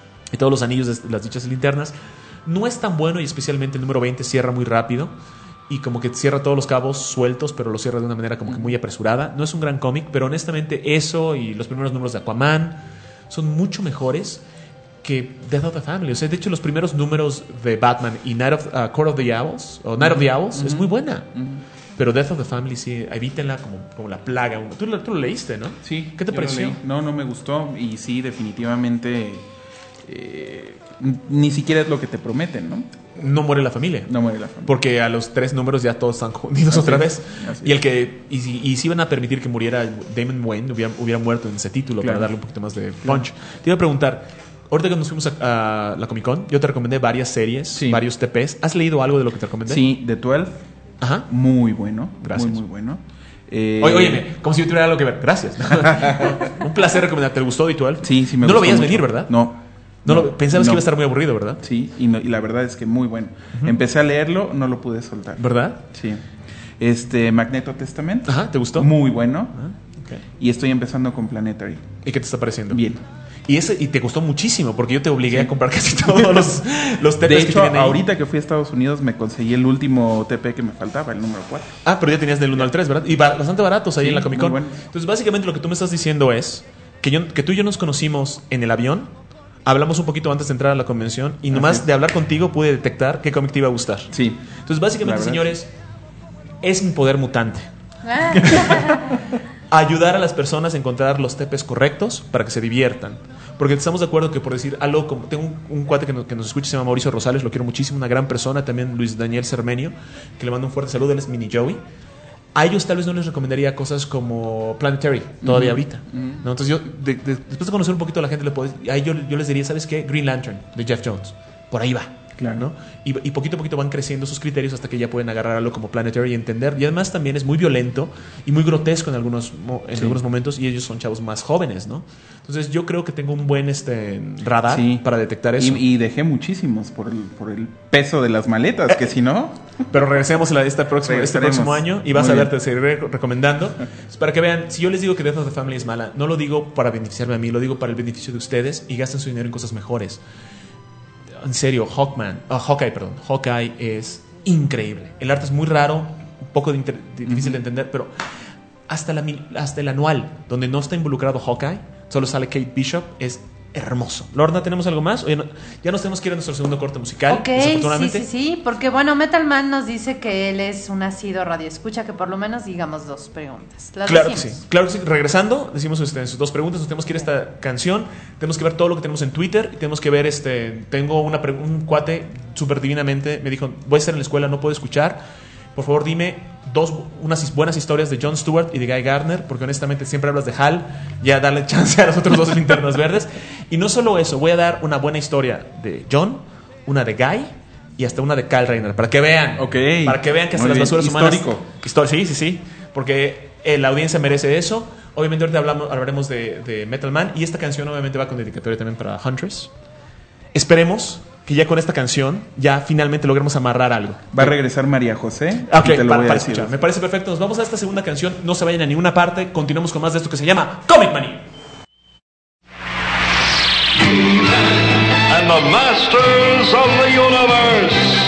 y todos los anillos de las dichas linternas, no es tan bueno, y especialmente el número veinte cierra muy rápido y como que cierra todos los cabos sueltos, pero lo cierra de una manera como que muy apresurada. No es un gran cómic, pero honestamente eso y los primeros números de Aquaman son mucho mejores que Death of the Family. O sea, de hecho, los primeros números de Batman y Night of, uh, Court of the Owls, o Night of the Owls, es muy buena. Pero Death of the Family sí, evítenla como, como la plaga. Tú, lo- tú lo leíste, ¿no? Sí. ¿Qué te yo lo pareció? leí. No, no me gustó. Y sí, definitivamente. eh, n- ni siquiera es lo que te prometen, ¿no? No muere la familia. No muere la familia. Porque a los tres números ya todos están unidos Así otra es, vez. así Y el es. que y si, y si iban a permitir que muriera Damon Wayne, hubiera, hubiera muerto en ese título Claro. para darle un poquito más de punch. Te iba a preguntar, ahorita que nos fuimos a, a la Comic Con, yo te recomendé varias series, Sí. varios T Ps. ¿Has leído algo de lo que te recomendé? Sí, The doce. Ajá. Muy bueno. Gracias. Muy, muy bueno. Eh, Oye, óyeme, como si yo tuviera algo que ver. Gracias. un placer recomendarte. ¿Te gustó D doce? Sí, sí me No lo gustó veías mucho. venir, ¿verdad? No. No lo- pensabas que no. iba a estar muy aburrido, ¿verdad? Sí, y, no- y la verdad es que muy bueno. Empecé a leerlo, no lo pude soltar. ¿Verdad? Sí. Este, Magneto Testament. Ajá, ¿te gustó? Muy bueno. Ah, ok. Y estoy empezando con Planetary. ¿Y qué te está pareciendo? Bien. Y ese y te costó muchísimo porque yo te obligué a comprar casi todos los, los T Ps De que hecho, tienen ahí. ahorita que fui a Estados Unidos me conseguí el último T P que me faltaba, el número cuatro. Ah, pero ya tenías del uno al tres, ¿verdad? Y ba- bastante baratos ahí Sí, en la Comic Con. muy buenos. Entonces, básicamente lo que tú me estás diciendo es que, yo, que tú y yo nos conocimos en el avión, hablamos un poquito antes de entrar a la convención y nomás Así. de hablar contigo pude detectar qué cómic te iba a gustar. Sí. Entonces, básicamente, La verdad, señores, es mi poder mutante. Ayudar a las personas a encontrar los T Ps correctos para que se diviertan. Porque estamos de acuerdo que, por decir algo, como tengo un, un cuate que nos, que nos escucha, se llama Mauricio Rosales, lo quiero muchísimo, una gran persona, también Luis Daniel Cermenio, que le mando un fuerte saludo, él es Mini Joey. A ellos tal vez no les recomendaría cosas como Planetary, todavía ahorita. ¿no? Entonces yo, de- de- después de conocer un poquito a la gente, le puedo, a ellos yo les diría, ¿sabes qué? Green Lantern, de Jeff Jones. Por ahí va. Claro. ¿no? Y, y poquito a poquito van creciendo sus criterios hasta que ya pueden agarrar algo como Planetary y entender. Y además también es muy violento y muy grotesco en algunos, mo- en Sí. algunos momentos, y ellos son chavos más jóvenes, ¿no? Entonces yo creo que tengo un buen este radar Sí. para detectar eso. Y, y dejé muchísimos por el, por el peso de las maletas, que si no. Pero regresemos a la- esta próxima, este Regresaremos. próximo año y vas Muy a ver, bien. te seguiré recomendando. Pues para que vean, si yo les digo que Death of the Family es mala, no lo digo para beneficiarme a mí, lo digo para el beneficio de ustedes y gasten su dinero en cosas mejores. En serio, Hawkman, ah, Hawkeye, perdón, Hawkeye es increíble. El arte es muy raro, un poco de inter- de- difícil de entender, pero hasta, la, mi- hasta el anual, donde no está involucrado Hawkeye, solo sale Kate Bishop, es hermoso. Lorna, ¿tenemos algo más? O ya, no- ya nos tenemos que ir a nuestro segundo corte musical, Ok, sí, desafortunadamente. sí, sí, porque bueno, Metal Man nos dice que él es un nacido radioescucha, que por lo menos digamos dos preguntas. Las Claro que sí, decimos. claro que sí. Regresando, decimos este, sus dos preguntas. Nos tenemos que ir a esta canción. Tenemos que ver todo lo que tenemos en Twitter. Y tenemos que ver, este, tengo una pre- un cuate súper divinamente. Me dijo, voy a estar en la escuela, no puedo escuchar. por favor dime dos unas buenas historias de Jon Stewart y de Guy Gardner, porque honestamente siempre hablas de Hal, ya darle chance a los otros dos linternas verdes. Y no solo eso, voy a dar una buena historia de Jon, una de Guy y hasta una de Kyle Rayner, para que vean, okay. para que vean que hasta Muy las bien. basuras humanas Histórico. Histor- sí, sí, sí, porque eh, la audiencia merece eso. Obviamente ahorita hablamos, hablaremos de, de Metal Man, y esta canción obviamente va con dedicatoria también para Huntress. Esperemos que ya con esta canción ya finalmente logremos amarrar algo. Va a regresar María José. Ok, y te lo para, voy a para decir. escuchar. Me parece perfecto. Nos vamos a esta segunda canción. No se vayan a ninguna parte. Continuamos con más de esto que se llama Comic Manía. And the masters of the universe.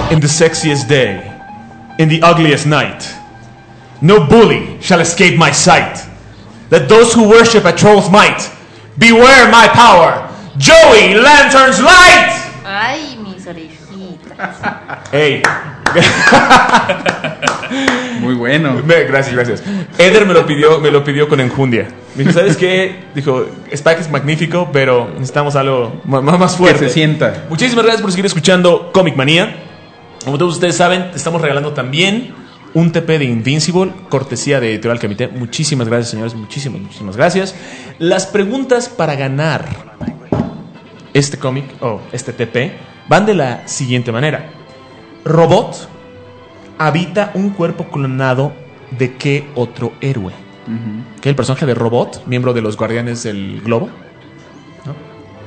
In the sexiest day, in the ugliest night, no bully shall escape my sight. Let those who worship at troll's might beware my power. Joey Lantern's Light. Ay, mis orejitas. Hey. Muy bueno. Me- Gracias, gracias. Eder me lo pidió, me lo pidió con enjundia. Me dijo, ¿sabes qué? Dijo, Spike es magnífico, pero necesitamos algo ma- ma- más fuerte. Que se sienta. Muchísimas gracias por seguir escuchando Comic Manía. Como todos ustedes saben, estamos regalando también un T P de Invincible, cortesía de Editorial Comité. Muchísimas gracias, señores. Muchísimas, muchísimas gracias. Las preguntas para ganar este cómic o este T P van de la siguiente manera. Robot habita un cuerpo clonado de qué otro héroe? Ujú. ¿Qué? El personaje de Robot, miembro de los Guardianes del Globo. ¿No?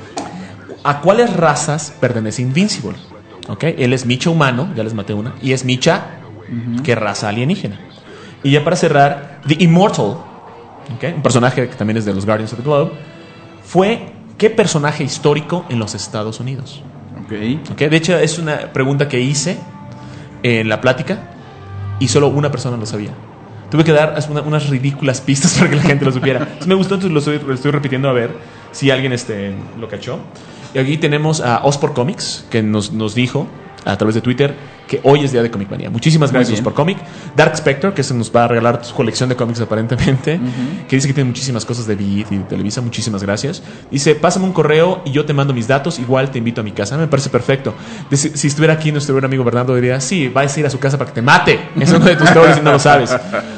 ¿A cuáles razas pertenece Invincible? ¿Ok? Él es Micha humano, ya les maté una, y es Micha, ¿qué raza alienígena? Y ya para cerrar, The Immortal, ¿ok? Un personaje que también es de los Guardians of the Globe, fue ¿qué personaje histórico en los Estados Unidos? Ok. ¿Ok? De hecho, es una pregunta que hice en la plática y solo una persona lo sabía. Tuve que dar una- unas ridículas pistas para que la gente lo supiera. Entonces me gustó, entonces lo estoy, lo estoy repitiendo a ver si alguien este, lo cachó. Y aquí tenemos a Ospor Comics, que nos, nos dijo a través de Twitter que hoy es día de Comic Manía. Muchísimas Muy gracias bien. por Comic. Dark Spectre, que se nos va a regalar su colección de cómics aparentemente, que dice que tiene muchísimas cosas de Beat y de Televisa. Muchísimas gracias. Dice, pásame un correo y yo te mando mis datos, igual te invito a mi casa. Me parece perfecto. Dice, si estuviera aquí nuestro buen amigo Bernardo diría, sí, vas a ir a su casa para que te mate. Es uno de tus logros y no lo sabes.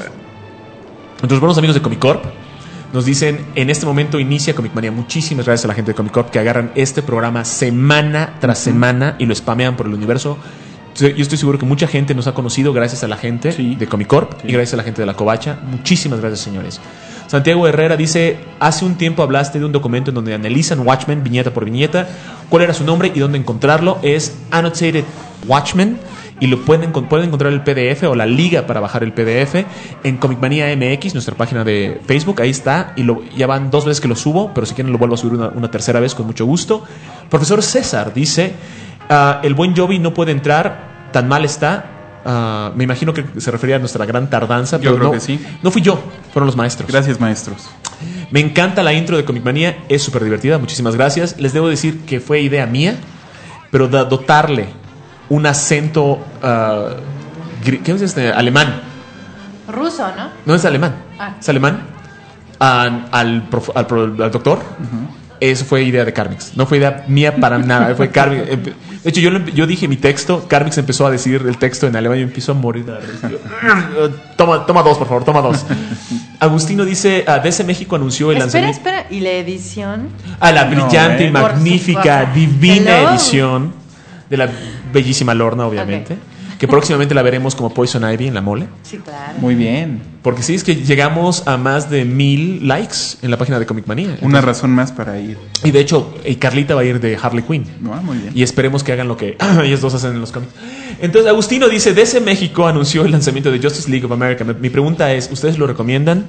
Nuestros buenos amigos de Comic Corp nos dicen, en este momento inicia Comic Manía. Muchísimas gracias a la gente de Comic Corp que agarran este programa semana tras semana y lo spamean por el universo. Yo estoy seguro que mucha gente nos ha conocido gracias a la gente Sí. de Comic Corp Sí. y gracias a la gente de La Covacha. Muchísimas gracias, señores. Santiago Herrera dice, hace un tiempo hablaste de un documento en donde analizan Watchmen viñeta por viñeta. ¿Cuál era su nombre y dónde encontrarlo? Es Annotated Watchmen y lo pueden, pueden encontrar el P D F o la liga para bajar el P D F en Comic Manía M X, nuestra página de Facebook. Ahí está y lo, ya van dos veces que lo subo, pero si quieren lo vuelvo a subir una, una tercera vez con mucho gusto. Profesor César dice, ah, el buen Jovi no puede entrar, tan mal está. Ah, me imagino que se refería a nuestra gran tardanza, Yo pero creo no, que sí. no fui yo, fueron los maestros. Gracias, maestros. Me encanta la intro de Comic Manía, es súper divertida, muchísimas gracias. Les debo decir que fue idea mía, pero da- dotarle un acento, ah, gri- ¿qué es este? Alemán. Ruso, ¿no? No es alemán, Ah. es alemán. Al, al, prof- al pro- al doctor. Eso fue idea de Carmix. No fue idea mía para nada. Fue Carmix. Empe- De hecho, yo, lo empe- yo dije mi texto. Carmix empezó a decir el texto en alemán y yo empiezo a morir de la risa. Yo, Toma, toma dos, por favor, toma dos. Agustino dice: ah, D C México anunció el Espera, lanzamiento. espera. ¿Y la edición? A la brillante eh. y Por magnífica, supuesto. divina Hello. edición de la bellísima Lorna, obviamente. Que próximamente la veremos como Poison Ivy en la mole. Sí, claro. Muy bien. Porque sí, es que llegamos a más de mil likes en la página de Comic Manía. Una razón más para ir. Y de hecho, y Carlita va a ir de Harley Quinn. No, muy bien. Y esperemos que hagan lo que ellos dos hacen en los cómics. Entonces, Agustino dice: D C México anunció el lanzamiento de Justice League of America. Mi pregunta es: ¿ustedes lo recomiendan?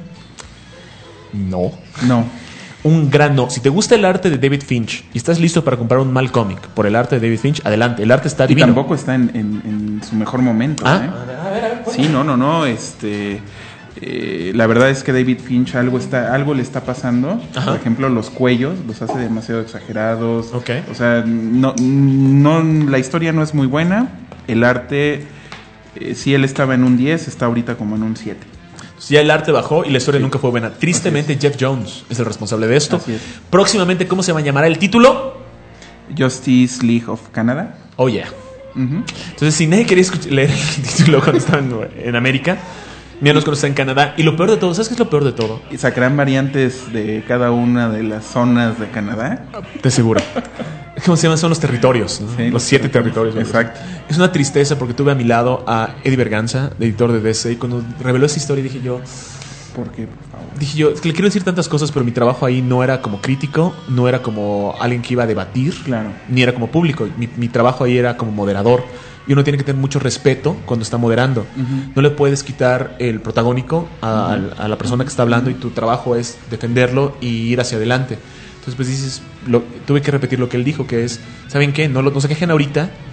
No. No. Un gran no. Si te gusta el arte de David Finch y estás listo para comprar un mal cómic por el arte de David Finch, adelante. El arte está Y divino. tampoco está en, en- en su mejor momento. Ah. ¿eh? Sí, no, no, no. Este, eh, la verdad es que David Finch algo está, algo le está pasando. Ajá. Por ejemplo, los cuellos los hace demasiado exagerados. Ok. O sea, no, no, la historia no es muy buena. El arte, eh, si él estaba en un diez, está ahorita como en un siete. Ya el arte bajó y la historia Sí. nunca fue buena. Tristemente, Jeff Jones es el responsable de esto. Así es. Próximamente, ¿cómo se va a llamar el título? Justice League of Canada. Oh, yeah. Ujú. Entonces, si nadie quería escuch- leer el título cuando estaba en, en América, míranos cuando está en Canadá. Y lo peor de todo, ¿sabes qué es lo peor de todo? Y sacarán variantes de cada una de las zonas de Canadá. Te aseguro. ¿Cómo se llaman? Son los territorios, ¿no? Sí, los los siete territorios. territorios. Exacto. Es una tristeza porque tuve a mi lado a Eddie Berganza, editor de D C, y cuando reveló esa historia dije yo, ¿Por qué, por favor? dije yo, es que le quiero decir tantas cosas, pero mi trabajo ahí no era como crítico, no era como alguien que iba a debatir, Claro. ni era como público. Mi, mi trabajo ahí era como moderador. Y uno tiene que tener mucho respeto cuando está moderando. Ujú. No le puedes quitar el protagónico a, al- a la persona que está hablando y tu trabajo es defenderlo y ir hacia adelante. Entonces, pues dices, lo- tuve que repetir lo que él dijo, que es, ¿saben qué? No, lo- no se quejen ahorita,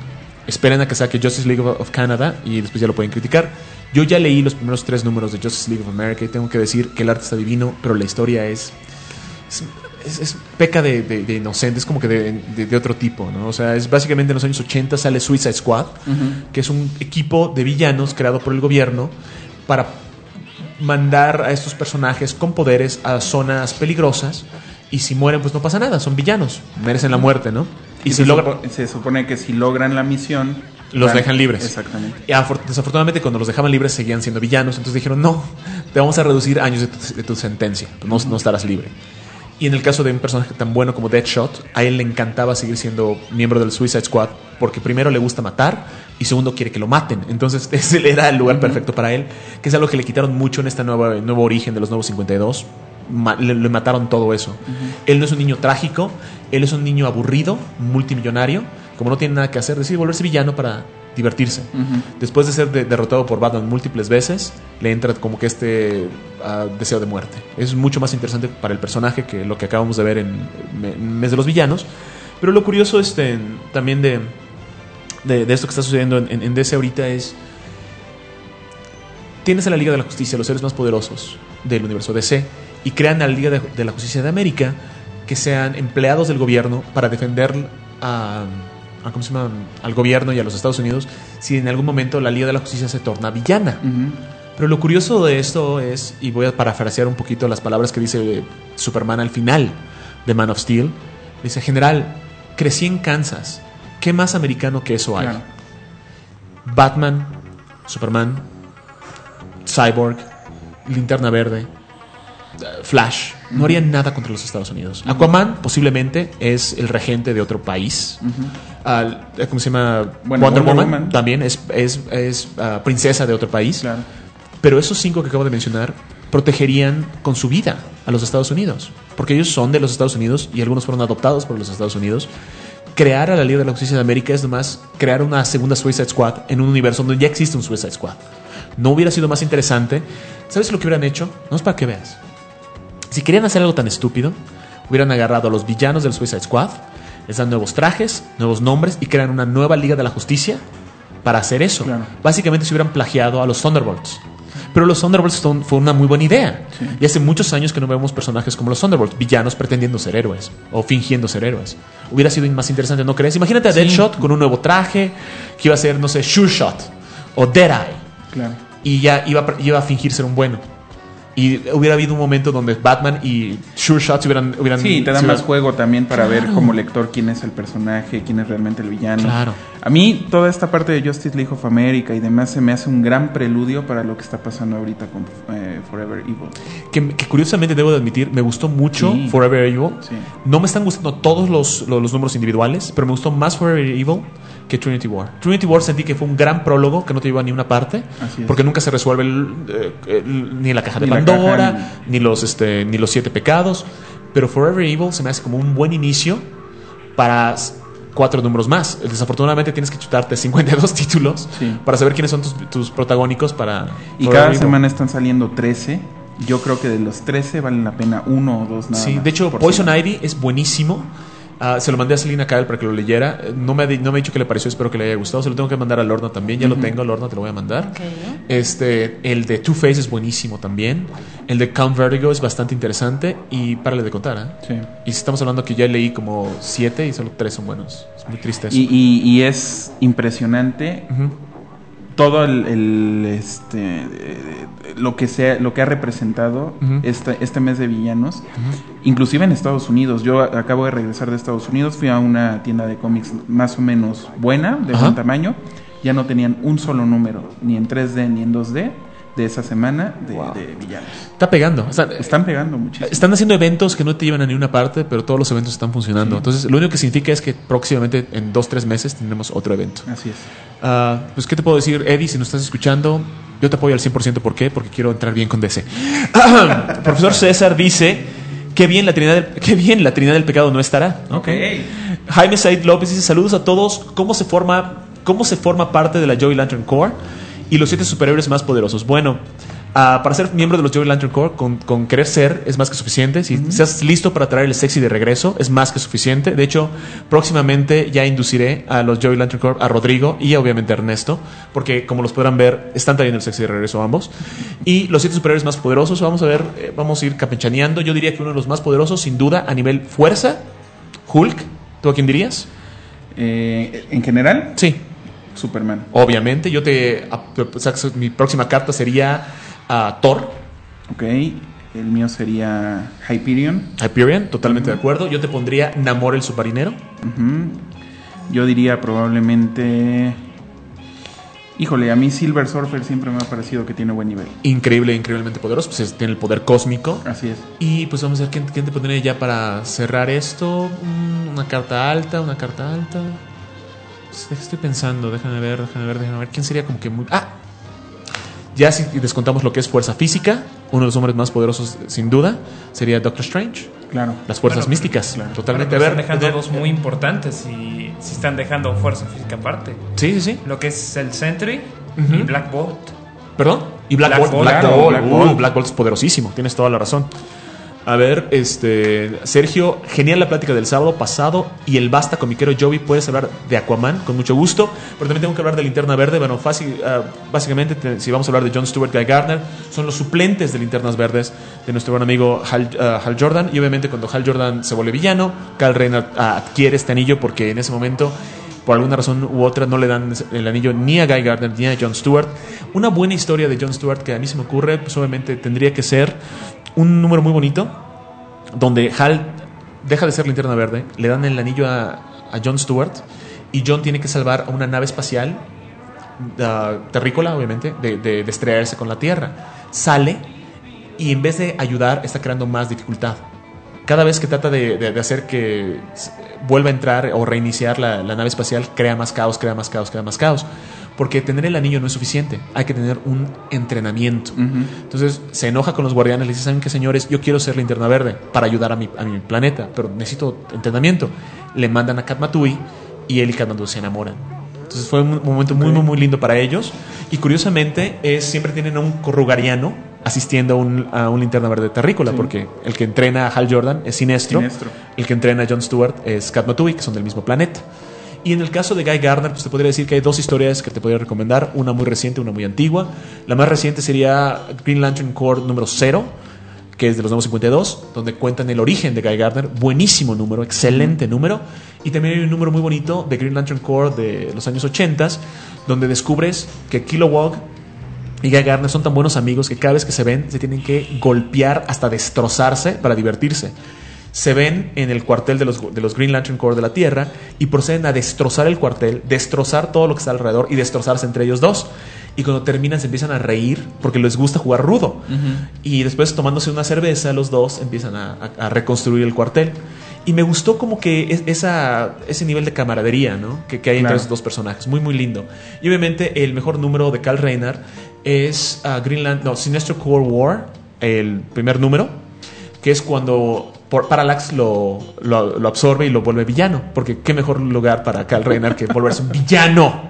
esperen a que saque Justice League of Canada y después ya lo pueden criticar. Yo ya leí los primeros tres números de Justice League of America y tengo que decir que el arte está divino, pero la historia es... es Es, es peca de, de, de inocente, es como que de, de, de otro tipo, ¿no? O sea, es básicamente en los años ochenta sale Suicide Squad, uh-huh. que es un equipo de villanos creado por el gobierno para mandar a estos personajes con poderes a zonas peligrosas, y si mueren pues no pasa nada, son villanos, merecen la muerte, ¿no? Y, y si se, logran, supo, se supone que si logran la misión los van, dejan libres. Exactamente. Y desafortunadamente cuando los dejaban libres seguían siendo villanos, entonces dijeron, no, te vamos a reducir años de tu, de tu sentencia, pues no, uh-huh. no estarás libre. Y en el caso de un personaje tan bueno como Deadshot, a él le encantaba seguir siendo miembro del Suicide Squad, porque primero le gusta matar y segundo quiere que lo maten. Entonces ese era el lugar perfecto para él, que es algo que le quitaron mucho en este nuevo, nuevo origen de los Nuevos cincuenta y dos. Ma- le, le mataron todo eso. Uh-huh. Él no es un niño trágico, él es un niño aburrido, multimillonario, como no tiene nada que hacer, decide volverse villano para divertirse. Uh-huh. Después de ser de- derrotado por Batman múltiples veces, le entra como que este uh, deseo de muerte. Es mucho más interesante para el personaje que lo que acabamos de ver en, en Mes de los Villanos. Pero lo curioso este, también de, de, de esto que está sucediendo en, en, en D C ahorita es... Tienes a la Liga de la Justicia, los seres más poderosos del universo D C, y crean a la Liga de, de la Justicia de América, que sean empleados del gobierno para defender a... A, ¿cómo se llama? Al gobierno y a los Estados Unidos si en algún momento la Liga de la Justicia se torna villana. Uh-huh. Pero lo curioso de esto es, y voy a parafrasear un poquito las palabras que dice Superman al final de Man of Steel, dice: general, crecí en Kansas, ¿qué más americano que eso hay? Claro. Batman, Superman, Cyborg, Linterna Verde, Flash no harían nada contra los Estados Unidos. Uh-huh. Aquaman posiblemente es el regente de otro país. Uh-huh. uh, ¿Cómo se llama? Bueno, Wonder, Wonder Woman, Woman también es, es, es uh, princesa de otro país. Claro. Pero esos cinco que acabo de mencionar protegerían con su vida a los Estados Unidos, porque ellos son de los Estados Unidos y algunos fueron adoptados por los Estados Unidos. Crear a la Liga de la Justicia de América es nomás crear una segunda Suicide Squad en un universo donde ya existe un Suicide Squad. ¿No hubiera sido más interesante? ¿Sabes lo que hubieran hecho? No es para que veas. Si querían hacer algo tan estúpido, hubieran agarrado a los villanos del Suicide Squad, les dan nuevos trajes, nuevos nombres y crean una nueva Liga de la Justicia para hacer eso. Claro. Básicamente se hubieran plagiado a los Thunderbolts. Pero los Thunderbolts son, fue una muy buena idea. Sí. Y hace muchos años que no vemos personajes como los Thunderbolts, villanos pretendiendo ser héroes o fingiendo ser héroes. Hubiera sido más interesante, ¿no crees? Imagínate a sí. Deadshot con un nuevo traje, que iba a ser, no sé, Sure Shot o Deadeye. Claro. Y ya iba, iba a fingir ser un bueno. Y hubiera habido un momento donde Batman y Sure Shots hubieran... hubieran sí, te da hubieran... más juego también para claro. ver como lector quién es el personaje, quién es realmente el villano. Claro. A mí toda esta parte de Justice League of America y demás se me hace un gran preludio para lo que está pasando ahorita con eh, Forever Evil. Que, que curiosamente debo de admitir, me gustó mucho sí. Forever Evil. Sí. No me están gustando todos los, los, los números individuales, pero me gustó más Forever Evil que Trinity War. Trinity War sentí que fue un gran prólogo que no te lleva a ni una parte, porque nunca se resuelve el, el, el, ni la caja de ni Pandora, caja, ni... ni los este ni los siete pecados. Pero Forever Evil se me hace como un buen inicio para cuatro números más. Desafortunadamente tienes que chutarte cincuenta y dos títulos sí. para saber quiénes son tus, tus protagónicos para y Forever cada Evil. Semana están saliendo trece. Yo creo que de los trece valen la pena uno o dos nada sí, más. De hecho, Poison semana. Ivy es buenísimo. Uh, se lo mandé a Selina Kyle para que lo leyera. No me, ha, no me ha dicho qué le pareció, espero que le haya gustado. Se lo tengo que mandar a Lorna también. Ya uh-huh. lo tengo, Lorna, te lo voy a mandar. Okay. Este, el de Two-Face es buenísimo también. El de Count Vertigo es bastante interesante. Y párale de contar, ¿eh? Sí. Y si estamos hablando que ya leí como siete y solo tres son buenos. Es muy triste eso. Y, y, y es impresionante. Uh-huh. Todo el, el este eh, lo que sea lo que ha representado uh-huh. este, este mes de villanos, uh-huh. inclusive en Estados Unidos. Yo a, acabo de regresar de Estados Unidos, fui a una tienda de cómics más o menos buena, de uh-huh. buen tamaño, ya no tenían un solo número, ni en tres D ni en dos D de esa semana de, wow. de villanos. Está pegando. O sea, están pegando muchísimo. Están haciendo eventos que no te llevan a ninguna parte, pero todos los eventos están funcionando. Sí. Entonces, lo único que significa es que próximamente, en dos, tres meses, tendremos otro evento. Así es. Uh, pues, ¿qué te puedo decir, Eddie? Si nos estás escuchando, yo te apoyo al cien por ciento. ¿Por qué? Porque quiero entrar bien con D C. Profesor César dice... Qué bien, la Trinidad del, qué bien, la Trinidad del Pecado no estará. Okay. Jaime Said López dice: saludos a todos. ¿Cómo se forma, cómo se forma parte de la Joy Lantern Corps y los siete superhéroes más poderosos? Bueno, Uh, para ser miembro de los Joey Lantern Corps, con, con querer ser es más que suficiente. Si uh-huh. estás listo para traer el sexy de regreso, es más que suficiente. De hecho, próximamente ya induciré a los Joey Lantern Corps, a Rodrigo y obviamente a Ernesto, porque como los podrán ver, están trayendo el sexy de regreso ambos. Y los siete superhéroes más poderosos, vamos a ver, eh, vamos a ir campechaneando. Yo diría que uno de los más poderosos, sin duda, a nivel fuerza, Hulk. ¿Tú a quién dirías? Eh, ¿En general? Sí. Superman. Obviamente, yo te... O sea, mi próxima carta sería uh, Thor. Ok, el mío sería Hyperion. Hyperion, totalmente uh-huh. de acuerdo. Yo te pondría Namor el submarinero. Uh-huh. Yo diría probablemente... Híjole, a mí Silver Surfer siempre me ha parecido que tiene buen nivel. Increíble, increíblemente poderoso. Pues es, tiene el poder cósmico. Así es. Y pues vamos a ver, ¿quién, quién te pondría ya para cerrar esto? Una carta alta, una carta alta... Estoy pensando, déjame ver, déjame ver, déjame ver. ¿Quién sería como que muy...? Ah, ya si descontamos lo que es fuerza física, uno de los hombres más poderosos, sin duda, sería Doctor Strange. Claro. Las fuerzas bueno, místicas, claro. totalmente. Bueno, a ver, están dejando de... dos muy importantes y si están dejando fuerza física aparte. Sí, sí, sí. Lo que es el Sentry uh-huh. y Black Bolt. ¿Perdón? Y Black, Black Bolt. Bolt. Black, Claro, Bolt. Black Uh, Bolt. Black Bolt es poderosísimo, tienes toda la razón. A ver, este Sergio, genial la plática del sábado pasado y el basta comiquero Joey, puedes hablar de Aquaman con mucho gusto, pero también tengo que hablar de Linterna Verde. Bueno, fácil, uh, básicamente te, si vamos a hablar de Jon Stewart, Guy Gardner, son los suplentes de Linternas Verdes de nuestro buen amigo Hal, uh, Hal Jordan, y obviamente cuando Hal Jordan se vuelve villano, Kyle Rayner uh, adquiere este anillo porque en ese momento por alguna razón u otra no le dan el anillo ni a Guy Gardner ni a Jon Stewart. Una buena historia de Jon Stewart que a mí se me ocurre, pues obviamente tendría que ser un número muy bonito donde Hal deja de ser Linterna Verde, le dan el anillo a, a Jon Stewart y Jon tiene que salvar a una nave espacial uh, terrícola, obviamente, de, de, de estrellarse con la Tierra. Sale y en vez de ayudar está creando más dificultad. Cada vez que trata de, de, de hacer que vuelva a entrar o reiniciar la, la nave espacial, crea más caos, crea más caos, crea más caos. Porque tener el anillo no es suficiente, hay que tener un entrenamiento. Uh-huh. Entonces se enoja con los guardianes, le dice: ¿saben qué, señores? Yo quiero ser Linterna Verde para ayudar a mi, a mi planeta, pero necesito entrenamiento. Le mandan a Katmatui y él y Katmandú se enamoran. Entonces fue un momento muy, muy, muy lindo para ellos. Y curiosamente es, siempre tienen a un corrugariano asistiendo a un, a un Linterna Verde terrícola, sí. Porque el que entrena a Hal Jordan es Sinestro, Sinestro. El que entrena a Jon Stewart es Katmatui, que son del mismo planeta. Y en el caso de Guy Gardner, pues te podría decir que hay dos historias que te podría recomendar, una muy reciente, una muy antigua. La más reciente sería Green Lantern Corps número cero, que es de los nuevos cincuenta y dos, donde cuentan el origen de Guy Gardner. Buenísimo número, excelente número. Y también hay un número muy bonito de Green Lantern Corps de los años ochenta, donde descubres que Kilowog y Guy Gardner son tan buenos amigos que cada vez que se ven se tienen que golpear hasta destrozarse para divertirse. Se ven en el cuartel de los, de los Green Lantern Corps de la Tierra y proceden a destrozar el cuartel, destrozar todo lo que está alrededor y destrozarse entre ellos dos. Y cuando terminan se empiezan a reír porque les gusta jugar rudo. Uh-huh. Y después, tomándose una cerveza, los dos empiezan a, a, a reconstruir el cuartel. Y me gustó como que es, esa, ese nivel de camaradería, ¿no? que, que hay claro. entre esos dos personajes. Muy, muy lindo. Y obviamente el mejor número de Kyle Rayner es uh, Greenland, no, Sinestro Corps War, el primer número, que es cuando por Parallax lo, lo, lo absorbe y lo vuelve villano. Porque qué mejor lugar para Kyle Rayner que volverse un villano.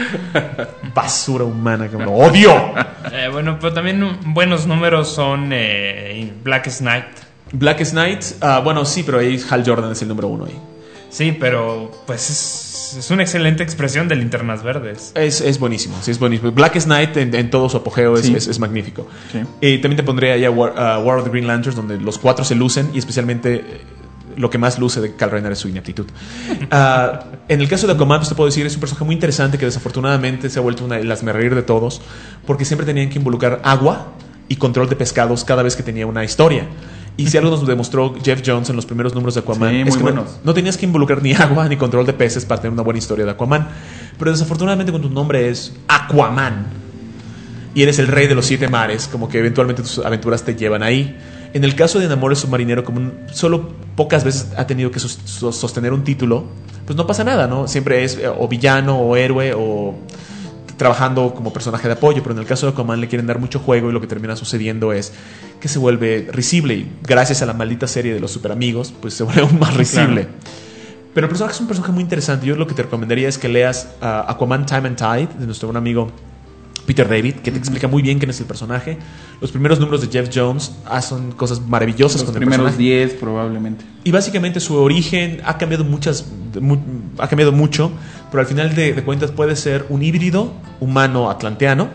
Basura humana, que me lo odio. Eh, bueno, pero también buenos números son eh, Blackest Night. Blackest Night, uh, bueno, sí, pero ahí Hal Jordan es el número uno ahí. Sí, pero pues es, es una excelente expresión de Linternas Verdes. Es, es buenísimo, sí, es buenísimo. Blackest Night en, en todo su apogeo es, sí. es, es magnífico. Sí. Y también te pondré allá War, uh, War of the Green Lanterns, donde los cuatro se lucen y especialmente lo que más luce de Kyle Rayner es su ineptitud. Uh, en el caso de Aquaman, pues te puedo decir, es un personaje muy interesante que desafortunadamente se ha vuelto una de las merreír de todos, porque siempre tenían que involucrar agua y control de pescados cada vez que tenía una historia. Y si algo nos demostró Jeff Jones en los primeros números de Aquaman, sí, es que buenos. no, no tenías que involucrar ni agua ni control de peces para tener una buena historia de Aquaman. Pero desafortunadamente cuando tu nombre es Aquaman y eres el rey de los siete mares, como que eventualmente tus aventuras te llevan ahí. En el caso de Namor el submarinero, como un, solo pocas veces ha tenido que sos, sostener un título, pues no pasa nada, ¿no? Siempre es o villano o héroe o trabajando como personaje de apoyo. Pero en el caso de Aquaman le quieren dar mucho juego y lo que termina sucediendo es que se vuelve risible y gracias a la maldita serie de los super amigos pues se vuelve aún más risible. Claro. Pero el personaje es un personaje muy interesante. Yo lo que te recomendaría es que leas uh, Aquaman Time and Tide de nuestro buen amigo Peter David, que te explica muy bien quién es el personaje. Los primeros números de Jeff Jones hacen cosas maravillosas Los con el primeros personaje. diez probablemente. Y básicamente su origen ha cambiado muchas mu- ha cambiado mucho, pero al final de, de cuentas puede ser un híbrido humano atlanteano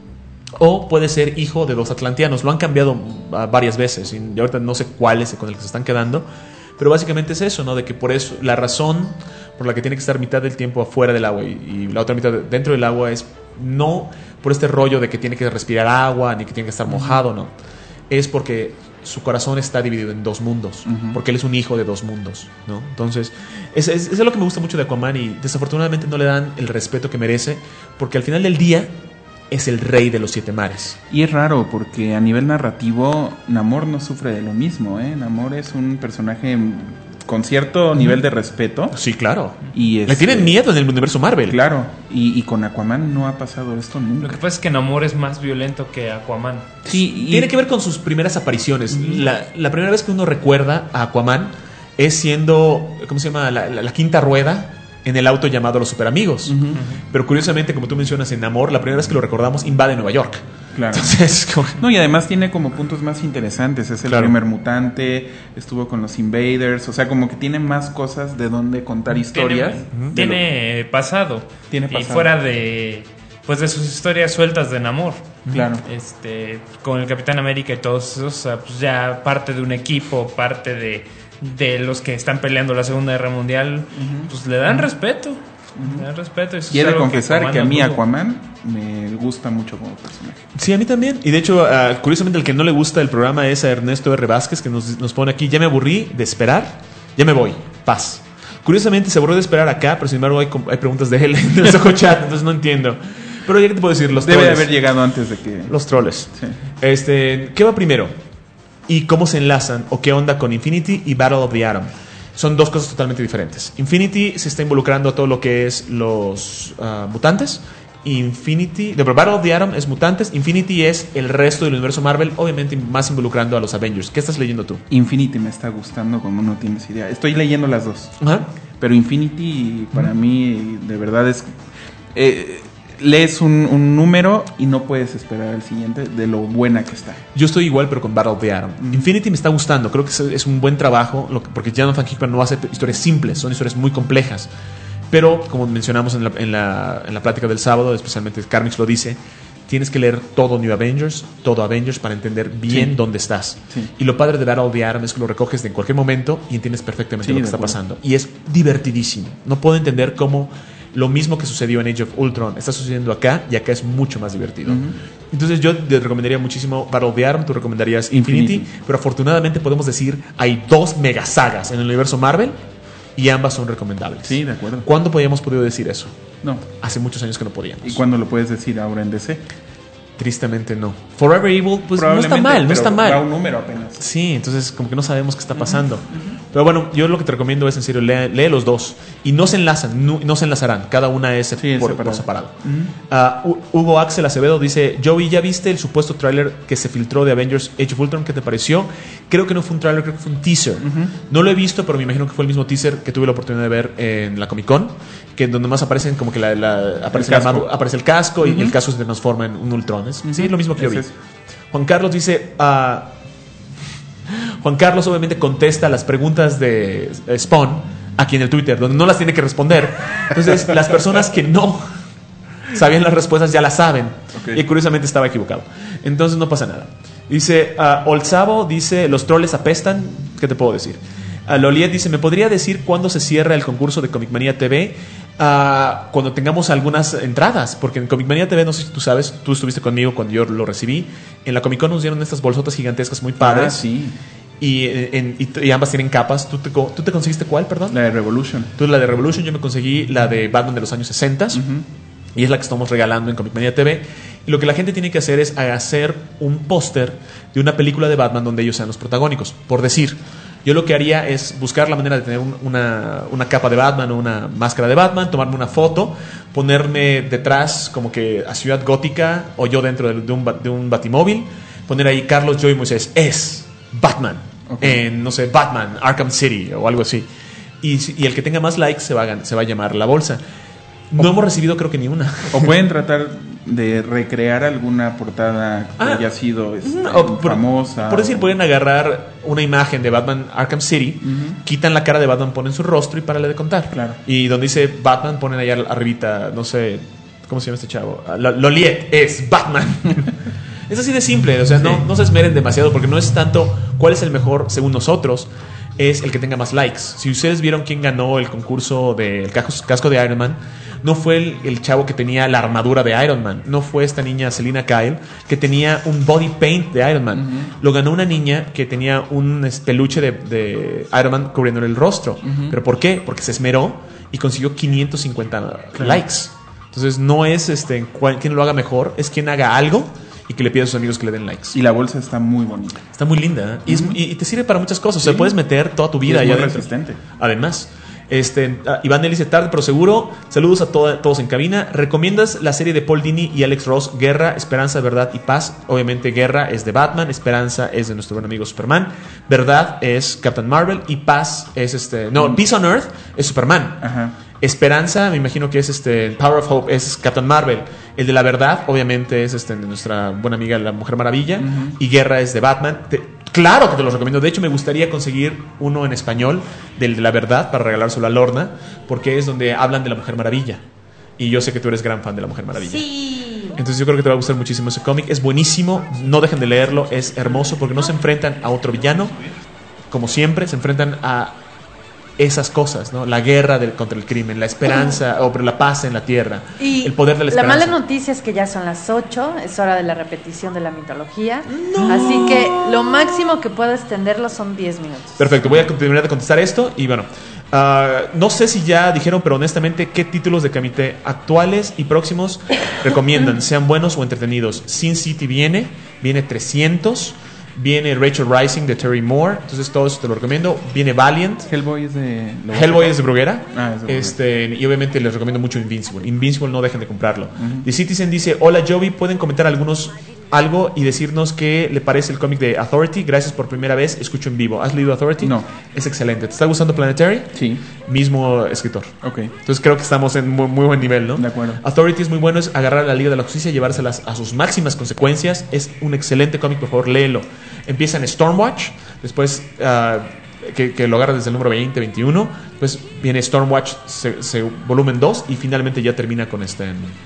o puede ser hijo de dos atlanteanos. Lo han cambiado uh, varias veces y ahorita no sé cuál es con el que se están quedando, pero básicamente es eso, ¿no? De que por eso la razón por la que tiene que estar mitad del tiempo afuera del agua y, y la otra mitad dentro del agua es no por este rollo de que tiene que respirar agua ni que tiene que estar mojado, no. Es porque su corazón está dividido en dos mundos, uh-huh. porque él es un hijo de dos mundos, ¿no? Entonces, es, es, es lo que me gusta mucho de Aquaman y desafortunadamente no le dan el respeto que merece, porque al final del día es el rey de los siete mares. Y es raro porque a nivel narrativo Namor no sufre de lo mismo, ¿eh? Namor es un personaje con cierto nivel de respeto. Sí, claro. Y Le este, tienen miedo en el universo Marvel. Claro. Y, y con Aquaman no ha pasado esto nunca. Lo que pasa es que Namor es más violento que Aquaman. Sí, y Tiene que ver con sus primeras apariciones. La, la primera vez que uno recuerda a Aquaman es siendo, ¿cómo se llama? La, la, la quinta rueda en el auto llamado Los Superamigos. Uh-huh. Pero curiosamente, como tú mencionas en Namor, la primera vez que lo recordamos invade Nueva York. Claro. Entonces, como... No, y además tiene como puntos más interesantes. Es el Claro. primer mutante, estuvo con los Invaders, o sea, como que tiene más cosas de donde contar historias. Tiene, de tiene lo- pasado. Tiene Y pasado. fuera de pues de sus historias sueltas de Namor. Claro. Este, con el Capitán América y todos esos, o sea, pues ya parte de un equipo, parte de, de los que están peleando la Segunda Guerra Mundial, uh-huh. pues le dan uh-huh. respeto. Le dan respeto. Eso Quiero es algo confesar que, que a mí no tuvo. Aquaman me gusta mucho como personaje. Sí, a mí también. Y de hecho, uh, curiosamente, el que no le gusta el programa es a Ernesto R. Vázquez, que nos, nos pone aquí: ya me aburrí de esperar, ya me voy, paz. Curiosamente se aburrió de esperar acá, pero sin embargo hay, hay preguntas de él en el Soco Chat, entonces no entiendo. Pero ya que te puedo decir, los Debe de troles. haber llegado antes de que... Los troles. Sí. Este, ¿qué va primero? ¿Y cómo se enlazan? ¿O qué onda con Infinity y Battle of the Atom? Son dos cosas totalmente diferentes. Infinity se está involucrando a todo lo que es los uh, mutantes. Infinity, de Battle of the Atom es mutantes. Infinity es el resto del universo Marvel, obviamente más involucrando a los Avengers. ¿Qué estás leyendo tú? Infinity me está gustando como no tienes idea. Estoy leyendo las dos. Ajá. Pero Infinity para mí de verdad es... Eh, lees un, un número y no puedes esperar al siguiente de lo buena que está. Yo estoy igual, pero con Battle of the Atom. Mm. Infinity me está gustando. Creo que es, es un buen trabajo, lo que, porque Jonathan Hickman no hace historias simples, son historias muy complejas. Pero, como mencionamos en la, en la, en la plática del sábado, especialmente Carmix lo dice, tienes que leer todo New Avengers, todo Avengers para entender bien sí. dónde estás. Sí. Y lo padre de Battle of the Atom es que lo recoges en cualquier momento y entiendes perfectamente sí, lo que está acuerdo. pasando. Y es divertidísimo. No puedo entender cómo lo mismo que sucedió en Age of Ultron está sucediendo acá, y acá es mucho más divertido. Uh-huh. Entonces yo te recomendaría muchísimo Battle of the Atom, tú recomendarías Infinity, Infinity, pero afortunadamente podemos decir hay dos mega sagas en el universo Marvel y ambas son recomendables. Sí, de acuerdo. ¿Cuándo podíamos podido decir eso? No. Hace muchos años que no podíamos. ¿Y cuándo lo puedes decir ahora en D C? Tristemente no. Forever Evil, pues no está mal, no está mal. Da un número apenas. Sí, entonces como que no sabemos qué está pasando. Uh-huh, uh-huh. Pero bueno, yo lo que te recomiendo es en serio, lee, lee los dos. Y no se enlazan, no, no se enlazarán. Cada una es sí, por, separado. por separado. Uh-huh. Uh, Hugo Axel Acevedo dice: Joey, ¿ya viste el supuesto tráiler que se filtró de Avengers Age of Ultron? ¿Qué te pareció? Creo que no fue un tráiler, creo que fue un teaser. Uh-huh. No lo he visto, pero me imagino que fue el mismo teaser que tuve la oportunidad de ver en la Comic Con, que donde más aparecen como que la, la, aparece, el casco. La, aparece el casco uh-huh. y el casco se transforma en un Ultron. ¿Es? Uh-huh. Sí, lo mismo que yo vi. Es. Juan Carlos dice... Uh, Juan Carlos obviamente contesta las preguntas de Spawn aquí en el Twitter, donde no las tiene que responder. Entonces, las personas que no sabían las respuestas ya las saben. Okay. Y curiosamente estaba equivocado. Entonces no pasa nada. Dice, uh, Olzabo dice, los troles apestan. ¿Qué te puedo decir? Uh, Loliet dice, ¿me podría decir cuándo se cierra el concurso de Comic Manía T V? Uh, cuando tengamos algunas entradas, porque en Comic Manía T V, no sé si tú sabes, tú estuviste conmigo cuando yo lo recibí. En la Comic Con nos dieron estas bolsotas gigantescas muy padres. Ah, sí. Y, en, y, y ambas tienen capas. ¿Tú te, ¿Tú te conseguiste cuál, perdón? La de Revolution. Tú la de Revolution, yo me conseguí la de Batman de los años sesenta. Uh-huh. Y es la que estamos regalando en Comic Manía T V. Y lo que la gente tiene que hacer es hacer un póster de una película de Batman donde ellos sean los protagónicos. Por decir, yo lo que haría es buscar la manera de tener un, una, una capa de Batman o una máscara de Batman, tomarme una foto, ponerme detrás como que a Ciudad Gótica o yo dentro de, de, un, de un batimóvil, poner ahí Carlos Joey Moisés es Batman, okay. en no sé, Batman, Arkham City o algo así. Y, y el que tenga más likes se va a, se va a llamar la bolsa. No o, hemos recibido creo que ni una. O pueden tratar de recrear alguna portada que Ah, haya sido este, o por, famosa. por decir, o- pueden agarrar una imagen de Batman Arkham City, Ujú. quitan la cara de Batman, ponen su rostro y párale de contar. Claro. Y donde dice Batman, ponen allá arribita, no sé, ¿cómo se llama este chavo? Lo- Loliet es Batman. Es así de simple, o sea, no, Sí. no se esmeren demasiado porque no es tanto cuál es el mejor según nosotros, es el que tenga más likes. Si ustedes vieron quién ganó el concurso del casco, casco de Iron Man, no fue el, el chavo que tenía la armadura de Iron Man, no fue esta niña Selina Kyle que tenía un body paint de Iron Man. Lo ganó una niña que tenía un este, peluche de, de Iron Man cubriéndole el rostro. ¿Pero por qué? Porque se esmeró y consiguió quinientos cincuenta likes. Entonces no es este cuál- quien lo haga mejor, es quien haga algo y que le pida a sus amigos que le den likes. Y la bolsa está muy bonita. Está muy linda, ¿eh? y, es- y- y te sirve para muchas cosas. O sea, Sí. puedes meter toda tu vida Y es allá muy adentro. resistente. Además, este, ah, Iván Nelly dice tarde pero seguro. Saludos a toda- todos en cabina. ¿Recomiendas la serie de Paul Dini y Alex Ross? Guerra, Esperanza, Verdad y Paz. Obviamente Guerra es de Batman, Esperanza es de nuestro buen amigo Superman, Verdad es Captain Marvel y Paz es este, no, Peace on Earth es Superman. Ajá. Esperanza, me imagino que es este Power of Hope, es Captain Marvel. El de la verdad, obviamente, es este de nuestra buena amiga la Mujer Maravilla. Y Guerra es de Batman. Te- claro que te los recomiendo. De hecho, me gustaría conseguir uno en español del de la verdad para regalárselo a Lorna, porque es donde hablan de la Mujer Maravilla. Y yo sé que tú eres gran fan de la Mujer Maravilla. Sí. Entonces yo creo que te va a gustar muchísimo ese cómic. Es buenísimo, no dejen de leerlo, es hermoso porque no se enfrentan a otro villano, como siempre, se enfrentan a esas cosas, ¿no? La guerra del, contra el crimen, la esperanza, o pero la paz en la tierra, Y el poder de la la esperanza. mala noticia es que ya son las ocho, es hora de la repetición de la mitología. Así que lo máximo que puedo extenderlo son diez minutos. Perfecto, voy a continuar de contestar esto y bueno, ah, no sé si ya dijeron, pero honestamente, ¿qué títulos de Kamite actuales y próximos recomiendan? Sean buenos o entretenidos. Sin City viene, viene trescientos, viene Rachel Rising de Terry Moore, entonces todo eso te lo recomiendo. Viene Valiant. Hellboy es de... ¿lo vas a Hellboy sacar? es de Bruguera. Ah, es de Bruguera. Este, y obviamente les recomiendo mucho Invincible. Invincible no dejen de comprarlo. The Citizen dice, hola Joey, ¿pueden comentar algunos algo y decirnos qué le parece el cómic de Authority? Gracias por primera vez, escucho en vivo. ¿Has leído Authority? No. Es excelente. ¿Te está gustando Planetary? Sí. Mismo escritor. Ok. Entonces creo que estamos en muy, muy buen nivel, ¿no? De acuerdo. Authority es muy bueno, es agarrar a la Liga de la Justicia y llevárselas a sus máximas consecuencias. Es un excelente cómic, por favor, léelo. Empieza en Stormwatch, después ah, que, que lo agarra desde el número veinte, veintiuno, después viene Stormwatch se, se- volumen dos y finalmente ya termina con este...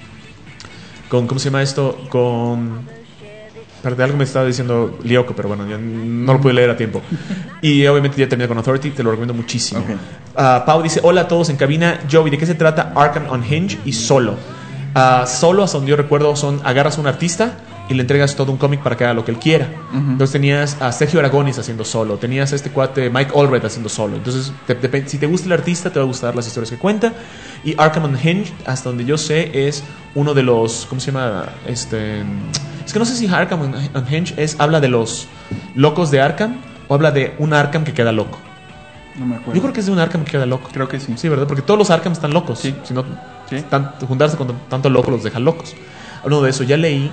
Con, ¿cómo se llama esto? Con... Espérate, algo me estaba diciendo Lyoko, pero bueno, ya no lo pude leer a tiempo. Y obviamente ya terminé con Authority, te lo recomiendo muchísimo. Ok. Ah, Pau dice, hola a todos en cabina. Joey, ¿de qué se trata Arkham Unhinged y Solo? Ah, Solo, hasta donde yo recuerdo, son agarras a un artista y le entregas todo un cómic para que haga lo que él quiera. Entonces tenías a Sergio Aragonis haciendo Solo, tenías a este cuate Mike Allred haciendo Solo. Entonces, te- te- si te gusta el artista, te va a gustar las historias que cuenta. Y Arkham Unhinged, hasta donde yo sé, es uno de los... ¿Cómo se llama? Este... Es que no sé si Arkham Unhinged es, habla de los locos de Arkham o habla de un Arkham que queda loco. No me acuerdo. Yo creo que es de un Arkham que queda loco. Creo que sí. Sí, ¿verdad? Porque todos los Arkham están locos. Sí. Si no, Sí. tan- juntarse con tanto loco los deja locos. Hablando de eso, ya leí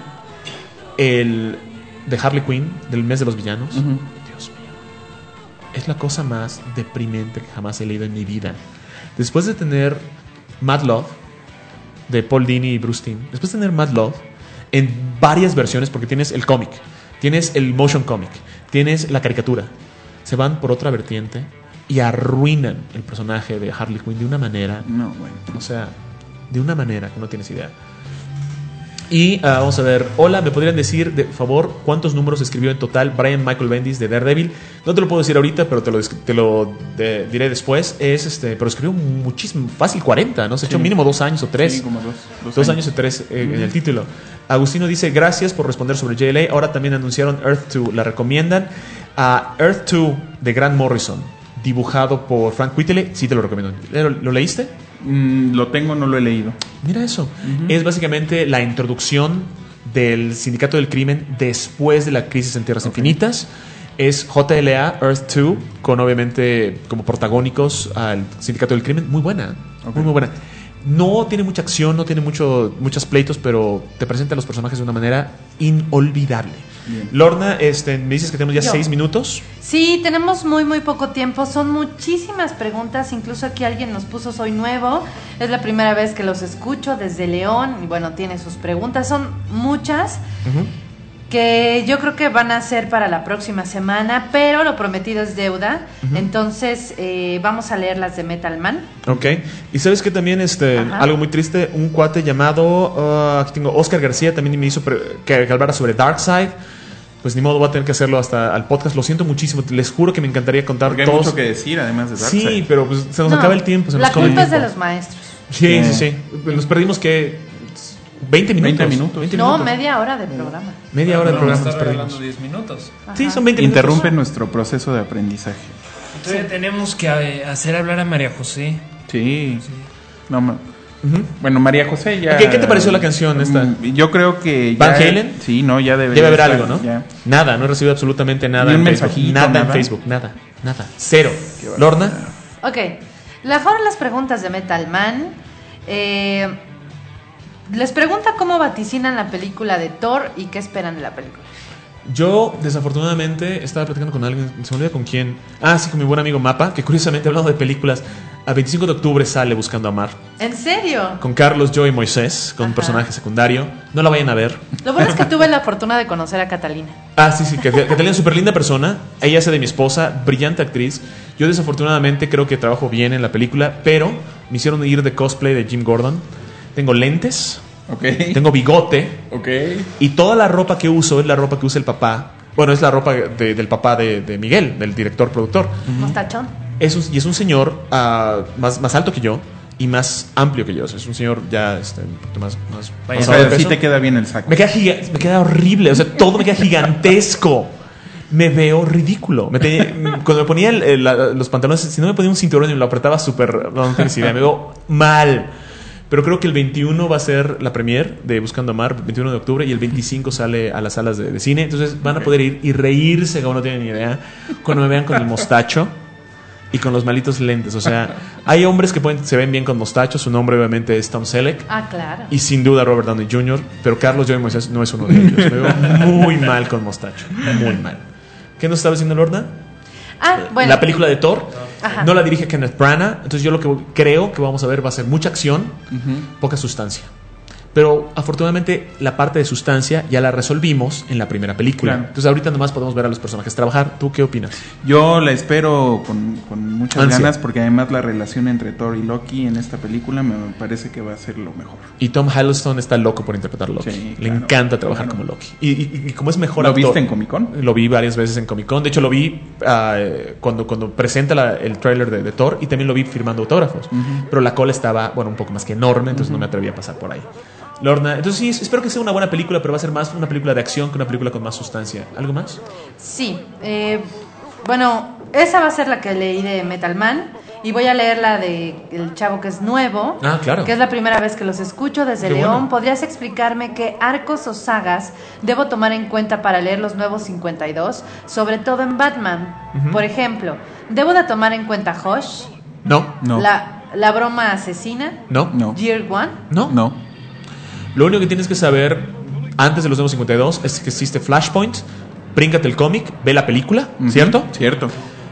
el de Harley Quinn, del mes de los villanos. Ujú. Dios mío. Es la cosa más deprimente que jamás he leído en mi vida. Después de tener Mad Love, de Paul Dini y Bruce Timm, después de tener Mad Love, en varias versiones, porque tienes el cómic, tienes el motion comic, tienes la caricatura, se van por otra vertiente y arruinan el personaje de Harley Quinn de una manera, No, bueno. o sea, de una manera que no tienes idea. Y ah, vamos a ver, hola, ¿me podrían decir de favor cuántos números escribió en total Brian Michael Bendis de Daredevil? No te lo puedo decir ahorita, pero te lo, descri- te lo de- diré después. Es este, pero escribió muchísimo, fácil cuarenta, ¿no? Se echó Sí. mínimo dos años o tres. Sí, como dos, dos Dos años. años y tres eh, en el título. Agustino dice, gracias por responder sobre J L A. Ahora también anunciaron Earth dos. ¿La recomiendan? A Earth dos de Grant Morrison, dibujado por Frank Whiteley. Sí, te lo recomiendo. ¿Lo, lo leíste? Mm, lo tengo, no lo he leído. Mira eso. Es básicamente la introducción del Sindicato del Crimen después de la crisis en Tierras Infinitas. Es J L A Earth dos, con obviamente como protagónicos al Sindicato del Crimen. Muy buena. Ok. Muy, muy buena. no tiene mucha acción, no tiene mucho, muchos pleitos, pero te presenta a los personajes de una manera inolvidable. Bien. Lorna, este, me dices que tenemos ya Yo. seis minutos. Sí, tenemos muy muy poco tiempo, son muchísimas preguntas, incluso aquí alguien nos puso soy nuevo, es la primera vez que los escucho desde León y bueno, tiene sus preguntas, son muchas Ujú. que yo creo que van a ser para la próxima semana, pero lo prometido es deuda, Ujú. entonces eh, vamos a leer las de Metal Man. Ok. Y sabes que también, este, Ajá. algo muy triste, un cuate llamado, uh, aquí tengo Oscar García, también me hizo pre- que, que hablara sobre Darkseid. Pues ni modo, voy a tener que hacerlo hasta al podcast. Lo siento muchísimo. Les juro que me encantaría contar Porque hay todos. mucho que decir, además de Darkseid. Sí, pero pues se nos No, acaba el tiempo. Se nos la acaba el culpa es de tiempo. los maestros. Sí, sí, Sí. sí. Nos perdimos que veinte minutos. veinte minutos. veinte No, minutos. media hora de programa. Media hora de Pero programa nos nos está perdimos. regalando diez minutos. Sí, Ajá. son veinte Interrumpe minutos. nuestro proceso de aprendizaje. Entonces tenemos que eh, hacer hablar a María José. Sí. No, ma- Ujú. bueno, María José ya... Ok, ¿qué te pareció la canción esta? Mm, Yo creo que ya... ¿Van Halen? Sí, no, ya debería Debe haber estar, algo, ¿no? ya. Nada, no he recibido absolutamente nada Ni un en Facebook. mensajito, Nada, en nada. Facebook, nada, nada. Cero. Lorna, Ok, la fueron las preguntas de Metal Man. Eh, les pregunta cómo vaticinan la película de Thor y qué esperan de la película. yo desafortunadamente estaba platicando con alguien, se me olvida con quién. Ah, sí, con mi buen amigo Mapa, que curiosamente hablando de películas, a veinticinco de octubre sale Buscando a Mar, ¿En serio? con Carlos, yo y Moisés, con un Ajá. personaje secundario. No la vayan a ver. Lo bueno es que tuve la fortuna de conocer a Catalina. Ah, sí, sí, que Catalina es súper linda persona. Ella hace de mi esposa, brillante actriz. Yo desafortunadamente creo que trabajo bien en la película, pero me hicieron ir de cosplay de Jim Gordon. Tengo lentes, Ok. tengo bigote, Ok. y toda la ropa que uso es la ropa que usa el papá. Bueno, es la ropa de- del papá de, de Miguel, del director productor. Mostachón. Es un- y es un señor ah, más, más alto que yo y más amplio que yo. O sea, es un señor ya este, un poquito más, más O pasado de sea, sí peso. te queda bien el saco. Me queda, giga- me queda horrible, o sea, todo me queda gigantesco. Me veo ridículo. Me tenía- cuando me ponía el- el- la- los pantalones, si no me ponía un cinturón y me lo apretaba súper, no, no tienes idea, me veo mal. Pero creo que el veintiuno va a ser la premier de Buscando a Mar, veintiuno de octubre, y el veinticinco sale a las salas de, de cine. Entonces van a poder ir y reírse, como no tienen ni idea, cuando me vean con el mostacho y con los malitos lentes. O sea, hay hombres que pueden, se ven bien con mostacho. Su nombre obviamente es Tom Selleck. Ah, claro. Y sin duda Robert Downey junior Pero Carlos Joey Moisés no es uno de ellos. Me veo muy mal con mostacho. Muy mal. ¿Qué nos estaba diciendo Lorna? Ah, bueno. La película de Thor. Ajá. No la dirige Kenneth Branagh. Entonces yo lo que creo que vamos a ver va a ser mucha acción, poca sustancia. Pero afortunadamente la parte de sustancia ya la resolvimos en la primera película. Claro. Entonces ahorita nomás podemos ver a los personajes trabajar. ¿Tú qué opinas? Yo la espero con, con muchas Ansia. ganas porque además la relación entre Thor y Loki en esta película me parece que va a ser lo mejor. Y Tom Hiddleston está loco por interpretar a Loki. Sí, Le claro, encanta trabajar claro. como Loki. Y, y- y como es mejor ¿Lo actor- viste en Comic Con? Lo vi varias veces en Comic Con. De hecho, lo vi ah, cuando, cuando presenta la- el tráiler de, de Thor, y también lo vi firmando autógrafos. Pero la cola estaba, bueno, un poco más que enorme, entonces no me atreví a pasar por ahí. Lorna, entonces sí, espero que sea una buena película, pero va a ser más una película de acción que una película con más sustancia. ¿Algo más? Sí. eh, bueno, esa va a ser la que leí de Metal Man. Y voy a leer la de El Chavo que es nuevo. Ah, claro. Que es la primera vez que los escucho desde Qué León. bueno. ¿Podrías explicarme qué arcos o sagas debo tomar en cuenta para leer los nuevos cincuenta y dos? Sobre todo en Batman. Por ejemplo, ¿debo de tomar en cuenta Hush? No. No. La, la broma asesina. No. No. Year One. No. No. Lo único que tienes que saber antes de los nuevos cincuenta y dos es que existe Flashpoint. Bríncate el cómic, ve la película, ¿cierto? Ujú, Cierto.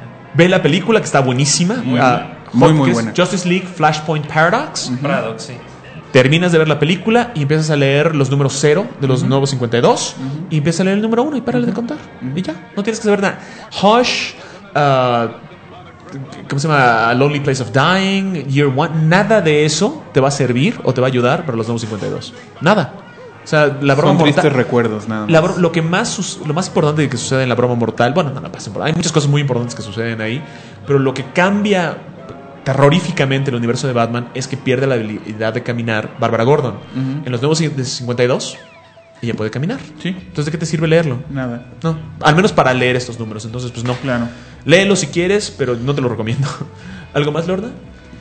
Ve la película que está buenísima. Muy Ah, muy, muy que es buena. Justice League Flashpoint Paradox. Paradox, sí. Terminas de ver la película y empiezas a leer los números cero de los nuevos cincuenta y dos y empiezas a leer el número uno y párale de contar. Y ya, no tienes que saber nada. Hush, ah, ¿cómo se llama? A Lonely Place of Dying, Year One, nada de eso te va a servir o te va a ayudar para los nuevos cincuenta y dos. Nada. O sea, la broma Son tristes mortal. recuerdos, nada más. La bro- lo que más sus- lo más importante que sucede en la broma mortal, bueno, no, no pasa por- hay muchas cosas muy importantes que suceden ahí, pero lo que cambia terroríficamente el universo de Batman es que pierde la habilidad de caminar Bárbara Gordon. En los nuevos de cincuenta y dos ella puede caminar. Sí. Entonces, ¿de qué te sirve leerlo? Nada. No, al menos para leer estos números. Entonces, pues no. Claro. Léelo si quieres, pero no te lo recomiendo. ¿Algo más, Lorna?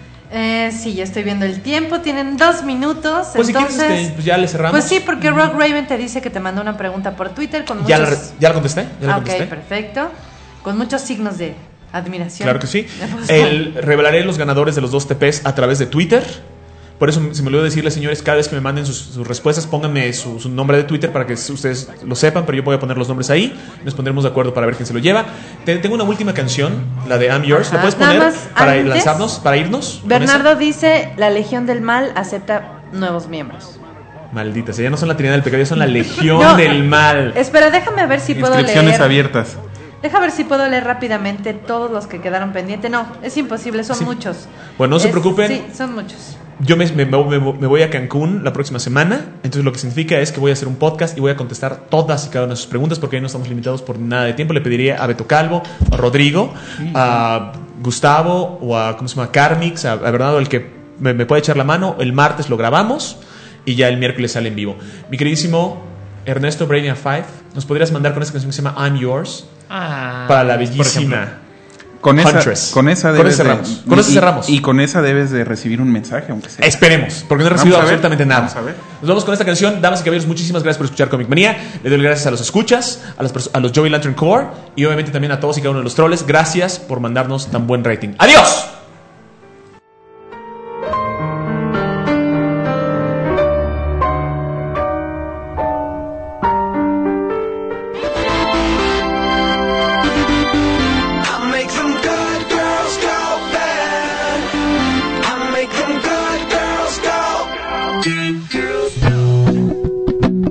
Eh, sí, ya estoy viendo el tiempo. Tienen dos minutos. Pues entonces, si quieres, este, pues ya le cerramos. Pues sí, porque Rock Raven te dice que te mandó una pregunta por Twitter con ¿Ya, la, muchos... re- ya la contesté. ¿Ya la Ah, ok, contesté? perfecto. Con muchos signos de admiración. Claro que sí. Me puso- El, revelaré los ganadores de los dos T Ps a través de Twitter. Por eso se me olvidó decirles, señores, cada vez que me manden sus, sus respuestas, pónganme su, su nombre de Twitter para que ustedes lo sepan, pero yo voy a poner los nombres ahí. Nos pondremos de acuerdo para ver quién se lo lleva. Te, tengo una última canción, la de I'm Yours. Ajá. ¿La puedes Nada poner más para antes, lanzarnos, para irnos? con Bernardo esa? dice, la Legión del Mal acepta nuevos miembros. Maldita sea, ya no son la Trinidad del Pecado, ya son la Legión No, del Mal. Espera, déjame ver si puedo Inscripciones leer. abiertas. Deja ver si puedo leer rápidamente todos los que quedaron pendientes. No, es imposible, son Sí. muchos. Bueno, no se Es- preocupen. Sí, son muchos. Yo me, me- me- me voy a Cancún la próxima semana, entonces lo que significa es que voy a hacer un podcast y voy a contestar todas y cada una de sus preguntas porque ahí no estamos limitados por nada de tiempo. Le pediría a Beto Calvo, a Rodrigo, a Gustavo o a, ¿cómo se llama? Carmix, a, a Bernardo, el que me, me puede echar la mano. El martes lo grabamos y ya el miércoles sale en vivo. Mi queridísimo Ernesto Brainiac five, ¿nos podrías mandar con esta canción que se llama I'm Yours? Ah, Para la por bellísima ejemplo. Con esa, Huntress. con esa Con debes esa de- cerramos. Con esa y- cerramos. Y con esa debes de recibir un mensaje, aunque sea. Esperemos, porque no he Vamos recibido a ver, absolutamente nada. vamos a ver. Nos vamos con esta canción. Damas y caballeros, muchísimas gracias por escuchar Comic Manía. Le doy gracias a los escuchas, a, las perso- a los Joey Lantern Core y obviamente también a todos y cada uno de los troles. Gracias por mandarnos tan buen rating. ¡Adiós! I make them good girls go bad. I make them good girls go. Good girls go.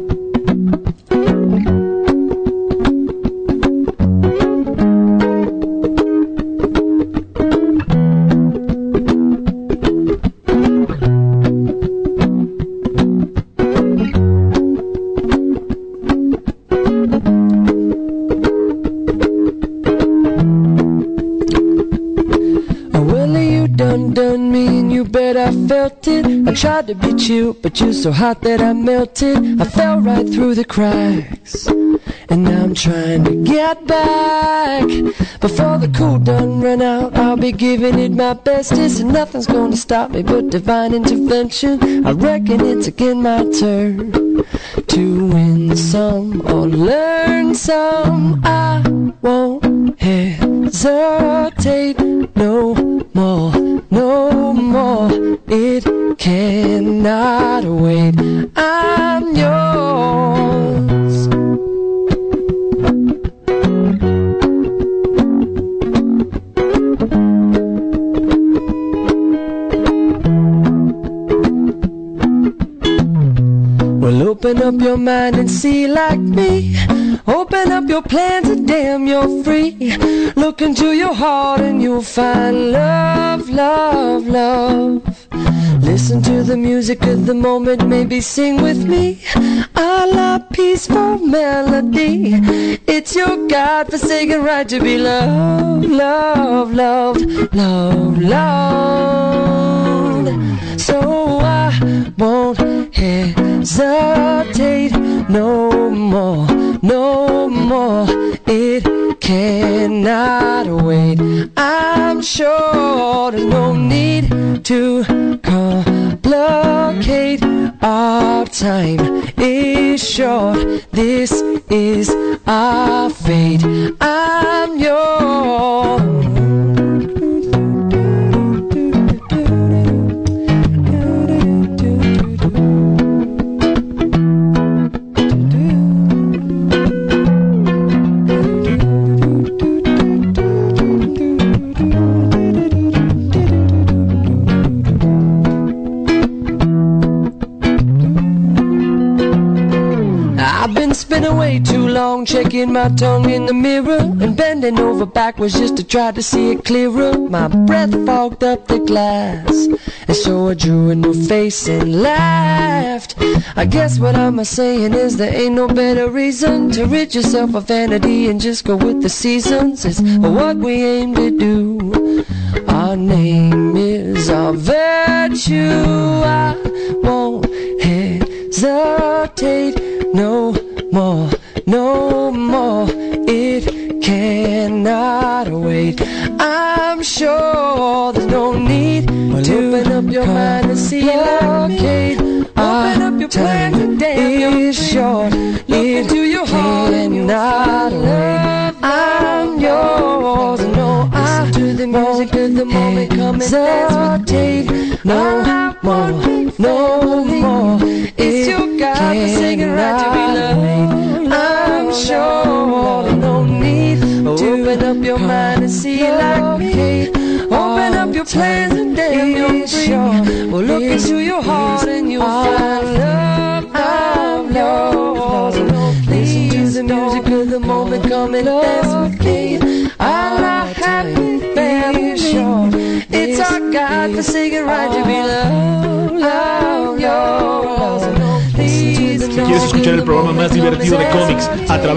Well, you done done me and you bet I felt it. I tried to be chill, but you're so hot that I melted. I fell right through the cracks, and now I'm trying to get back. Before the cool done run out, I'll be giving it my bestest, and nothing's gonna stop me but divine intervention. I reckon it's again my turn to win some or learn some. I won't hesitate no more, no more. It cannot wait. I'm yours. Well, open up your mind and see like me. Open up your plans and damn, you're free. Look into your heart and you'll find love, love, love. Listen to the music of the moment, maybe sing with me. A la peaceful melody. It's your God-forsaken right to be loved, loved, loved, loved, loved. So I won't hesitate no more, no more. It cannot wait. I'm sure there's no need to complicate. Our time is short. This is our fate. I'm yours. I've been spinning way too long, checking my tongue in the mirror and bending over backwards just to try to see it clearer. My breath fogged up the glass, and so I drew a new face and laughed. I guess what I'm saying is there ain't no better reason to rid yourself of vanity and just go with the seasons. It's what we aim to do. Our name is our virtue. I won't hesitate no more, no more. It cannot wait. I'm sure there's no need to open up your mind and see like me. Open up your plan and damn, is short. Look into your heart and cannot wait. I'm yours. No, I the music of the moment, come and hesitate no more, no more. It's your God-forsaken right to be loved. I'm sure no need to open up your mind and see like me. Open up your plans and damn you're free. Well, look into your heart and you'll find love. I'm yours. Listen to the music of the moment, come and dance with me. I like happy family. It's our God-forsaken right to be loved. I'm yours. Si quieres escuchar el programa más divertido de cómics a través